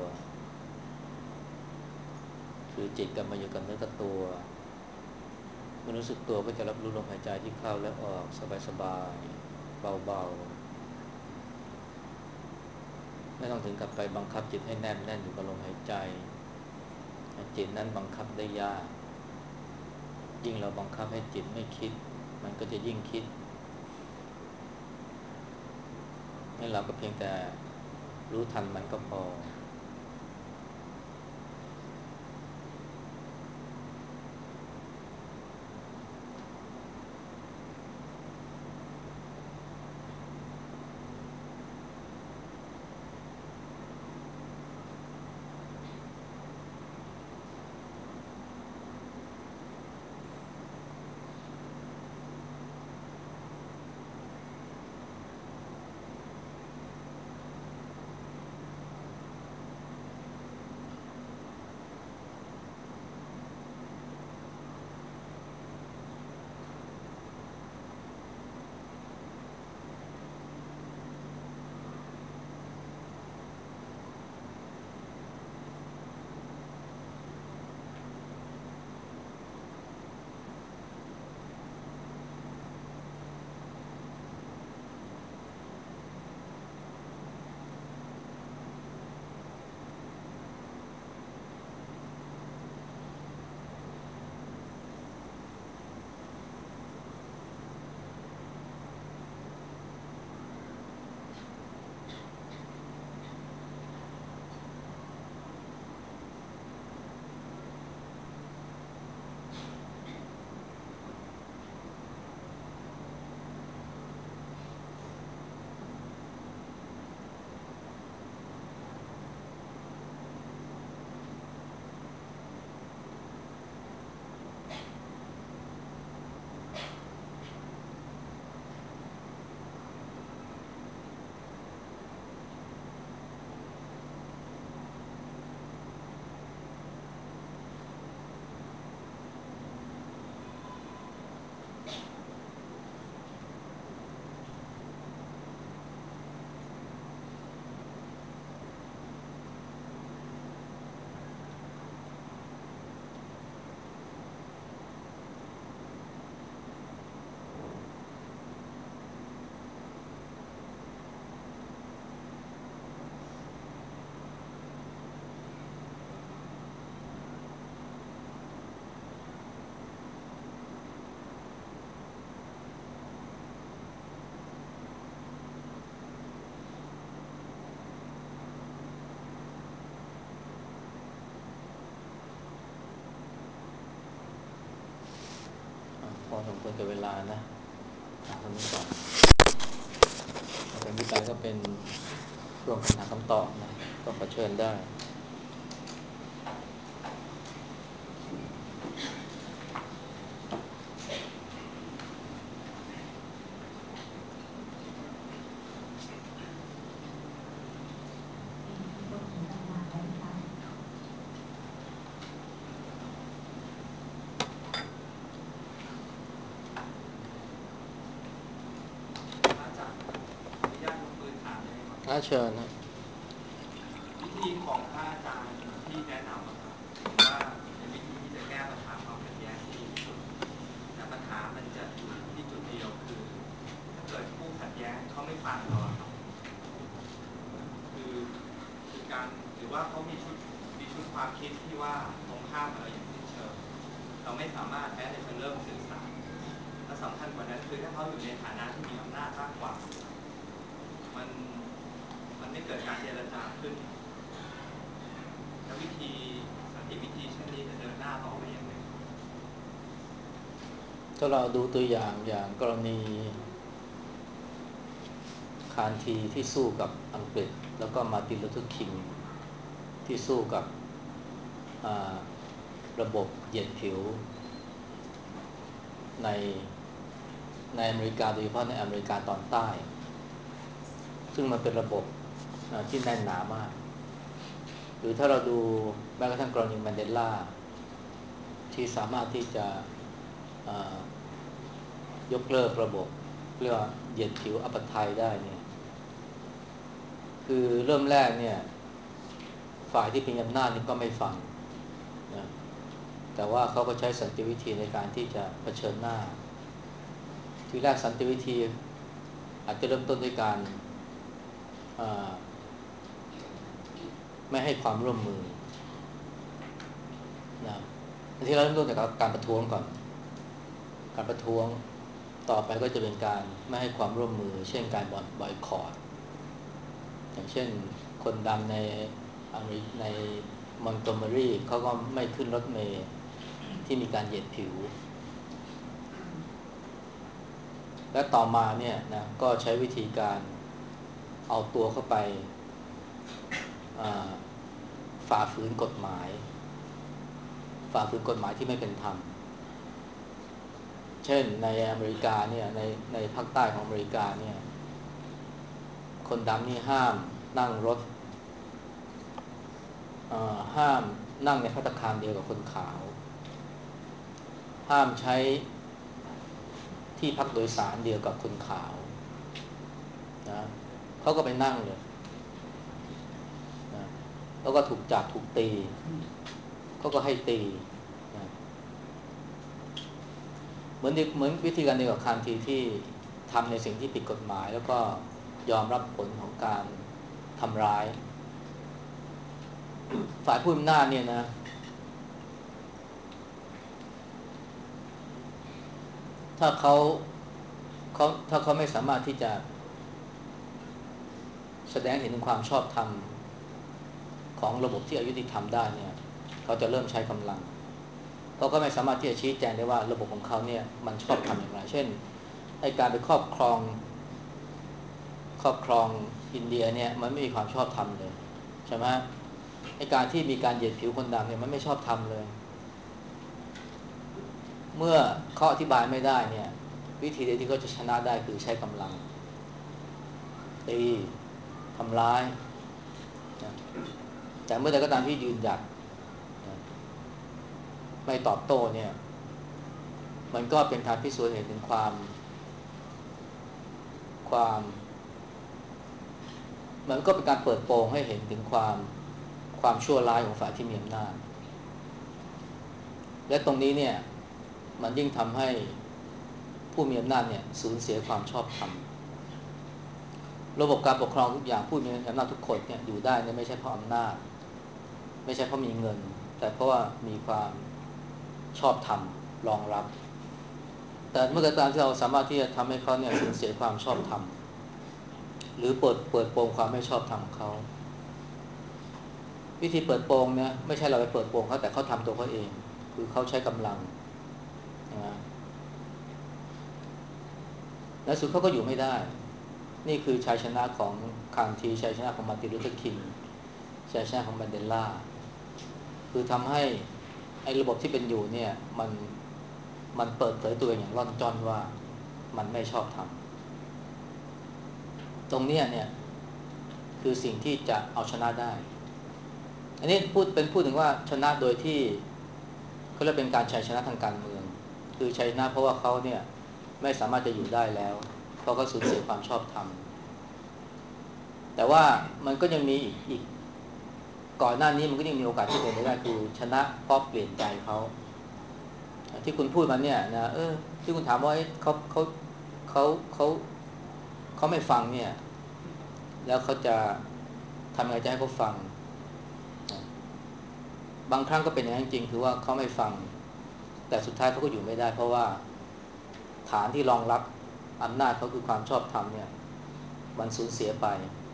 คือจิตกลับมาอยู่กับเนื้อกับตัวเมื่อรู้สึกตัวก็จะรับรู้ลมหายใจที่เข้าและออกสบายๆเบาๆไม่ต้องถึงกับไปบังคับจิตให้แนบแน่นอยู่กับลมหายใจจิตนั้นบังคับได้ยากยิ่งเราบังคับให้จิตไม่คิดมันก็จะยิ่งคิดงั้นเราก็เพียงแต่รู้ทันมันก็พอควรกับเวลานะอ่ะตรงนี้ก่อนเป็นวิจัยก็เป็นช่วงคำถามคำตอบนะก็ขอเชิญได้อาเชิญนะวิธีของพระอาจารย์ที่แนะนำนะครับว่าเป็นวิธีที่จะแก้ปัญหาความขัดแย้งที่ดีที่สุดแต่ปัญหามันจะอยู่ที่จุดเดียวคือถ้าเกิดผู้ขัดแย้งเขาไม่ฟังเราครับคือคือการหรือว่าเขามีชุดมีชุดความคิดที่ว่าตรงข้ามกับเราอย่างสิ้นเชิงเราไม่สามารถแม้แต่จะเริ่มสื่อสารและสำคัญกว่านั้นคือถ้าเขาอยู่ในฐานะที่มีอำนาจมากกว่ามันมันไม่เกิดการเจรจาขึ้นแล้ววิธีสันติวิธีเช่นนี้จะเดินหน้าต่อไปยังไงถ้าเราดูตัวอย่างอย่างกรณีคานทีที่สู้กับอังกฤษแล้วก็มาร์ตินลูเทอร์คิงที่สู้กับระบบเหยียดผิวในในอเมริกาโดยเฉพาะในอเมริกาตอนใต้ซึ่งมันเป็นระบบที่แน่นหนามากหรือถ้าเราดูแม้กระทั่งกรณีแมนเดลาที่สามารถที่จะยกเลิกระบบเรียกว่าเหยียดผิวอัปไทยได้เนี่ยคือเริ่มแรกเนี่ยฝ่ายที่เป็นอำนาจนี่ก็ไม่ฟังนะแต่ว่าเขาก็ใช้สันติวิธีในการที่จะเผชิญหน้าทีแรกสันติวิธีอาจจะเริ่มต้นด้วยการไม่ให้ความร่วมมือนะที่เราเริ่มต้นจากการประท้วงก่อนการประท้วงต่อไปก็จะเป็นการไม่ให้ความร่วมมือเช่นการบอยคอตอย่างเช่นคนดำในอเมริกในมอนโกเมอรีเขาก็ไม่ขึ้นรถเมล์ที่มีการเหยียดผิวและต่อมาเนี่ยนะก็ใช้วิธีการเอาตัวเข้าไปฝ่าฝืนกฎหมายฝ่าฝืนกฎหมายที่ไม่เป็นธรรมเช่นในอเมริกาเนี่ยในในภาคใต้ของอเมริกาเนี่ยคนดำนี่ห้ามนั่งรถห้ามนั่งในภัตตาคารเดียวกับคนขาวห้ามใช้ที่พักโดยสารเดียวกับคนขาวนะเขาก็ไปนั่งเลยนะแล้วก็ถูกจับถูกตีเขาก็ให้ตีนะเหมือนเหมือนวิธีการเดียวกับคานทีที่ทำในสิ่งที่ผิดกฎหมายแล้วก็ยอมรับผลของการทำร้ายฝ่ายผู้อำนาจเนี่ยนะถ้าเขาเขาถ้าเขาไม่สามารถที่จะแสดงเห็นถึงความชอบธรรมของระบบที่อายุติธรรมได้เนี่ยเขาจะเริ่มใช้กำลังเขาก็ไม่สามารถที่จะชี้แจงได้ว่าระบบของเขาเนี่ยมันชอบทำอย่างไรเช่นไอ้การไปครอบครองครอบครองอินเดียเนี่ยมันไม่มีความชอบธรรมเลยใช่ไหมไอ้การที่มีการเหยียดผิวคนดำเนี่ยมันไม่ชอบธรรมเลยเมื่อเขาอธิบายไม่ได้เนี่ยวิธีเดียวที่เขาจะชนะได้คือใช้กำลังตีทำร้ายนะแต่เมื่อใดก็ตามที่ยืนหยัดนะไม่ตอบโต้เนี่ยมันก็เป็นการพิสูจน์เห็นถึงความความมันก็เป็นการเปิดโปงให้เห็นถึงความความชั่วร้ายของฝ่ายที่มีอำนาจและตรงนี้เนี่ยมันยิ่งทำให้ผู้มีอำนาจเนี่ยสูญเสียความชอบธรรมระบบการปกครองทุกอย่างผู้มีอำนาจทุกคนเนี่ยอยู่ได้เนี่ยไม่ใช่เพราะอำนาจไม่ใช่เพราะมีเงินแต่เพราะว่ามีความชอบธรรมรองรับแต่เมื่อตามที่เราสามารถที่จะทำให้เขาเนี่ยสูญเสียความชอบธรรมหรือเปิดเปิดโปงความไม่ชอบธรรมของเขาวิธีเปิดโปงเนี่ยไม่ใช่เราไปเปิดโปงเขาแต่เขาทำตัวเขาเองคือเขาใช้กำลังนะในสุดเขาก็อยู่ไม่ได้นี่คือชัยชนะของคางทีชัยชนะของมาร์ตินลูเทอร์คิงชัยชนะของแมนเดลาคือทำให้ไอ้ระบบที่เป็นอยู่เนี่ยมันมันเปิดเผยตัวเองอย่างร่อนจ้อนว่ามันไม่ชอบทำตรงเนี้ยเนี่ยคือสิ่งที่จะเอาชนะได้อันนี้พูดเป็นพูดถึงว่าชนะโดยที่เขาเรียกเป็นการชัยชนะทางการเมืองคือชัยชนะเพราะว่าเขาเนี่ยไม่สามารถจะอยู่ได้แล้วเพราะเขาสูญเสียความชอบธรรมแต่ว่ามันก็ยังมีอีกอีกก่อนหน้านี้มันก็ยังมีโอกาสที่เป็นไปได้คือชนะเพราะเปลี่ยนใจเขาที่คุณพูดมาเนี่ยนะเออที่คุณถามว่าเขาเขาเขาเขาเขาไม่ฟังเนี่ยแล้วเขาจะทำไงจะให้เขาฟังบางครั้งก็เป็นอย่างนั้นจริงคือว่าเขาไม่ฟังแต่สุดท้ายเขาก็อยู่ไม่ได้เพราะว่าฐานที่รองรับอำนาจเขาคือความชอบธรรมเนี่ยมันสูญเสียไป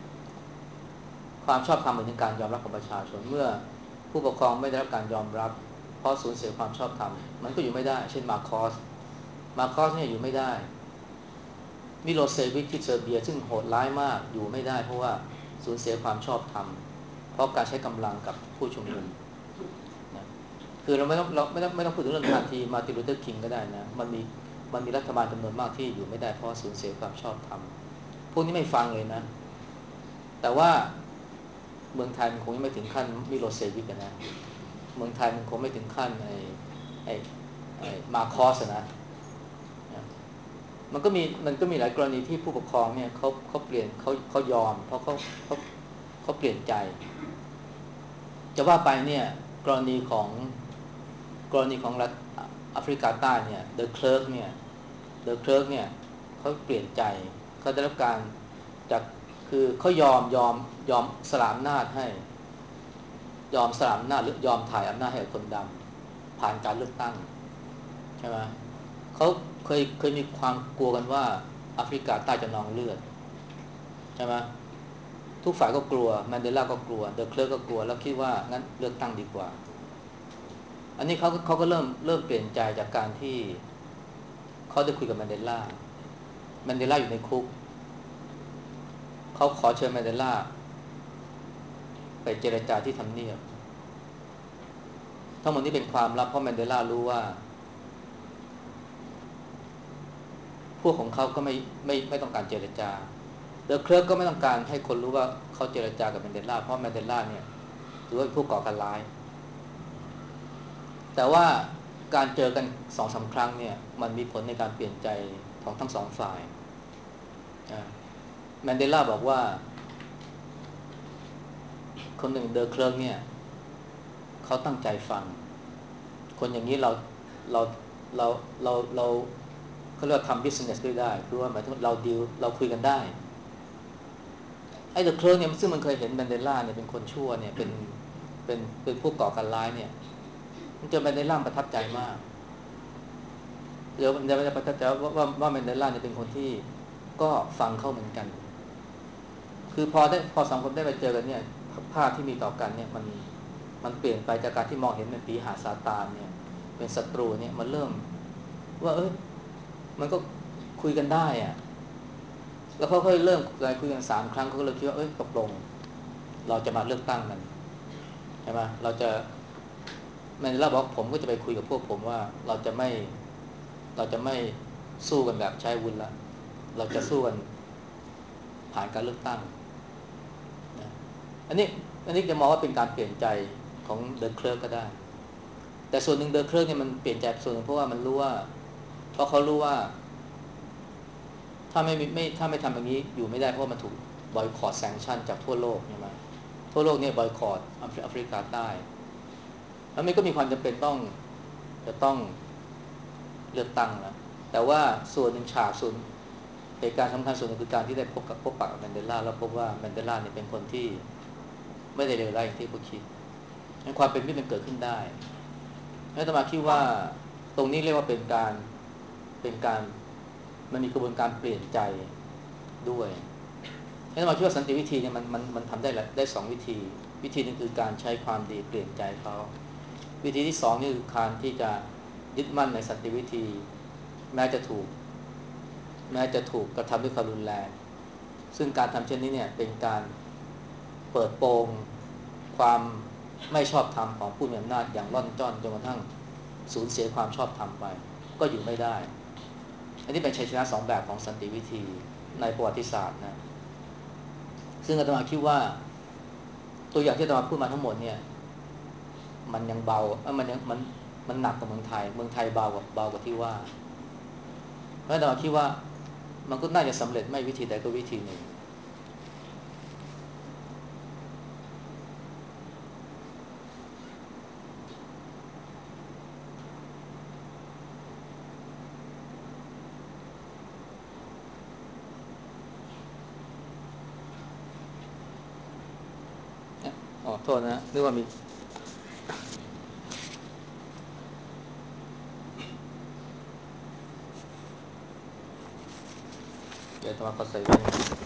ความชอบธรรมเหมือนการยอมรับของประชาชนเมื่อผู้ปกครองไม่ได้รับการยอมรับเพราะสูญเสียความชอบธรรมมันก็อยู่ไม่ได้เช่นมาคอสมาคอสเนี่ยอยู่ไม่ได้มิโลเซวิชที่เซอร์เบียซึ่งโหดร้ายมากอยู่ไม่ได้เพราะว่าสูญเสียความชอบธรรมเพราะการใช้กำลังกับผู้ชุมนุมนะคือเราไม่ต้องเราไม่ต้องไม่ต้องพูดถึงเรื่องนาทีมาร์ตินลูเทอร์คิงก็ได้นะมันมีมันมีรัฐบาลจำนวนมากที่อยู่ไม่ได้เพราะสูญเสียความชอบธรรมพวกนี้ไม่ฟังเลยนะแต่ว่าเมืองไทยมันคงยังไม่ถึงขั้นมิโลเซวิกนะเมืองไทยมันคงไม่ถึงขั้นไอ้ไอ้ไอ้มาคอสนะมันก็มีมันก็มีหลายกรณีที่ผู้ปกครองเนี่ยเขาเขาเปลี่ยนเขาเขายอมเพราะเขาเขาเขาเปลี่ยนใจจะว่าไปเนี่ยกรณีของกรณีของรัฐแอฟริกาใต้เนี่ยเดอะเคลิร์กเนี่ยเดอะเคลิร์กเนี่ยเขาเปลี่ยนใจเขาได้รับการจากคือเขายอมยอมยอมสละอำนาจให้ยอมสละอำนาจหรือยอมถ่ายอำนาจให้กับคนดำผ่านการเลือกตั้งใช่ไหมเขาเคยเคยมีความกลัวกันว่าแอฟริกาใต้จะนองเลือดใช่ไหมทุกฝ่ายก็กลัวแมนเดลาก็กลัวเดอ k เคลร์ก็กลัวแล้วคิดว่างั้นเลือกตั้งดีกว่าอันนี้เขาเขาก็เริ่มเริ่มเปลี่ยนใจจากการที่เขาได้คุยกับแมนเดลาแมนเดลาอยู่ในคุกเขาขอเชิญแมนเดลาไปเจรจาที่ทำเนียบทั้งหมดนี้เป็นความลับเพราะแมนเดลารู้ว่าพวกของเขาก็ไม่ไม่ไม่ต้องการเจรจาเดอ k เคลร์ก็ไม่ต้องการให้คนรู้ว่าเขาเจรจากับแมนเดลาเพราะแมนเดลาเนี่ยถือว่าเป็นผู้ก่อการร้ายแต่ว่าการเจอกันสองสาครั้งเนี่ยมันมีผลในการเปลี่ยนใจของทั้งสองฝ่ายแมนเดลาบอกว่าคนหนึ่งเดอ k เคลร์เนี่ยเขาตั้งใจฟังคนอย่างนี้เราเราเราเราเราเขาเรียกทำบิสเนสด้วยได้คือว่าหมายถึงเราดีลเราคุยกันได้ไอ้เดอะเคลร์เนี่ยซึ่งมันเคยเห็นแมนเดลาเนี่ยเป็นคนชั่วเนี่ยเป็นเป็นเป็นผู้ก่อการร้ายเนี่ยมันเจอแมนเดลาประทับใจมากเดี๋ยวเดี๋ยวจะประทับใจว่าว่าว่าแมนเดลาเนี่ยเป็นคนที่ก็ฟังเขาเหมือนกันคือพอได้พอสองคนได้ไปเจอกันเนี่ยภาพที่มีต่อกันเนี่ยมันมันเปลี่ยนไปจากการที่มองเห็นเป็นปีศาจซาตานเนี่ยเป็นศัตรูเนี่ยมันเริ่มว่าเอ้ยมันก็คุยกันได้อะแล้วเขาค่อยเริ่มการคุยกันสามครั้งเขาก็เลยคิดว่าเอ้ยตกลงเราจะมาเลือกตั้งกันใช่ไหมเราจะแมนเดลาบอกผมก็จะไปคุยกับพวกผมว่าเราจะไม่เราจะไม่สู้กันแบบใช้อาวุธละเราจะสู้กันผ่านการเลือกตั้งนะอันนี้อันนี้จะมองว่าเป็นการเปลี่ยนใจของเดอะเคลร์ก็ได้แต่ส่วนหนึ่งเดอะเคลร์เนี่ยมันเปลี่ยนใจส่วนหนึ่งเพราะว่ามันรู้ว่าเพราะเขารู้ว่าถ้าไม่ไม่ถ้าไม่ทำอย่างนี้อยู่ไม่ได้เพราะมันถูกบอยคอตแซงชั่นจากทั่วโลกใช่ไหมทั่วโลกเนี่ยบอยคอตแอฟริกาใต้แล้วมันก็มีความจำเป็นต้องจะต้องเลือกตั้งแล้วแต่ว่าส่วนหนึ่งฉากส่วนเหตุการณ์สำคัญส่วนหนึ่งคือการที่ได้พบกับพบปะกับแมนเดลาแล้วพบว่าแมนเดลาเนี่ยเป็นคนที่ไม่ได้เลวร้ายอย่างที่เขาคิดความเป็นมิตรมันเกิดขึ้นได้แล้วอาตมาคิดว่าตรงนี้เรียกว่าเป็นการเป็นการมันมีกระบวนการเปลี่ยนใจด้วยแล้วอาตมาคิดว่าสันติวิธีเนี่ยมันมันมันทำได้ได้สองวิธีวิธีนึงคือการใช้ความดีเปลี่ยนใจเขาวิธีที่สองนี่คือการที่จะยึดมั่นในสันติวิธีแม้จะถูกแม้จะถูกกระทำด้วยความรุนแรงซึ่งการทำเช่นนี้เนี่ยเป็นการเปิดโปงความไม่ชอบธรรมของผู้มีอำนาจอย่างล่อนจ้อนจนกระทั่งสูญเสียความชอบธรรมไปก็อยู่ไม่ได้อันนี้เป็นชัยชนะสองแบบของสันติวิธีในประวัติศาสตร์นะซึ่งอาตมาคิดว่าตัวอย่างที่อาตมาพูดมาทั้งหมดเนี่ยมันยังเบาเอ้ยมันยังมันมันหนักกว่าเมืองไทยเมืองไทยเบากว่าเบากว่าที่ว่าเพราะอาตมาคิดว่ามันก็น่าจะสำเร็จไม่วิธีใดก็วิธีหนึ่งอ๋อโทษนะนึกว่ามีเดี๋ยวอาตมาขอใส่แว่น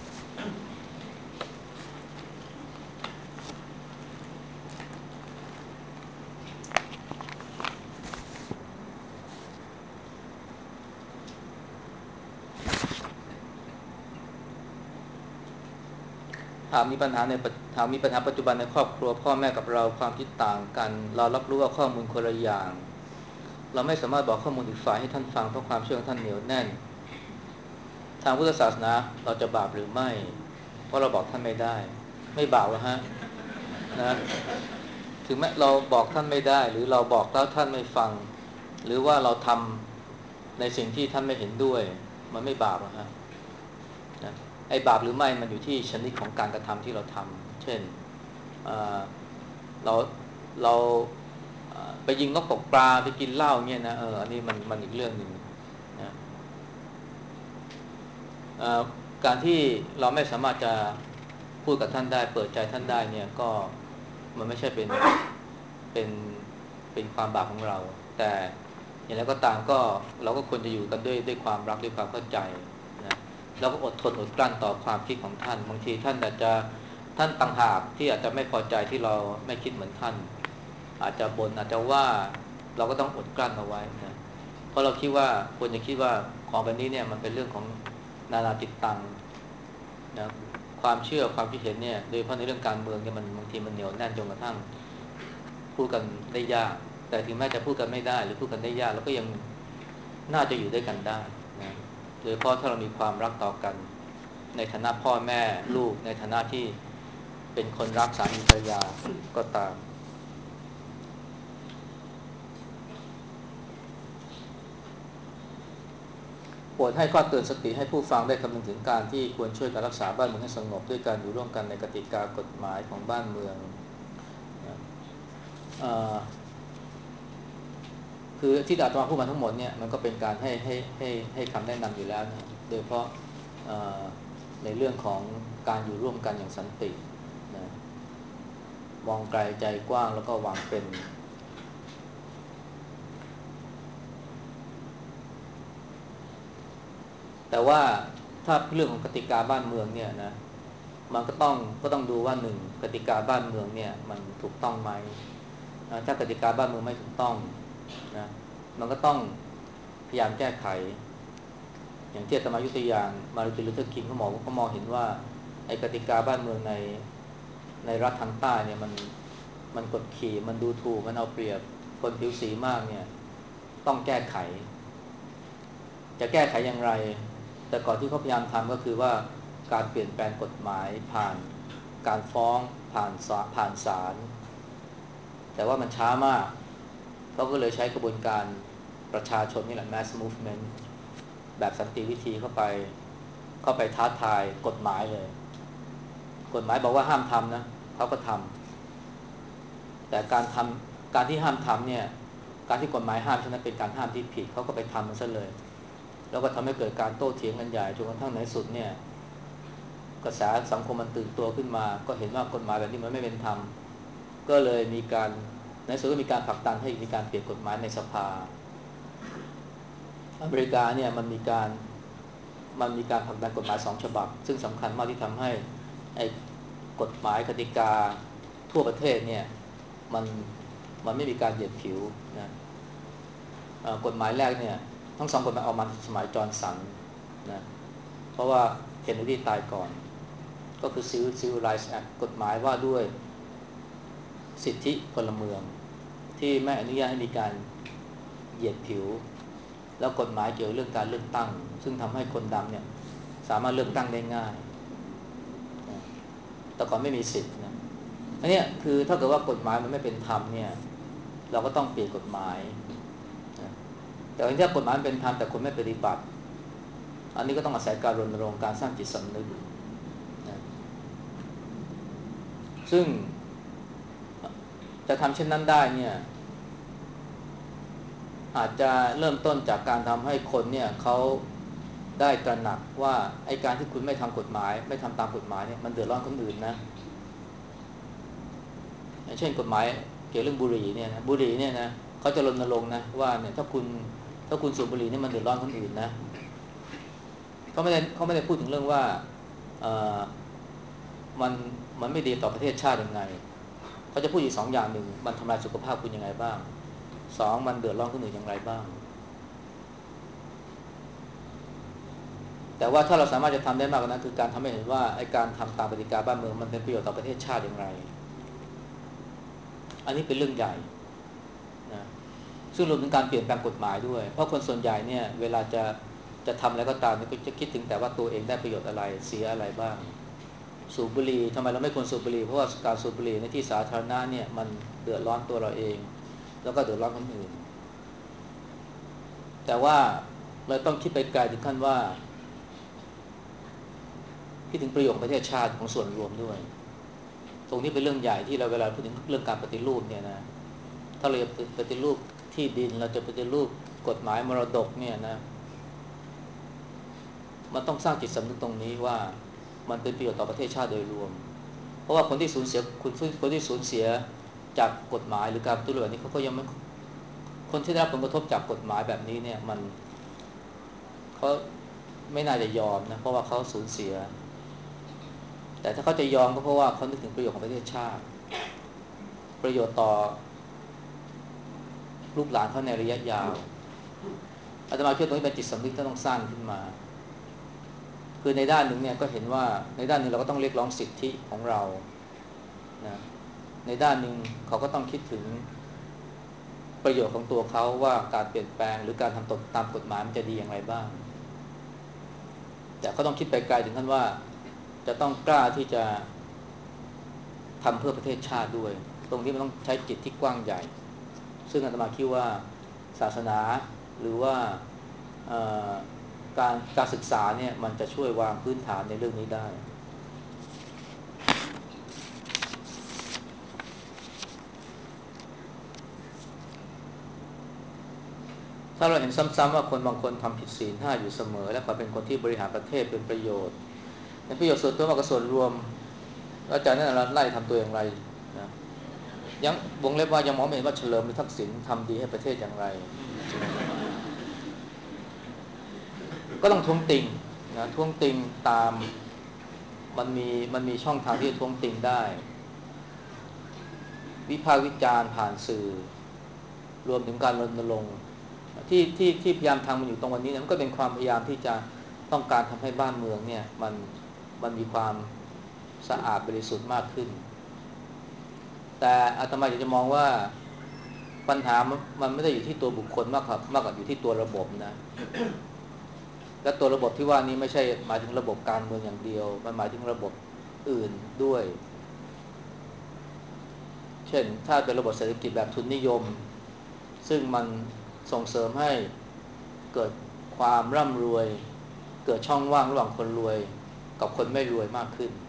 หากมีปัญหาในหากมีปัญหาปัจจุบันในครอบครัวพ่อแม่กับเราความคิดต่างกันเรารับรู้ว่าข้อมูลคนละอย่างเราไม่สามารถบอกข้อมูลอีกฝ่ายให้ท่านฟังเพราะความเชื่อของท่านเหนียวแน่นทางพุทธศาสนาเราจะบาปหรือไม่เพราะเราบอกท่านไม่ได้ไม่บาปหรอกฮะนะถึงแม้เราบอกท่านไม่ได้หรือเราบอกแล้วท่านไม่ฟังหรือว่าเราทำในสิ่งที่ท่านไม่เห็นด้วยมันไม่บาปหรอกฮะนะไอ้บาปหรือไม่มันอยู่ที่ชนิดของการกระทำที่เราทำเช่นเเราเราไปยิงนกตกปลาไปกินเหล้าเงี้ยนะเอออันนี้มันมันอีกเรื่องหนึ่งนะ การที่เราไม่สามารถจะพูดกับท่านได้เปิดใจท่านได้เนี่ยก็มันไม่ใช่เป็นเป็นเป็นความบาปของเราแต่อย่างไรก็ตามก็เราก็ควรจะอยู่กันด้วยด้วยความรักด้วยความเข้าใจนะแล้วก็อดทนอดกลั้นต่อความคิดของท่านบางทีท่านอาจจะท่านต่างหากที่อาจจะไม่พอใจที่เราไม่คิดเหมือนท่านอาจจะบ่นอาจจะว่าเราก็ต้องอดกลั้นเอาไว้นะเพราะเราคิดว่าควรจะคิดว่าของแบบนี้เนี่ยมันเป็นเรื่องของนานาจิตตังนะความเชื่อความคิดเห็นเนี่ยโดยเฉพาะในเรื่องการเมืองเนี่ยมันบางทีมันเหนียวแน่นจนกระทั่งพูดกันได้ยากแต่ถึงแม้จะพูดกันไม่ได้หรือพูดกันได้ยากเราก็ยังน่าจะอยู่ด้วยกันได้นะโดยเฉพาะถ้าเรามีความรักต่อกันในฐานะพ่อแม่ลูกในฐานะที่เป็นคนรักสามีภรรยาก็ตามโปรดให้ข้อเตือนสติให้ผู้ฟังได้คำนึงถึงการที่ควรช่วยการรักษาบ้านเมืองให้สงบด้วยการอยู่ร่วมกันในกติกากฎหมายของบ้านเมืองนะเอ่อ คือที่อาตมาพูดมาทั้งหมดเนี่ยมันก็เป็นการให้ให้ให้ให้คำแนะนำอยู่แล้วนะโดยเพราะในเรื่องของการอยู่ร่วมกันอย่างสันตินะมองไกลใจกว้างแล้วก็วางเป็นแต่ว่าถ้าเรื่องของกติกาบ้านเมืองเนี่ยนะมันก็ต้องก็ต้องดูว่าหนึ่งกติกาบ้านเมืองเนี่ยมันถูกต้องไหมนะถ้ากติกาบ้านเมืองไม่ถูกต้องนะมันก็ต้องพยายามแก้ไข อย่างที่อาตมายุตัวอย่างมาร์ตินลูเทอร์คิงเขามองเขามองเห็นว่าไอ้กติกาบ้านเมืองในในรัฐทางใต้เนี่ยมันมันกดขี่มันดูถูกมันเอาเปรียบคนผิวสีมากเนี่ยต้องแก้ไขจะแก้ไขอย่างไรแต่ก่อนที่เขาพยายามทำก็คือว่าการเปลี่ยนแปลงกฎหมายผ่านการฟ้องผ่านศาลผ่านศาลแต่ว่ามันช้ามากเขาก็เลยใช้กระบวนการประชาชนนี่แหละ mass movement แบบสันติวิธีเข้าไปเข้าไปท้าทายกฎหมายเลยกฎหมายบอกว่าห้ามทำนะเขาก็ทำแต่การทำการที่ห้ามทำเนี่ยการที่กฎหมายห้ามฉะนั้นเป็นการห้ามที่ผิดเขาก็ไปทำมันซะเลยแล้วก็ทำให้เกิดการโต้เถียงกันใหญ่จนกระทั่งในสุดเนี่ยกระแสสังคมมันตื่นตัวขึ้นมาก็เห็นว่ากฎหมายแบบนี้มันไม่เป็นธรรมก็เลยมีการในสุดก็มีการผลักดันให้มีการเปลี่ยนกฎหมายในสภาอเมริกาเนี่ยมันมีการ มันมีการผลักดันกฎหมายสองฉบับซึ่งสำคัญมากที่ทำให้ไอ้กฎหมายกติกาทั่วประเทศเนี่ยมันมันไม่มีการเหยียดผิวนะกฎหมายแรกเนี่ยทั้งสองกฎหมายออกมาสมัยจอห์นสันนะเพราะว่าเคนเนดีตายก่อนก็คือ Civil Rights Act กฎหมายว่าด้วยสิทธิพลเมืองที่ไม่อนุญาตให้มีการเหยียดผิวแล้วกฎหมายเกี่ยวกับเรื่องการเลือกตั้งซึ่งทำให้คนดำเนี่ยสามารถเลือกตั้งได้ง่ายนะแต่ก่อนไม่มีสิทธินะอันนี้คือถ้าเกิดว่ากฎหมายมันไม่เป็นธรรมเนี่ยเราก็ต้องเปลี่ยนกฎหมายนะแต่ถ้ากฎหมายเป็นธรรมแต่คนไม่ปฏิบัติอันนี้ก็ต้องอาศัยการรณรงค์การสร้างจิตสำนึกนะซึ่งจะทำเช่นนั้นได้เนี่ยอาจจะเริ่มต้นจากการทำให้คนเนี่ยเขาได้ตระหนักว่าไอ้การที่คุณไม่ทำกฎหมายไม่ทำตามกฎหมายเนี่ยมันเดือดร้อนคนอื่นนะอย่างเช่นกฎหมายเกี่ยวเรื่องบุหรี่เนี่ยนะบุหรี่เนี่ยนะเขาจะรณรงค์นะว่าเนี่ยถ้าคุณถ้าคุณสูบบุหรี่เนี่ยมันเดือดร้อนคนอื่นนะเขาไม่ได้เขาไม่ได้พูดถึงเรื่องว่าเอ่อมันมันไม่ดีต่อประเทศชาติยังไงเขาจะพูดอีกสองอย่างหนึ่งมันทำลายสุขภาพคุณยังไงบ้างสองมันเดือดร้อนคนอื่นอย่างไรบ้างแต่ว่าถ้าเราสามารถจะทำได้มากกว่านั้นคือการทำให้เห็นว่าไอ้การทำตามกติกาบ้านเมืองมันเป็นประโยชน์ต่อประเทศชาติอย่างไรอันนี้เป็นเรื่องใหญ่นะซึ่งรวมถึงการเปลี่ยนแปลงกฎหมายด้วยเพราะคนส่วนใหญ่เนี่ยเวลาจะจะทำอะไรก็ตามก็จะคิดถึงแต่ว่าตัวเองได้ประโยชน์อะไรเสียอะไรบ้างสูบบุหรี่ทำไมเราไม่ควรสูบบุหรี่เพราะว่าการสูบบุหรี่ในที่สาธารณะเนี่ยมันเดือดร้อนตัวเราเองแล้วก็เดือดร้อนคนอื่นแต่ว่าเราต้องคิดไปไกลถึงขั้นว่าคิดถึงประโยชน์ของประเทศชาติของส่วนรวมด้วยตรงนี้เป็นเรื่องใหญ่ที่เราเวลาพูดถึงเรื่องการปฏิรูปเนี่ยนะถ้าเราจะปฏิรูปที่ดินเราจะปฏิรูปกฎหมายมรดกเนี่ยนะมันต้องสร้างจิตสำนึกตรงนี้ว่ามันเป็นประโยชน์ต่อประเทศชาติโดยรวมเพราะว่าคนที่สูญเสียคุณคนที่สูญเสียจากกฎหมายหรือการปฏิรูปแบบนี้เขาก็ยังไม่คนที่ได้รับผลกระทบจากกฎหมายแบบนี้เนี่ยมันเขาไม่น่าจะยอมนะเพราะว่าเขาสูญเสียแต่ถ้าเขาจะยอมก็เพราะว่าเขานึกถึงประโยชน์ของประเทศชาติประโยชน์ต่อลูกหลานเขาในระยะยาวอาตมาคิดว่าตรงนี้เป็นจิตสำนึกที่ต้องสร้างขึ้นมาคือในด้านหนึ่งเนี่ยก็เห็นว่าในด้านหนึ่งเราก็ต้องเรียกร้องสิทธิของเรานะในด้านหนึ่งเขาก็ต้องคิดถึงประโยชน์ของตัวเขาว่าการเปลี่ยนแปลงหรือการทำตตามกฎหมายมันจะดีอย่างไรบ้างแต่เขาต้องคิดไปไกลถึงขั้นว่าจะต้องกล้าที่จะทำเพื่อประเทศชาติด้วยตรงนี้มันต้องใช้จิตที่กว้างใหญ่ซึ่งอาตมาคิดว่าศาสนาหรือว่าการการศึกษาเนี่ยมันจะช่วยวางพื้นฐานในเรื่องนี้ได้ถ้าเราเห็นซ้ำๆว่าคนบางคนทำผิดศีลห้าอยู่เสมอและเขาเป็นคนที่บริหารประเทศเป็นประโยชน์เป็นประโยชน์ส่วนตัวมากกว่าส่วนรวมแล้วจากนั้นเราไล่ทำตัวอย่างไรนะยังวงเล็บว่ายังมองไม่เห็นว่าเฉลิมหรือทักษิณทำดีให้ประเทศอย่างไรก็ต้องท้วงติงนะท้วงติงตามมันมีมันมีช่องทางที่จะท้วงติงได้วิพากษ์วิจารณ์ผ่านสื่อรวมถึงการรณรงค์ที่ที่ที่พยายามทำมันอยู่ตรงวันนี้นะมันก็เป็นความพยายามที่จะต้องการทำให้บ้านเมืองเนี่ยมันมันมีความสะอาดบริสุทธิ์มากขึ้นแต่อาตมาอยากจะมองว่าปัญหามันไม่ได้อยู่ที่ตัวบุคคลมากครับมากกว่าอยู่ที่ตัวระบบนะและตัวระบบที่ว่านี้ไม่ใช่หมายถึงระบบการเมืองอย่างเดียวมันหมายถึงระบบอื่นด้วยเช่นถ้าเป็นระบบเศรษฐกิจแบบทุนนิยมซึ่งมันส่งเสริมให้เกิดความร่ำรวยเกิดช่องว่างระหว่างคนรวยกับคนไม่รวยมากขึ้น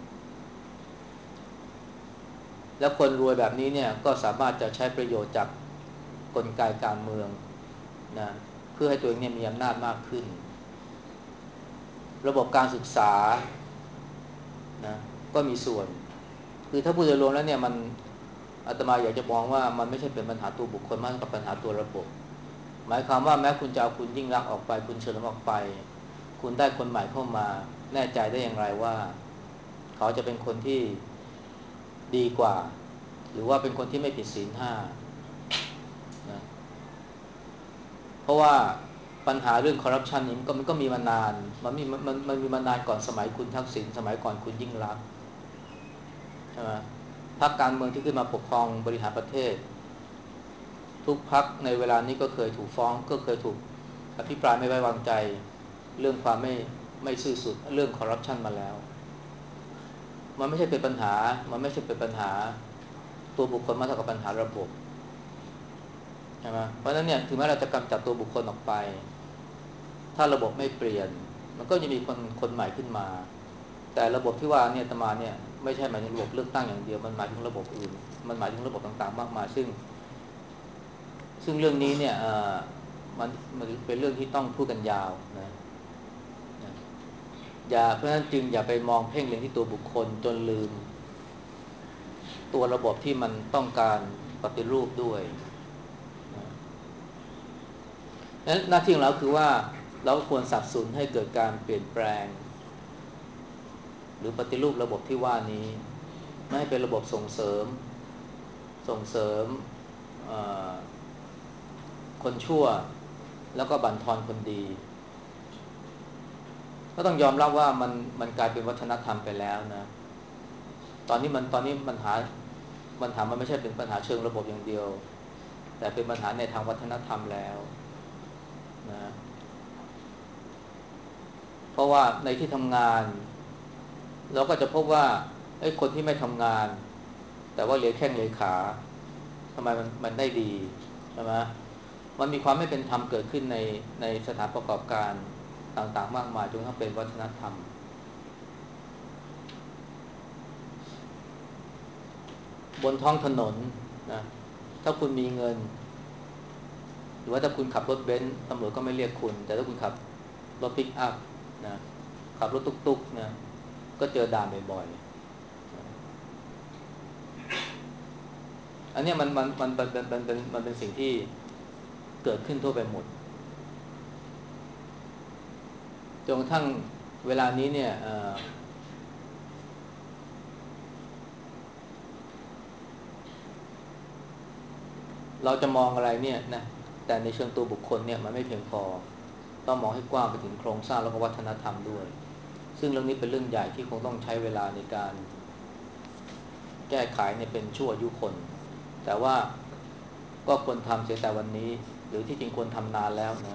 แล้วคนรวยแบบนี้เนี่ยก็สามารถจะใช้ประโยชน์จากกลไกการเมืองนะเพื่อให้ตัวเองเนี่ยมีอำนาจมากขึ้นระบบการศึกษานะก็มีส่วนคือถ้าพูดโดยรวมแล้วเนี่ยมันอาตมาอยากจะมองว่ามันไม่ใช่เป็นปัญหาตัวบุคคลมากกว่าปัญหาตัวระบบหมายความว่าแม้คุณจะเอาคุณยิ่งรักษณ์ออกไปคุณเฉลิมออกไปคุณได้คนใหม่เข้ามาแน่ใจได้อย่างไรว่าเขาจะเป็นคนที่ดีกว่าหรือว่าเป็นคนที่ไม่ผิดศีลห้านะเพราะว่าปัญหาเรื่องคอร์รัปชันนี้มันก็มันก็มีมานานมันมีมันมันมีมานานก่อนสมัยคุณทักษิณสมัยก่อนคุณยิ่งรักษณ์ใช่ไหมพรรคการเมืองที่ขึ้นมาปกครองบริหารประเทศทุกพรรคในเวลานี้ก็เคยถูกฟ้องก็เคยถูกอภิปรายไม่ไว้วางใจเรื่องความไม่ไม่ซื่อสัตย์เรื่องคอร์รัปชันมาแล้วมันไม่ใช่เป็นปัญหามันไม่ใช่เป็นปัญหาตัวบุคคลมากเท่ากับปัญหาระบบใช่ไหมเพราะฉะนั้นเนี่ยถึงแม้เราจะกำจัดตัวบุคคลออกไปถ้าระบบไม่เปลี่ยนมันก็จะมีคนคนใหม่ขึ้นมาแต่ระบบที่ว่าเนี่ยตมาเนี่ยไม่ใช่หมายถึงระบบเลือกตั้งอย่างเดียวมันหมายถึงระบบอื่นมันหมายถึงระบบต่างๆมากมายซึ่งซึ่งเรื่องนี้เนี่ยเอ่อมันมันเป็นเรื่องที่ต้องพูดกันยาวนะนะอย่าเพราะฉะนั้นจึงอย่าไปมองเพ่งเล็งที่ตัวบุคคลจนลืมตัวระบบที่มันต้องการปฏิรูปด้วยนะนั้นหน้าที่ของเราคือว่าเราควรสนับสนุนให้เกิดการเปลี่ยนแปลงหรือปฏิรูประบบที่ว่านี้ไม่ให้เป็นระบบส่งเสริมส่งเสริมคนชั่วแล้วก็บั่นทอนคนดีก็ต้องยอมรับว่ามันมันกลายเป็นวัฒนธรรมไปแล้วนะตอนนี้มันตอนนี้ปัญหาปัญหามันไม่ใช่เป็นปัญหาเชิงระบบอย่างเดียวแต่เป็นปัญหาในทางวัฒนธรรมแล้วนะเพราะว่าในที่ทำงานเราก็จะพบว่าไอ้คนที่ไม่ทำงานแต่ว่าเหลือแข้งเหลือขาทำไมมันมันได้ดีใช่ไหมมันมีความไม่เป็นธรรมเกิดขึ้นในในสถานประกอบการต่างๆมากมายจนกระทั่งเป็นวัฒนธรรมบนท้องถนนนะถ้าคุณมีเงินหรือว่าถ้าคุณขับรถเบนซ์ตำรวจก็ไม่เรียกคุณแต่ถ้าคุณขับรถปิกอัพนะขับรถตุ๊กๆนะก็เจอด่านบ่อยๆอันนี้มันมันมันมันมันมันเป็นมันเป็นสิ่งที่เกิดขึ้นทั่วไปหมดจนกระทั่งเวลานี้เนี่ยเอ่อเราจะมองอะไรเนี่ยนะแต่ในเชิงตัวบุคคลเนี่ยมันไม่เพียงพอต้องมองให้กว้างไปถึงโครงสร้างแล้วก็วัฒนธรรมด้วยซึ่งเรื่องนี้เป็นเรื่องใหญ่ที่คงต้องใช้เวลาในการแก้ไขเนี่ยเป็นชั่วอายุคนแต่ว่าก็ควรทำเสียแต่วันนี้หรือที่จริงควรทำนานแล้วนะ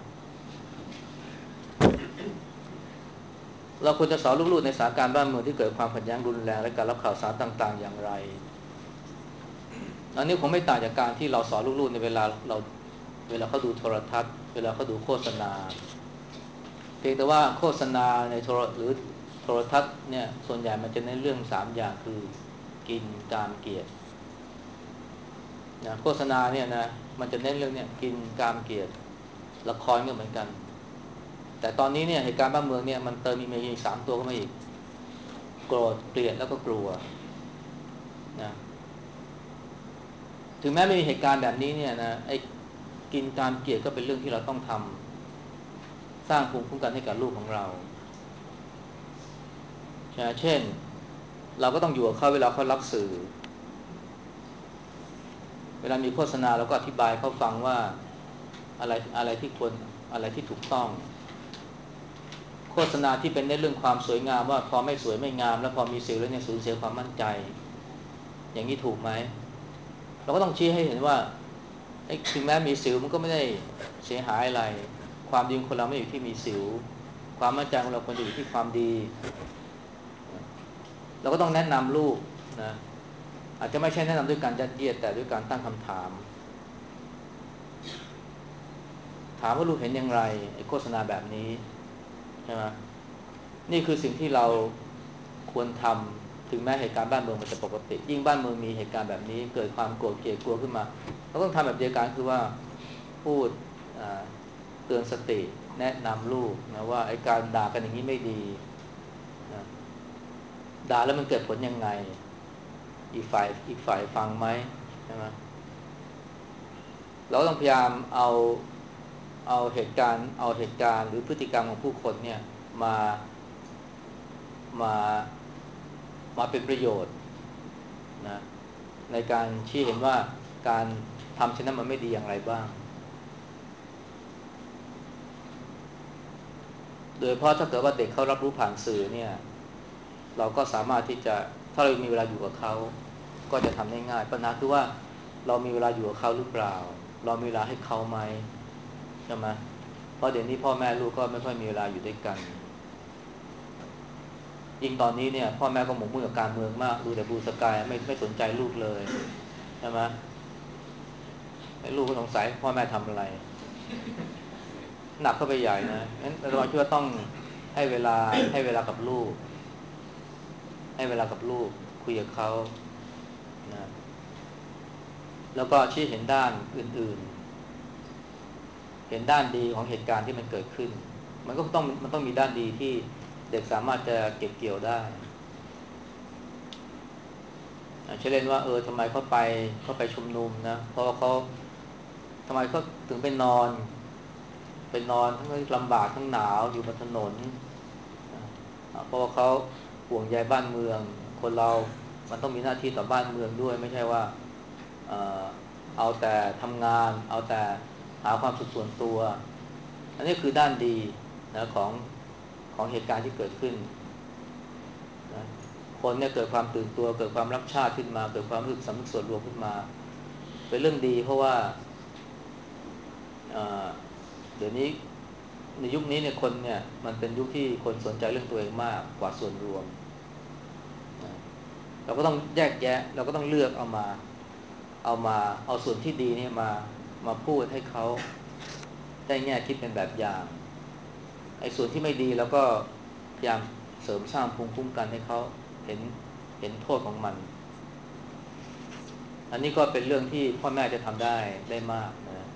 เราควรจะสอนลูกๆในสถานการณ์บ้านเมืองที่เกิดความขัดแย้งรุนแรงและการรับข่าวสารต่างๆอย่างไรอันนี้คงไม่ต่างจากการที่เราสอนลูกๆในเวลาเราเวลาเขาดูโทรทัศน์เวลาเขาดูโฆษณาเพียงแต่ว่าโฆษณาในโทรหรือโทรทัศน์เนี่ยส่วนใหญ่มันจะเน้นเรื่องสามอย่างคือกินการเกลียดนะโฆษณาเนี่ยนะมันจะเน้นเรื่องเนี่ยกินการเกลียดละครก็เหมือนกันแต่ตอนนี้เนี่ยเหตุการณ์บ้านเมืองเนี่ยมันเติมมีมีสามตัวเข้ามาอีกโกรธเกลียดแล้วก็กลัวนะถึงแม้ไม่มีเหตุการณ์แบบนี้เนี่ยนะไอ้กินการเกลียดก็เป็นเรื่องที่เราต้องทำสร้างภูมิคุ้มกันให้กับลูกของเราเช่นเราก็ต้องอยู่กับเขาเวลาเขารับสื่อเวลามีโฆษณาเราก็อธิบายเขาฟังว่าอะไรอะไรที่ควรอะไรที่ถูกต้องโฆษณาที่เป็นในเรื่องความสวยงามว่าพอไม่สวยไม่งามแล้วพอมีสิวแล้วเนี่ยสูญเสียความมั่นใจอย่างนี้ถูกไหมเราก็ต้องชี้ให้เห็นว่าไอ้ถึงแม้มีสิวมันก็ไม่ได้เสียหายอะไรความดีของคนเราไม่อยู่ที่มีสิวความมั่นใจของเราควรจะอยู่ที่ความดีเราก็ต้องแนะนำลูกนะอาจจะไม่ใช่แนะนำด้วยการยัดเยียดแต่ด้วยการตั้งคำถามถามว่าลูกเห็นอย่างไรไอ้โฆษณาแบบนี้ใช่ไหมนี่คือสิ่งที่เราควรทำถึงแม้เหตุการณ์บ้านเมืองมันจะปกติยิ่งบ้านเมืองมีเหตุการณ์แบบนี้เกิดความโกรธเกลียดกลัวขึ้นมาเราต้องทำแบบเดียวกันคือว่าพูดเตือนสติแนะนำลูกนะว่าไอ้การด่ากันอย่างนี้ไม่ดีนะด่าแล้วมันเกิดผลยังไงอีกฝ่ายอีกฝ่ายฟังไหมใช่ไหมเราต้องพยายามเอาเอาเหตุการณ์เอาเหตุการณ์หรือพฤติกรรมของผู้คนเนี่ยมามามาเป็นประโยชน์นะในการชี้เห็นว่าการทำเช่นนั้นมันไม่ดีอย่างไรบ้างยเพราะถ้าเกิดว่าเด็กเขารับรู้ผ่านสื่อเนี่ยเราก็สามารถที่จะถ้าเรามีเวลาอยู่กับเขาก็จะทำได้ง่ายปัญหาคือว่าเรามีเวลาอยู่กับเขาหรือเปล่าเรามีเวลาให้เขาไหมใช่ไหมเพราะเดี๋ยวนี้พ่อแม่ลูกก็ไม่ค่อยมีเวลาอยู่ด้วยกันยิ่งตอนนี้เนี่ยพ่อแม่ก็หมกมุ่นกับการเมืองมากดูแต่บูสกายไม่ไม่สนใจลูกเลยใช่ไหมให้ลูกก็สงสัยพ่อแม่ทำอะไรหนักเข้าไปใหญ่นะงั้นเราคิดว่าต้องให้เวลาให้เวลากับลูกให้เวลากับลูกคุยกับเขานะแล้วก็ชี้เห็นด้านอื่นๆเห็นด้านดีของเหตุการณ์ที่มันเกิดขึ้นมันก็ต้องมันต้องมีด้านดีที่เด็กสามารถจะเก็บเกี่ยวได้เช่นว่าเออทำไมเขาไปเขาไปชุมนุมนะเพราะว่าเขาทำไมเขาถึงไปนอนไปนอนทั้งลำบากทั้งหนาวอยู่บนถนนเพราะว่าเขาห่วงใยบ้านเมืองคนเรามันต้องมีหน้าที่ต่อบ้านเมืองด้วยไม่ใช่ว่าเอ่อเอาแต่ทำงานเอาแต่หาความสุขส่วนตัวอันนี้คือด้านดีนะของของเหตุการณ์ที่เกิดขึ้นนะคนเนี่ยเกิดความตื่นตัวเกิดความรักชาติขึ้นมาเกิดความรู้สึกสำนึกส่วนรวมขึ้นมาเป็นเรื่องดีเพราะว่าเอ่อเดี๋ยวนี้ในยุคนี้เนี่ยคนเนี่ยมันเป็นยุคที่คนสนใจเรื่องตัวเองมากกว่าส่วนรวมนะเราก็ต้องแยกแยะเราก็ต้องเลือกเอามาเอามาเอาส่วนที่ดีเนี่ยมามาพูดให้เขาได้แง่คิดเป็นแบบอย่างไอ้ส่วนที่ไม่ดีแล้วก็พยายามเสริมสร้างภูมิคุ้มกันให้เขาเห็นเห็นโทษของมันอันนี้ก็เป็นเรื่องที่พ่อแม่จะทำได้ได้มากนะ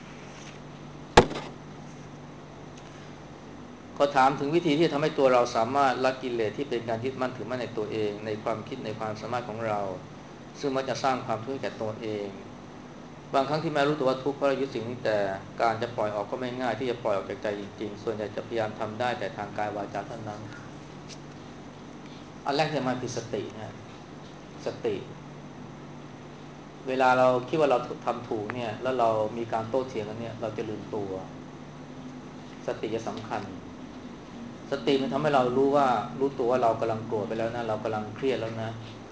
เขาถามถึงวิธีที่จะทำให้ตัวเราสามารถละกิเลสที่เป็นการยึดมั่นถือมั่นในตัวเองในความคิดในความสามารถของเราซึ่งมันจะสร้างความทุกข์แก่ตัวเองบางครั้งที่แม่รู้ตัวว่าทุกข์เพราะเรายึดสิ่งนี้แต่การจะปล่อยออกก็ไม่ง่ายที่จะปล่อยออกจากใจจริงๆส่วนใหญ่จะพยายามทำได้แต่ทางกายวาจาเท่านั้นอันแรกที่มันคือสตินะสติเวลาเราคิดว่าเราทำถูกเนี่ยแล้วเรามีการโต้เถียงกันเนี่ยเราจะลืมตัวสติจะสำคัญสติมันทำให้เรารู้ว่ารู้ตัวว่าเรากำลังโกรธไปแล้วนะเรากำลังเครียดแล้วนะ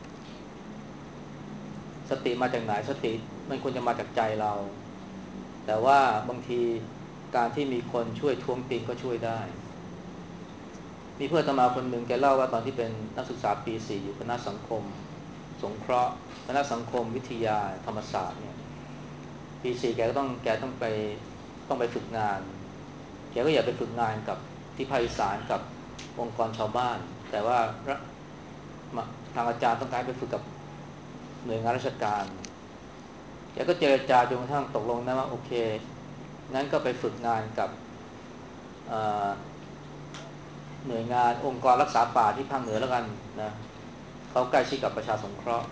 สติมาจากไหนสติมันควรจะมาจากใจเราแต่ว่าบางทีการที่มีคนช่วยท้วงติงก็ช่วยได้มีเพื่อนอาตมาคนหนึ่งแกเล่าว่าตอนที่เป็นนักศึกษาปีสี่อยู่คณะสังคมสงเคราะห์คณะสังคมวิทยาธรรมศาสตร์เนี่ยปีสี่แกก็ต้องแกต้องไปต้องไปฝึกงานแกก็อยากไปฝึกงานกับที่ภาคอีสานกับองค์กรชาวบ้านแต่ว่าทางอาจารย์ต้องการไปฝึกกับหน่วยงานราชการแกก็เจรจาจนกระทั่งตกลงนะว่าโอเคงั้นก็ไปฝึกงานกับหน่วยงานองค์กรรักษาป่าที่ภาคเหนือแล้วกันนะเขาใกล้ชิดกับประชาสงเคราะห์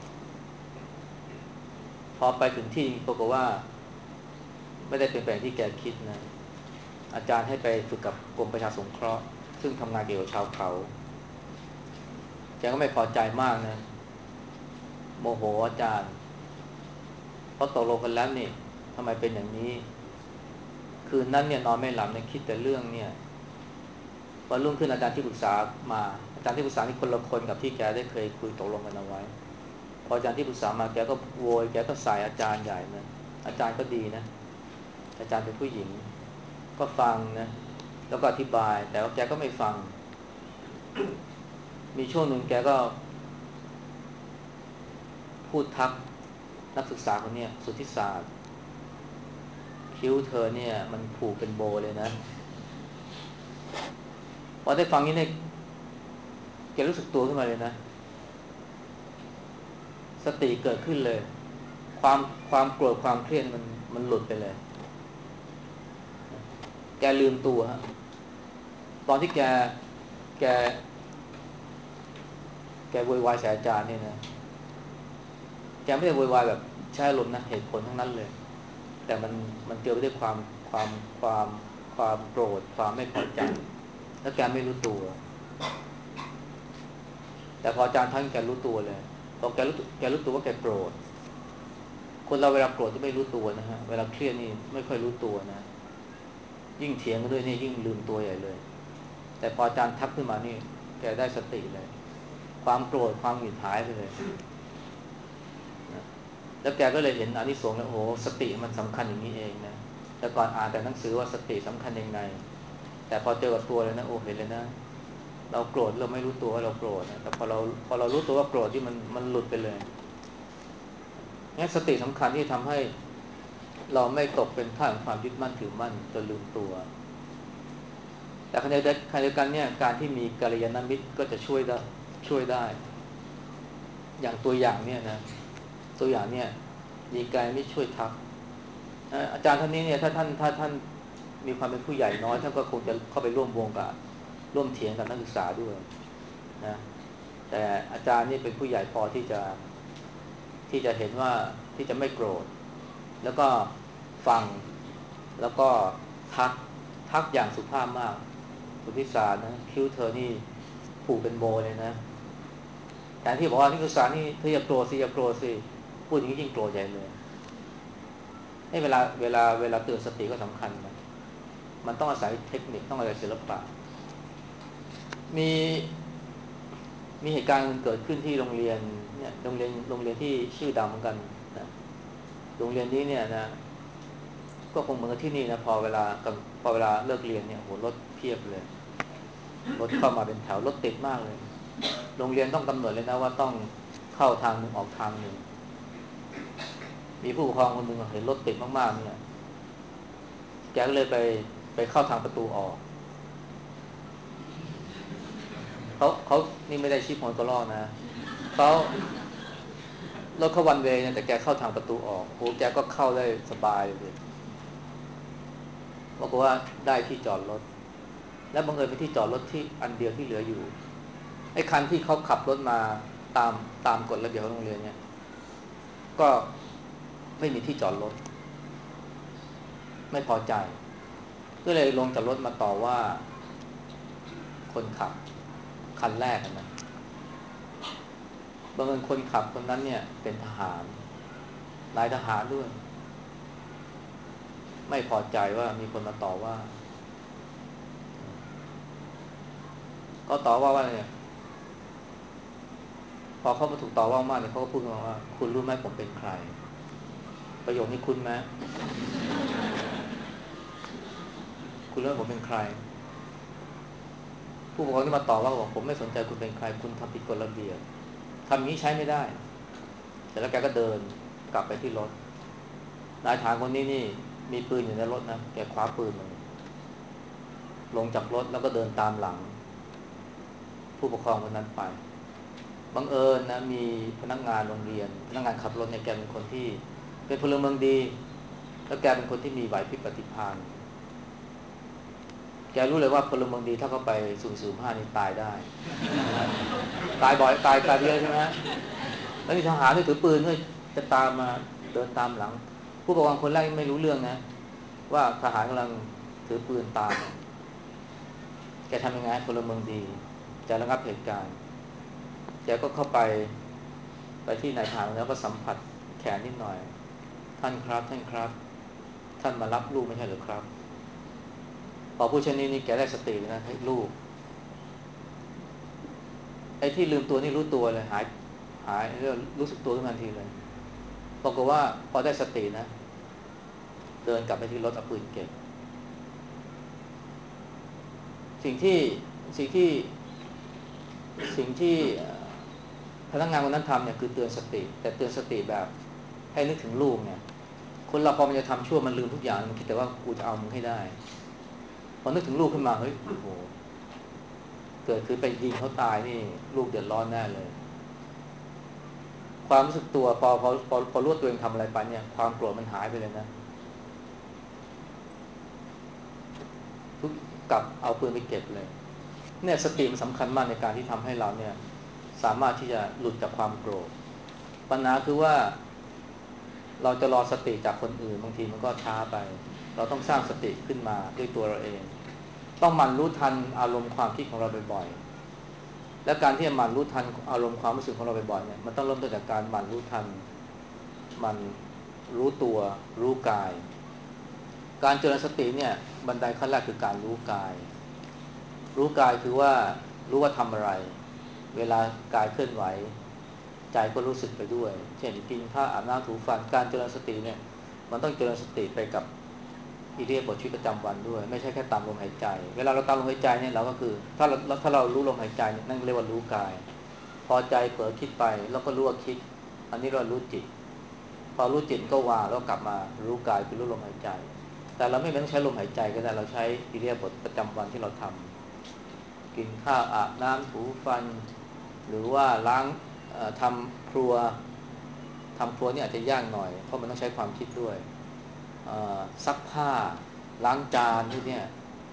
พอไปถึงที่ปรากฏว่าไม่ได้เป็นแบบที่แกคิดนะอาจารย์ให้ไปฝึกกับกรมประชาสงเคราะห์ซึ่งทำงานเกี่ยวกับชาวเขาแกก็ไม่พอใจมากนะโมโหอาจารย์เพราะตกลงกันแล้วนี่ทำไมเป็นอย่างนี้คืนนั้นเนี่ยนอนไม่หลับเนี่ยคิดแต่เรื่องเนี่ยวันรุ่งขึ้นอาจารย์ที่ปรึกษามาอาจารย์ที่ปรึกษานี่คนละคนกับที่แกได้เคยคุยตกลงกันเอาไว้พออาจารย์ที่ปรึกษามาแกก็โวยแกก็ใส่อาจารย์ใหญ่นะอาจารย์ก็ดีนะอาจารย์เป็นผู้หญิงก็ฟังนะแล้วก็อธิบายแต่ว่าแกก็ไม่ฟังมีช่วงหนึ่งแกก็พูดทักนักศึกษาคนนี้สุทธิศาสตร์คิ้วเธอเนี่ยมันผูกเป็นโบเลยนะพอได้ฟังนี้เนี่ยแกรู้สึกตัวขึ้นมาเลยนะสติเกิดขึ้นเลยความความโกรธความเครียดมันมันหลุดไปเลยแกลืมตัวฮะตอนที่แกแกแกโวยวายใส่อาจารย์เนี่ยนะแกไม่ได้โวยวายแบบใช้ลมณ์นะเหตุผลทั้งนั้นเลยแต่มันมันเกี่ยวไปด้วยความความความความโกรธความไม่พอใจแล้วแกไม่รู้ตัวแต่พออาจารย์ท่านแกรู้ตัวเลยพอแกรู้แกรู้ตัวว่าแกโกรธคนเราเวลาโกรธจะไม่รู้ตัวนะฮะเวลาเครียดนี่ไม่ค่อยรู้ตัวนะยิ่งเถียงกันด้วยนี่ยิ่งลืมตัวใหญ่เลยแต่พออาจารย์ทักขึ้นมานี่แกได้สติเลยความโกรธความหงุดหงิดหายไปเลยนะแล้วแกก็เลยเห็นอานิสงส์แล้วโอ้โหสติมันสำคัญอย่างนี้เองนะแต่ก่อนอ่านแต่หนังสือว่าสติสำคัญยังไงแต่พอเจอกับตัวเลยนะโอ้เห็นเลยนะเราโกรธเราไม่รู้ตัวว่าเราโกรธนะแต่พอเราพอเรารู้ตัวว่าโกรธที่มันมันหลุดไปเลยงั้นสติสำคัญที่ทำให้เราไม่ตกเป็นท่าของความยึดมั่นถือมั่นจนลืมตัวแต่ขณะเดียวกันเนี่ยการที่มีกัลยาณมิตรก็จะช่วยได้ช่วยได้อย่างตัวอย่างเนี่ยนะตัวอย่างเนี่ยมีการไม่ช่วยทักอาจารย์ท่านนี้เนี่ยถ้าท่านถ้าท่านมีความเป็นผู้ใหญ่น้อยท่านก็คงจะเข้าไปร่วมวงกับร่วมเถียงกับนักศึกษาด้วยนะแต่อาจารย์นี่เป็นผู้ใหญ่พอที่จะที่จะเห็นว่าที่จะไม่โกรธแล้วก็ฟังแล้วก็ทักทักอย่างสุภาพมากคุณพิสารนะคิ้วเธอนี่ผูกเป็นโบเลยนะแต่ที่บอกว่านักศึกษานี่เธออย่าโกรธสิอย่าโกรธสิพูดอย่างนี้ยิ่งโกรธใหญ่เลยให้เวลาเวลาเวลาเตือนสติก็สำคัญนะมันต้องอาศัยเทคนิคต้องอาศัยศิลปะมีมีเหตุการณ์เกิดขึ้นที่โรงเรียนเนี่ยโรงเรียนโรงเรียนที่ชื่อดังเหมือนกันนะโรงเรียนนี้เนี่ยนะก็คงเหมือนกับที่นี่นะพอเวลาพอเวลาเลิกเรียนเนี่ยโหรถเพียบเลยรถเข้ามาเป็นแถวรถติดมากเลยโรงเรียนต้องกำหนดเลยนะว่าต้องเข้าทางหนึ่งออกทางหนึ่งมีผู้ปกครองคนหนึ่งเห็นรถติดมากๆเนี่ยแกก็เลยไปไปเข้าทางประตูออกเขาเขานี่ไม่ได้ชี้หัวกระรอกนะเขารถเขาวันเวย์เนี่ยแต่แกเข้าทางประตูออกโอ้แกก็เข้าได้สบายเลยบอกว่าได้ที่จอดรถและบังเอิญเป็นที่จอดรถที่อันเดียวที่เหลืออยู่ไอ้คันที่เขาขับรถมาตามตามกฎระเบียบของโรงเรียนเนี่ยก็ไม่มีที่จอดรถไม่พอใจก็เลยลงจากรถมาต่อว่าคนขับคันแรกนะบังเอิญคนขับคนนั้นเนี่ยเป็นทหารนายทหารด้วยไม่พอใจว่ามีคนมาต่อว่าก็ต่อว่าว่าเนี่ยพอเขามาถูกต่อว่ามากเนี่ยเขาก็พูดมาว่าคุณรู้ไหมผมเป็นใครประโยคนี้คุณไหมคุณรู้ไหมผมเป็นใครผู้ปกครองที่มาต่อว่าบอกผมไม่สนใจคุณเป็นใครคุณทำผิดกฎระเบียบทำอย่างนี้ใช้ไม่ได้แต่แล้วแกก็เดินกลับไปที่รถนายทหารคนนี้นี่มีปืนอยู่ในรถนะแกคว้าปืนมาลงจากรถแล้วก็เดินตามหลังผู้ปกครองคนนั้นไปบังเอิญนะมีพนักงานโรงเรียนพนักงานขับรถเนี่ยแกเป็นคนที่เป็นพลเมืองดีแล้วแกเป็นคนที่มีไหวพริบปฏิภาณแกรู้เลยว่าพลเมืองดีถ้าเขาไปสุ่มสี่สุ่มห้านี่ตายได้ตายบ่อยตายตายเยอะใช่ไหมแล้วนี่ทหารที่ถือปืนก็จะตามมาเดินตามหลังผู้ปกครองคนแรกไม่รู้เรื่องนะว่าทหารกำลังถือปืนตามแกทำยังไงพลเมืองดีจะระงับเหตุการณ์แกก็เข้าไปไปที่นายทหารแล้วก็สัมผัสแขนนิดหน่อยท่านครับท่านครับท่านมารับลูกไม่ใช่หรือครับพอผู้ชายนี่แกได้สติเลยนะให้ลูกไอ้ที่ลืมตัวนี่รู้ตัวเลยหายหายเรื่องรู้สึกตัวขึ้นมาทันทีเลยบอกว่าพอได้สตินะเดินกลับไปที่รถเอาปืนเก็บสิ่งที่สิ่งที่สิ่งที่พนักงานคนนั้นทำเนี่ยคือเตือนสติแต่เตือนสติแบบให้นึกถึงลูกเนี่ยคนเราพอมันจะทำชั่วมันลืมทุกอย่างมันคิดแต่ว่ากูจะเอามึงให้ได้พอนึกถึงลูกขึ้นมาเฮ้ยโอ้โหเกิดคือไปยิงเขาตายนี่ลูกเดือดร้อนแน่เลยความรู้สึกตัวพอพอพอพอรู้ตัวเองทำอะไรไปเนี่ยความโกรธมันหายไปเลยนะทุกกลับเอาปืนไปเก็บเลยเนี่ยสติมันสำคัญมากในการที่ทำให้เราเนี่ยสามารถที่จะหลุดจากความโกรธปัญหาคือว่าเราจะรอสติจากคนอื่นบางทีมันก็ช้าไปเราต้องสร้างสติขึ้นมาด้วยตัวเราเองต้องหมั่นรู้ทันอารมณ์ความคิดของเราบ่อยๆและการที่จะหมั่นรู้ทันอารมณ์ความรู้สึกของเราบ่อยๆเนี่ยมันต้องเริ่มต้นจากการหมั่นรู้ทันมันรู้ตัวรู้กายการเจริญสติเนี่ยบันไดขั้นแรกคือการรู้กายรู้กายคือว่ารู้ว่าทำอะไรเวลากายเคลื่อนไหวใจก็รู้สึกไปด้วยเช่นกินข้าวอาบน้ำถูฟันการเจริญสติเนี่ยมันต้องเจริญสติไปกับอิริยาบถชีวิตประจำวันด้วยไม่ใช่แค่ตามลมหายใจเวลาเราตามลมหายใจเนี่ยเราก็คือถ้าเราถ้าเรารู้ลมหายใจนั่นเรียกว่ารู้กายพอใจเผลอคิดไปแล้วก็รู้ว่าคิดอันนี้เรารู้จิตพอรู้จิตก็วางแล้วกลับมารู้กายคือรู้ลมหายใจแต่เราไม่ต้องใช้ลมหายใจก็ได้เราใช้อิริยาบถประจำวันที่เราทำกินข้าวอาบน้ำถูฟันหรือว่าล้างทำครัวทำครัวนี่อาจจะยากหน่อยเพราะมันต้องใช้ความคิดด้วยซักผ้าล้างจานพวกนี้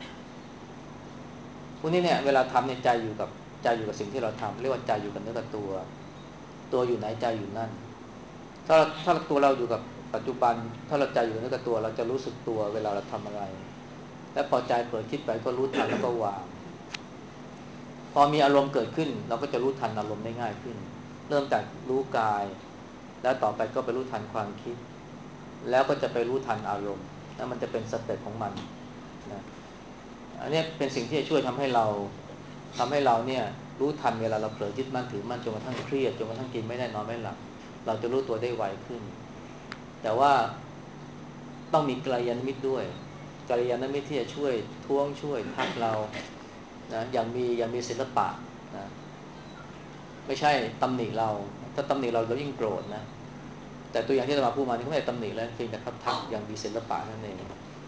พวกนี้เนี่ยเวลาทำในใจอยู่กับใจอยู่กับสิ่งที่เราทำเรียกว่าใจอยู่กับเนื้อกับตัวตัวอยู่ไหนใจอยู่นั่นถ้าถ้าตัวเราอยู่กับปัจจุบันถ้าเราใจอยู่กับเนื้อกับตัวเราจะรู้สึกตัวเวลาเราทำอะไรและพอใจเผลอคิดไปก็รู้ทันแล้วก็วางพอมีอารมณ์เกิดขึ้นเราก็จะรู้ทันอารมณ์ได้ง่ายขึ้นเริ่มจากรู้กายแล้วต่อไปก็ไปรู้ทันความคิดแล้วก็จะไปรู้ทันอารมณ์แล้วมันจะเป็นสเต็ปของมันนะอันนี้เป็นสิ่งที่จะช่วยทำให้เราทำให้เราเนี่ยรู้ทันเวลาเราเผลอยึดมั่นถือมั่นจนกระทั่งเครียดจนกระทั่งกินไม่ได้นอนไม่หลับเราจะรู้ตัวได้ไวขึ้นแต่ว่าต้องมีกัลยาณมิตรด้วยกัลยาณมิตรที่จะช่วยท้วงช่วยทักเรานะอย่างมีอย่างมีศิลปะนะไม่ใช่ตำหนิเราถ้าตำหนิเราเรายิ่งโกรธนะแต่ตัวอย่างที่เรามาพูดมานี่เขาไม่ได้ตำหนิแล้วเพียงแต่เขาทักอย่างมีศิลปะนั่นเอง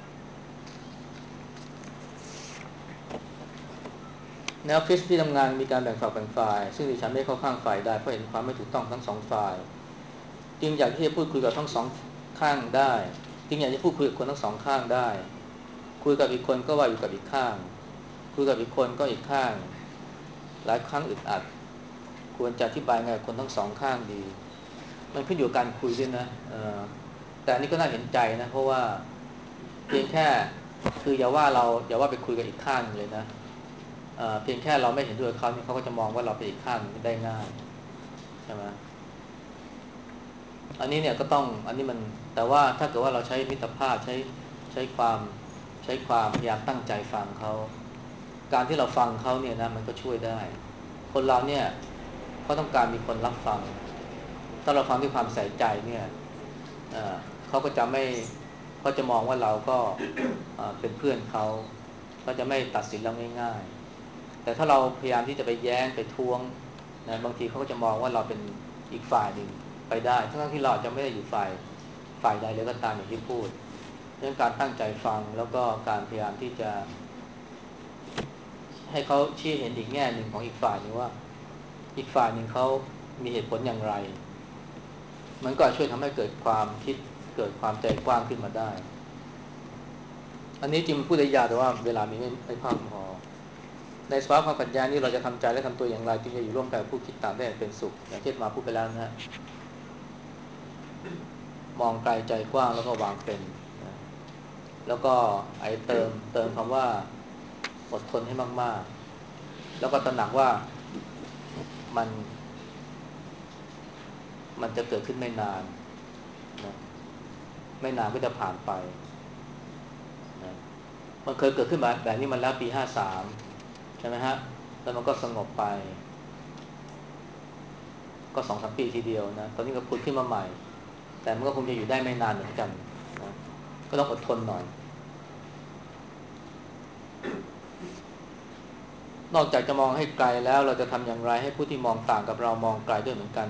แนวคิดที่ทำงานมีการแบ่งฝักแบ่งฝ่ายซึ่งดิฉันไม่เข้าข้างฝ่ายใดเพราะเห็นความไม่ถูกต้องทั้งสองฝ่ายจึงอยากที่จะพูดคุยกับทั้งสองข้างได้จึงอยากจะพูดคุยกับคนทั้งสองข้างได้คุยกับอีกคนก็ว่าอยู่กับอีกข้างคุยกับอีกคนก็อีกข้างหลายครั้งอึดอัดควรจะอธิบายไงกับคนทั้งสองข้างดีมันขึ้นอยู่กับการคุยด้วยนะเออแต่อันนี้ก็น่าเห็นใจนะเพราะว่าเพียงแค่คืออย่าว่าเราอย่าว่าไปคุยกับอีกข้างเลยนะเเพียงแค่เราไม่เห็นด้วยเขาเขาก็จะมองว่าเราเป็นอีกข้างได้ง่ายใช่ไหมอันนี้เนี่ยก็ต้องอันนี้มันแต่ว่าถ้าเกิดว่าเราใช้มิตรภาพใช้ใช้ความใช้ความพยายามตั้งใจฟังเขาการที่เราฟังเขาเนี่ยนะมันก็ช่วยได้คนเราเนี่ยเขาต้องการมีคนรับฟังถ้าเราฟังด้วยความใส่ใจเนี่ยเเขาก็จะไม่เขาจะมองว่าเราก็เป็นเพื่อนเขาเขาจะไม่ตัดสินเราง่ายๆแต่ถ้าเราพยายามที่จะไปแย้งไปท้วงนะบางทีเขาก็จะมองว่าเราเป็นอีกฝ่ายหนึ่งไปได้ทั้งที่เราจะไม่ได้อยู่ฝ่ายฝ่ายใดเลยก็ตามอย่างที่พูดเรื่องการตั้งใจฟังแล้วก็การพยายามที่จะให้เขาชี้เห็นอีกแง่หนึ่งของอีกฝ่ายหนึ่งว่าอีกฝ่ายหนึ่งเขามีเหตุผลอย่างไรมันก็ช่วยทำให้เกิดความคิดเกิดความใจกว้างขึ้นมาได้อันนี้จริงพูดได้ยาวแต่ว่าเวลามีไม่ไม่พอพอในสภาวะความขัดแย้งนี้เราจะทำใจและทำตัวอย่างไรจึงจะอยู่ร่วมกันผู้คิดต่างได้เป็นสุขอย่างที่มาพูดไปแล้วนะฮะมองไกลใจกว้างแล้วก็วางเป็นนะแล้วก็ไอเติมเติมคำว่าอดทนให้มากๆแล้วก็ตระหนักว่ามันมันจะเกิดขึ้นไม่นานนะไม่นานก็จะผ่านไปนะมันเคยเกิดขึ้นแบบนี้มาแล้วปีห้าสามใช่ไหมฮะแล้วมันก็สงบไปก็สองสามปีทีเดียวนะตอนนี้ก็พุดขึ้นมาใหม่แต่มันก็คงจะอยู่ได้ไม่นานเหมือนกันนะก็ต้องอดทนหน่อยนอกจากจะมองให้ไกลแล้วเราจะทำอย่างไรให้ผู้ที่มองต่างกับเรามองไกลด้วยเหมือนกัน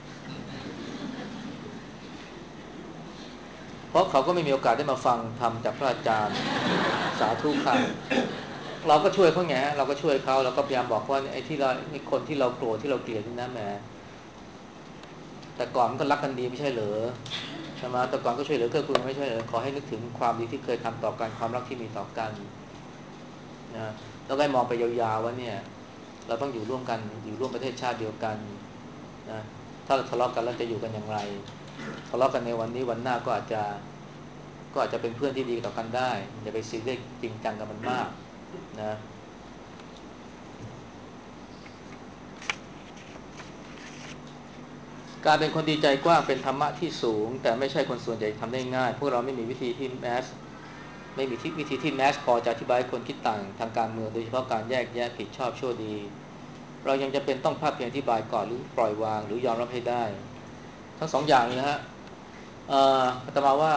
เพราะเขาก็ไม่มีโอกาสได้มาฟังธรรมจากพระอาจารย์สาธุค่ะเราก็ช่วยเขาไงเราก็ช่วยเขาเราก็พยายามบอกว่าไอ้ที่เราไอ้คนที่เราโกรธที่เราเกลียดนี่นะแหมแต่ก่อนมันก็รักกันดีไม่ใช่เหรอใช่ไหมแต่ก่อนก็ช่วยเหลือเกื้อกูลไม่ใช่เหรอขอให้นึกถึงความดีที่เคยทำต่อกันความรักที่มีต่อกันนะแล้วก็มองไปยาวๆว่าเนี่ยเราต้องอยู่ร่วมกันอยู่ร่วมประเทศชาติเดียวกันนะถ้าเราทะเลาะกันแล้วจะอยู่กันอย่างไรทะเลาะกันในวันนี้วันหน้าก็อาจจะก็อาจจะเป็นเพื่อนที่ดีต่อกันได้อย่าไปซีเรียสจริงจังกับมันมากนะการเป็นคนดีใจกว้างเป็นธรรมะที่สูงแต่ไม่ใช่คนส่วนใหญ่ทำได้ง่ายพวกเราไม่มีวิธีที่แมสไม่มีวิธีที่แมสพอจะอธิบายคนคิดต่างทางการเมืองโดยเฉพาะการแยกแยะผิดชอบชั่วดีเรายังจะเป็นต้องภาคเพียงอธิบายก่อนหรือปล่อยวางหรือยอมรับให้ได้ทั้งสองอย่างเลยนะฮะเอ่ออาตมาว่า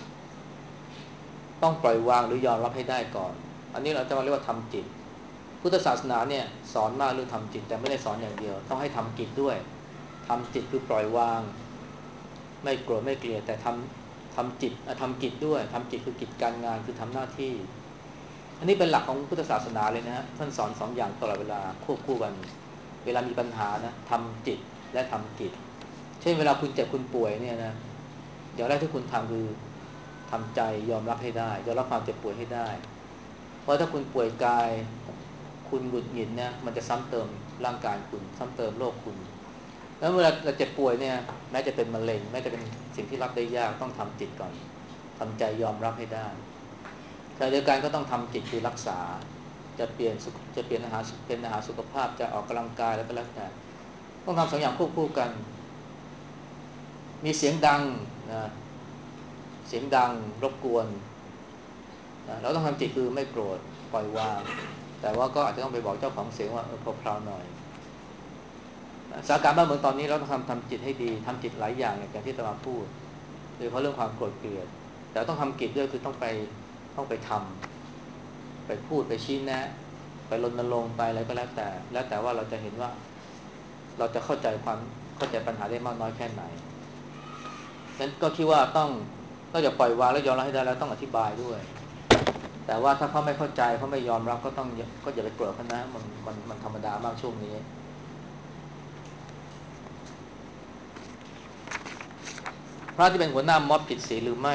ต้องปล่อยวางหรือยอมรับให้ได้ก่อนอันนี้เราจะมาเรียกว่าทำจิตพุทธศาสนาเนี่ยสอนมากเรื่องทำจิตแต่ไม่ได้สอนอย่างเดียวต้องให้ทำกิจด้วยทำจิตคือปล่อยวางไม่โกรธไม่เกลียดแต่ทำทำจิตทำกิจด้วยทำจิตคือกิจการงานคือทำหน้าที่อันนี้เป็นหลักของพุทธศาสนาเลยนะฮะท่านสอนสองอย่างตลอดเวลาควบคู่กันเวลามีปัญหานะทำจิตและทำกิจเช่นเวลาคุณเจ็บคุณป่วยเนี่ยนะอย่างแรกที่คุณทำคือทำใจยอมรับให้ได้ยอมรับความเจ็บป่วยให้ได้เพราะถ้าคุณป่วยกายคุณหงุดหงิดเนี่ยมันจะซ้ำเติมร่างกายคุณซ้ำเติมโรคคุณแล้วเวลาเราเจ็บป่วยเนี่ยแม้จะเป็นมะเร็งแม้จะเป็นสิ่งที่รับได้ยากต้องทำจิตก่อนทำใจยอมรับให้ได้แต่เดียวกันก็ต้องทำจิตคือรักษาจะเปลี่ยนจะเปลี่ยนอาหารเป็นอาหารสุขภาพจะออกกำลังกายแล้วก็แล้วแต่ต้องทำสองอย่างควบคู่กันมีเสียงดังนะเสียงดังรบกวนนะเราต้องทำจิตคือไม่โกรธปล่อยวางแต่ว่าก็อาจจะต้องไปบอกเจ้าของเสียงว่าเออพราวๆหน่อยสถานการณ์บ้านเมืองตอนนี้เราต้องทำทำจิตให้ดีทำจิตหลายอย่างอย่างที่ตมาพูดโดยเฉพาะเรื่องความโกรธเกลียดแต่ต้องทำกิจด้วยคือต้องไปต้องไปทำไปพูดไปชี้แนะไปรณรงค์ไปอะไรก็แล้วแต่แล้วแต่ว่าเราจะเห็นว่าเราจะเข้าใจความเข้าใจปัญหาได้มากน้อยแค่ไหนฉะนั้นก็คิดว่าต้องนอกจากปล่อยวางแล้วยอมรับให้ได้แล้วต้องอธิบายด้วยแต่ว่าถ้าเขาไม่เข้าใจเขาไม่ยอมรับก็ต้องก็อย่าไปโกรธเขานะมันมันมันธรรมดามากช่วงนี้พระที่เป็นหัวหน้าม็อบผิดศีลหรือไม่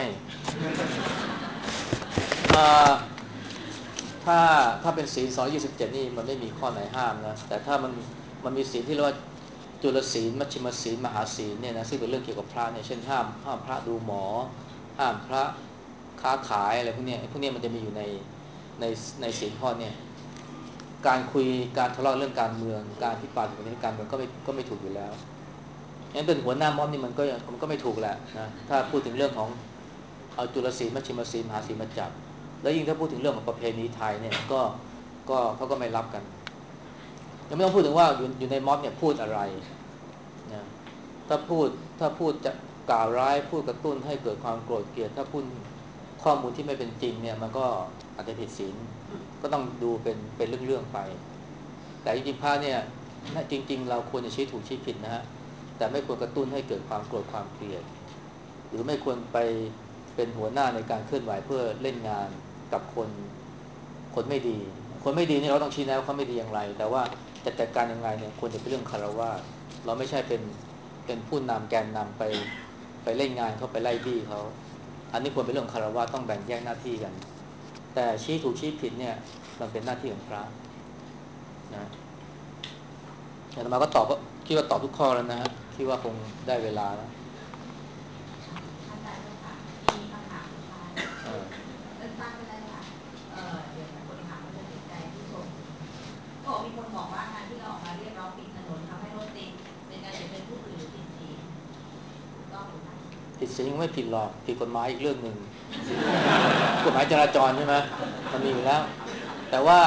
ถ้าถ้าเป็นศีลสองร้อยยี่สิบเจ็ดนี่มันไม่มีข้อไหนห้ามนะแต่ถ้ามันมันมีศีลที่เรียกว่าจุลศีลมัชฌิมศีลมหาศีลเนี่ยนะซึ่งเป็นเรื่องเกี่ยวกับพระเนี่ยเช่นห้ามห้ามพระดูหมอห้ามพระค้าขายอะไรพวกนี้ไอ้พวกนี้มันจะมีอยู่ในในในศีลข้อเนี่ยการคุยการทะเลาะเรื่องการเมืองการพิพาทในการเมืองก็ไม่ก็ไม่ถูกอยู่แล้วงั้นเป็นหัวหน้าม็อบนี่มันก็มันก็ไม่ถูกแหละนะถ้าพูดถึงเรื่องของเอาจุลศีลมัชฌิมศีลมหาศีลมาจับแล้วยิ่งถ้าพูดถึงเรื่องของประเพณีไทยเนี่ยก็ก็เขาก็ไม่รับกันยังไม่ต้องพูดถึงว่าอยู่อยู่ในม็อบเนี่ยพูดอะไรนะถ้าพูดถ้าพูดจะกล่าวร้ายพูดกระตุ้นให้เกิดความโกรธเกลียดถ้าพูดข้อมูลที่ไม่เป็นจริงเนี่ยมันก็อาจจะผิดศีลก็ต้องดูเป็นเป็นเรื่องๆไปแต่จริงๆพระเนี่ยจริงๆเราควรจะชี้ถูกชี้ผิดนะฮะแต่ไม่ควรกระตุ้นให้เกิดความโกรธความเกลียดหรือไม่ควรไปเป็นหัวหน้าในการเคลื่อนไหวเพื่อเล่นงานกับคนคนไม่ดีคนไม่ดีนี่เราต้องชี้แนะว่าเขาไม่ดีอย่างไรแต่ว่าจะจัดการยังไงเนี่ยควรจะเป็นเรื่องคารวะเราไม่ใช่เป็นเป็นผู้นำแกนนำไปไปเล่นงานเขาไปไล่บี้เขาอันนี้ควรเป็นเรื่องคารวะต้องแบ่งแยกหน้าที่กันแต่ชี้ถูกชี้ผิดเนี่ยมันเป็นหน้าที่ของพระนะอาตมาก็ตอบคิดว่าตอบทุกข้อแล้วนะฮะคิดว่าคงได้เวลาแล้วอาจารย์เจ้าค่ะมีคำถามสุดท้ายเริ่มตั้งไปแล้วค่ะเอ่อเดี๋ยวถ้าคนถามก็จะติดใจที่ชมก็มีคนบอกว่าการที่เราออกมาเรียกร้องปิดถนนทำให้รถติดเป็นการเสียเป็นผู้อื่นหรือผิดศีลถูกต้องหรือไม่ผิดศีลยังไม่ผิดหรอกผิดกฎหมายอีกเรื่องหนึ่งกฎหมายจราจรใช่ไหมมันมีอยู่แล้วแต่ว่า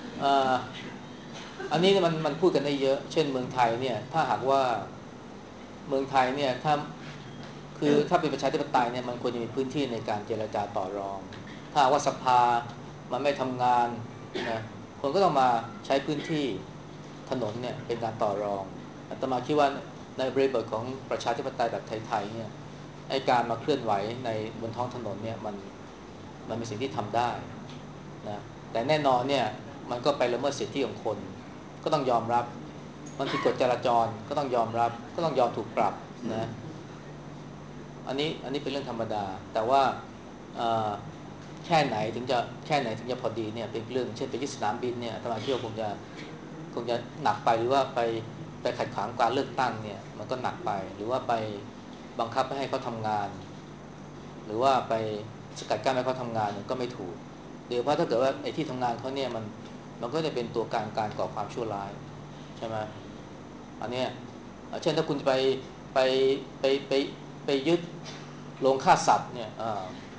อันนี้มันมันพูดกันได้เยอะเช่นเมืองไทยเนี่ยถ้าหากว่าเมืองไทยเนี่ยถ้าคือถ้าเป็นประชาธิปไตยเนี่ยมันควรจะมีพื้นที่ในการเจรจาต่อรองถ้าว่าสภามันไม่ทำงานนะคนก็ต้องมาใช้พื้นที่ถนนเนี่ยเป็นการต่อรองอาตมาคิดว่าในบริบทของประชาธิปไตยแบบไทยๆเนี่ยไอการมาเคลื่อนไหวในบนท้องถนนเนี่ยมันมันเป็นสิ่งที่ทำได้นะแต่แน่นอนเนี่ยมันก็ไปละเมิดสิทธิของคนก็ต้องยอมรับมันผิดกฎจราจรก็ต้องยอมรับก็ต้องยอมถูกปรับนะอันนี้อันนี้เป็นเรื่องธรรมดาแต่ว่าแค่ไหนถึงจะแค่ไหนถึงจะพอดีเนี่ยเป็นเรื่องเช่นไปยึดสนามบินเนี่ยอาตมาเชื่อคงจะคงจะหนักไปหรือว่าไปไปขัดขวางการเลือกตั้งเนี่ยมันก็หนักไปหรือว่าไปบังคับไม่ให้เขาทำงานหรือว่าไปสกัดกั้นไม่ให้เขาทำงานก็ไม่ถูกโดยเฉพาะถ้าเกิดว่าไอ้ที่ทำงานเขาเนี่ยมันมันก็จะเป็นตัวการการก่อความชั่วร้ายใช่ไหมอันเนี้ยเช่นถ้าคุณไปไปไปไปไปยึดโรงฆ่าสัตว์เนี่ย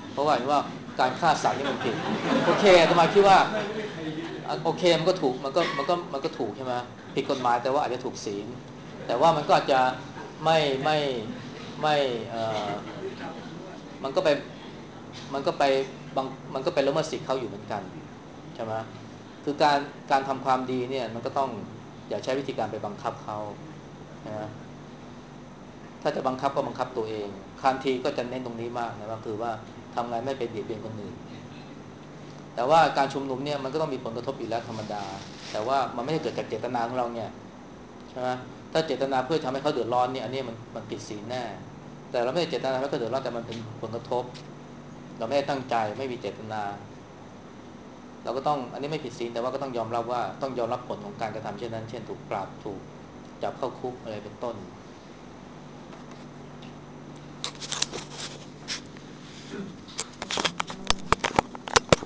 เพราะว่าเห็นว่าการฆ่าสัตว์นี่มันผิดโอเคอาตมาคิดว่าโอเคมันก็ถูกมันก็มันก็มันก็ถูกใช่ไหมผิดกฎหมายแต่ว่าอาจจะถูกศีลแต่ว่ามันก็อาจจะไม่ไม่ไม่เอ่อมันก็ไปมันก็ไปบางมันก็ไปละเมิดสิทธิ์เขาอยู่เหมือนกันใช่ไหมคือการการทำความดีเนี่ยมันก็ต้องอย่าใช้วิธีการไปบังคับเขานะถ้าจะบังคับก็บังคับตัวเองคานทีก็จะเน้นตรงนี้มากนะว่าคือว่าทำไงไม่ไปเบียดเบียนคนอื่นแต่ว่าการชุมนุมเนี่ยมันก็ต้องมีผลกระทบอยู่แล้วธรรมดาแต่ว่ามันไม่ได้เกิดจากเจตนาของเราเนี่ยใช่ไหมถ้าเจตนาเพื่อทำให้เขาเดือดร้อนเนี่ยอันนี้มันมันผิดศีลแน่แต่เราไม่ได้เจตนาให้เขาเดือดร้อนแต่มันเป็นผลกระทบเราไม่ได้ตั้งใจไม่มีเจตนาเราก็ต้องอันนี้ไม่ผิดศีลแต่ว่าก็ต้องยอมรับว่าต้องยอมรับผลของการกระทำเช่นนั้นเช่นถูกปรับถูกจับเข้าคุกอะไรเป็นต้น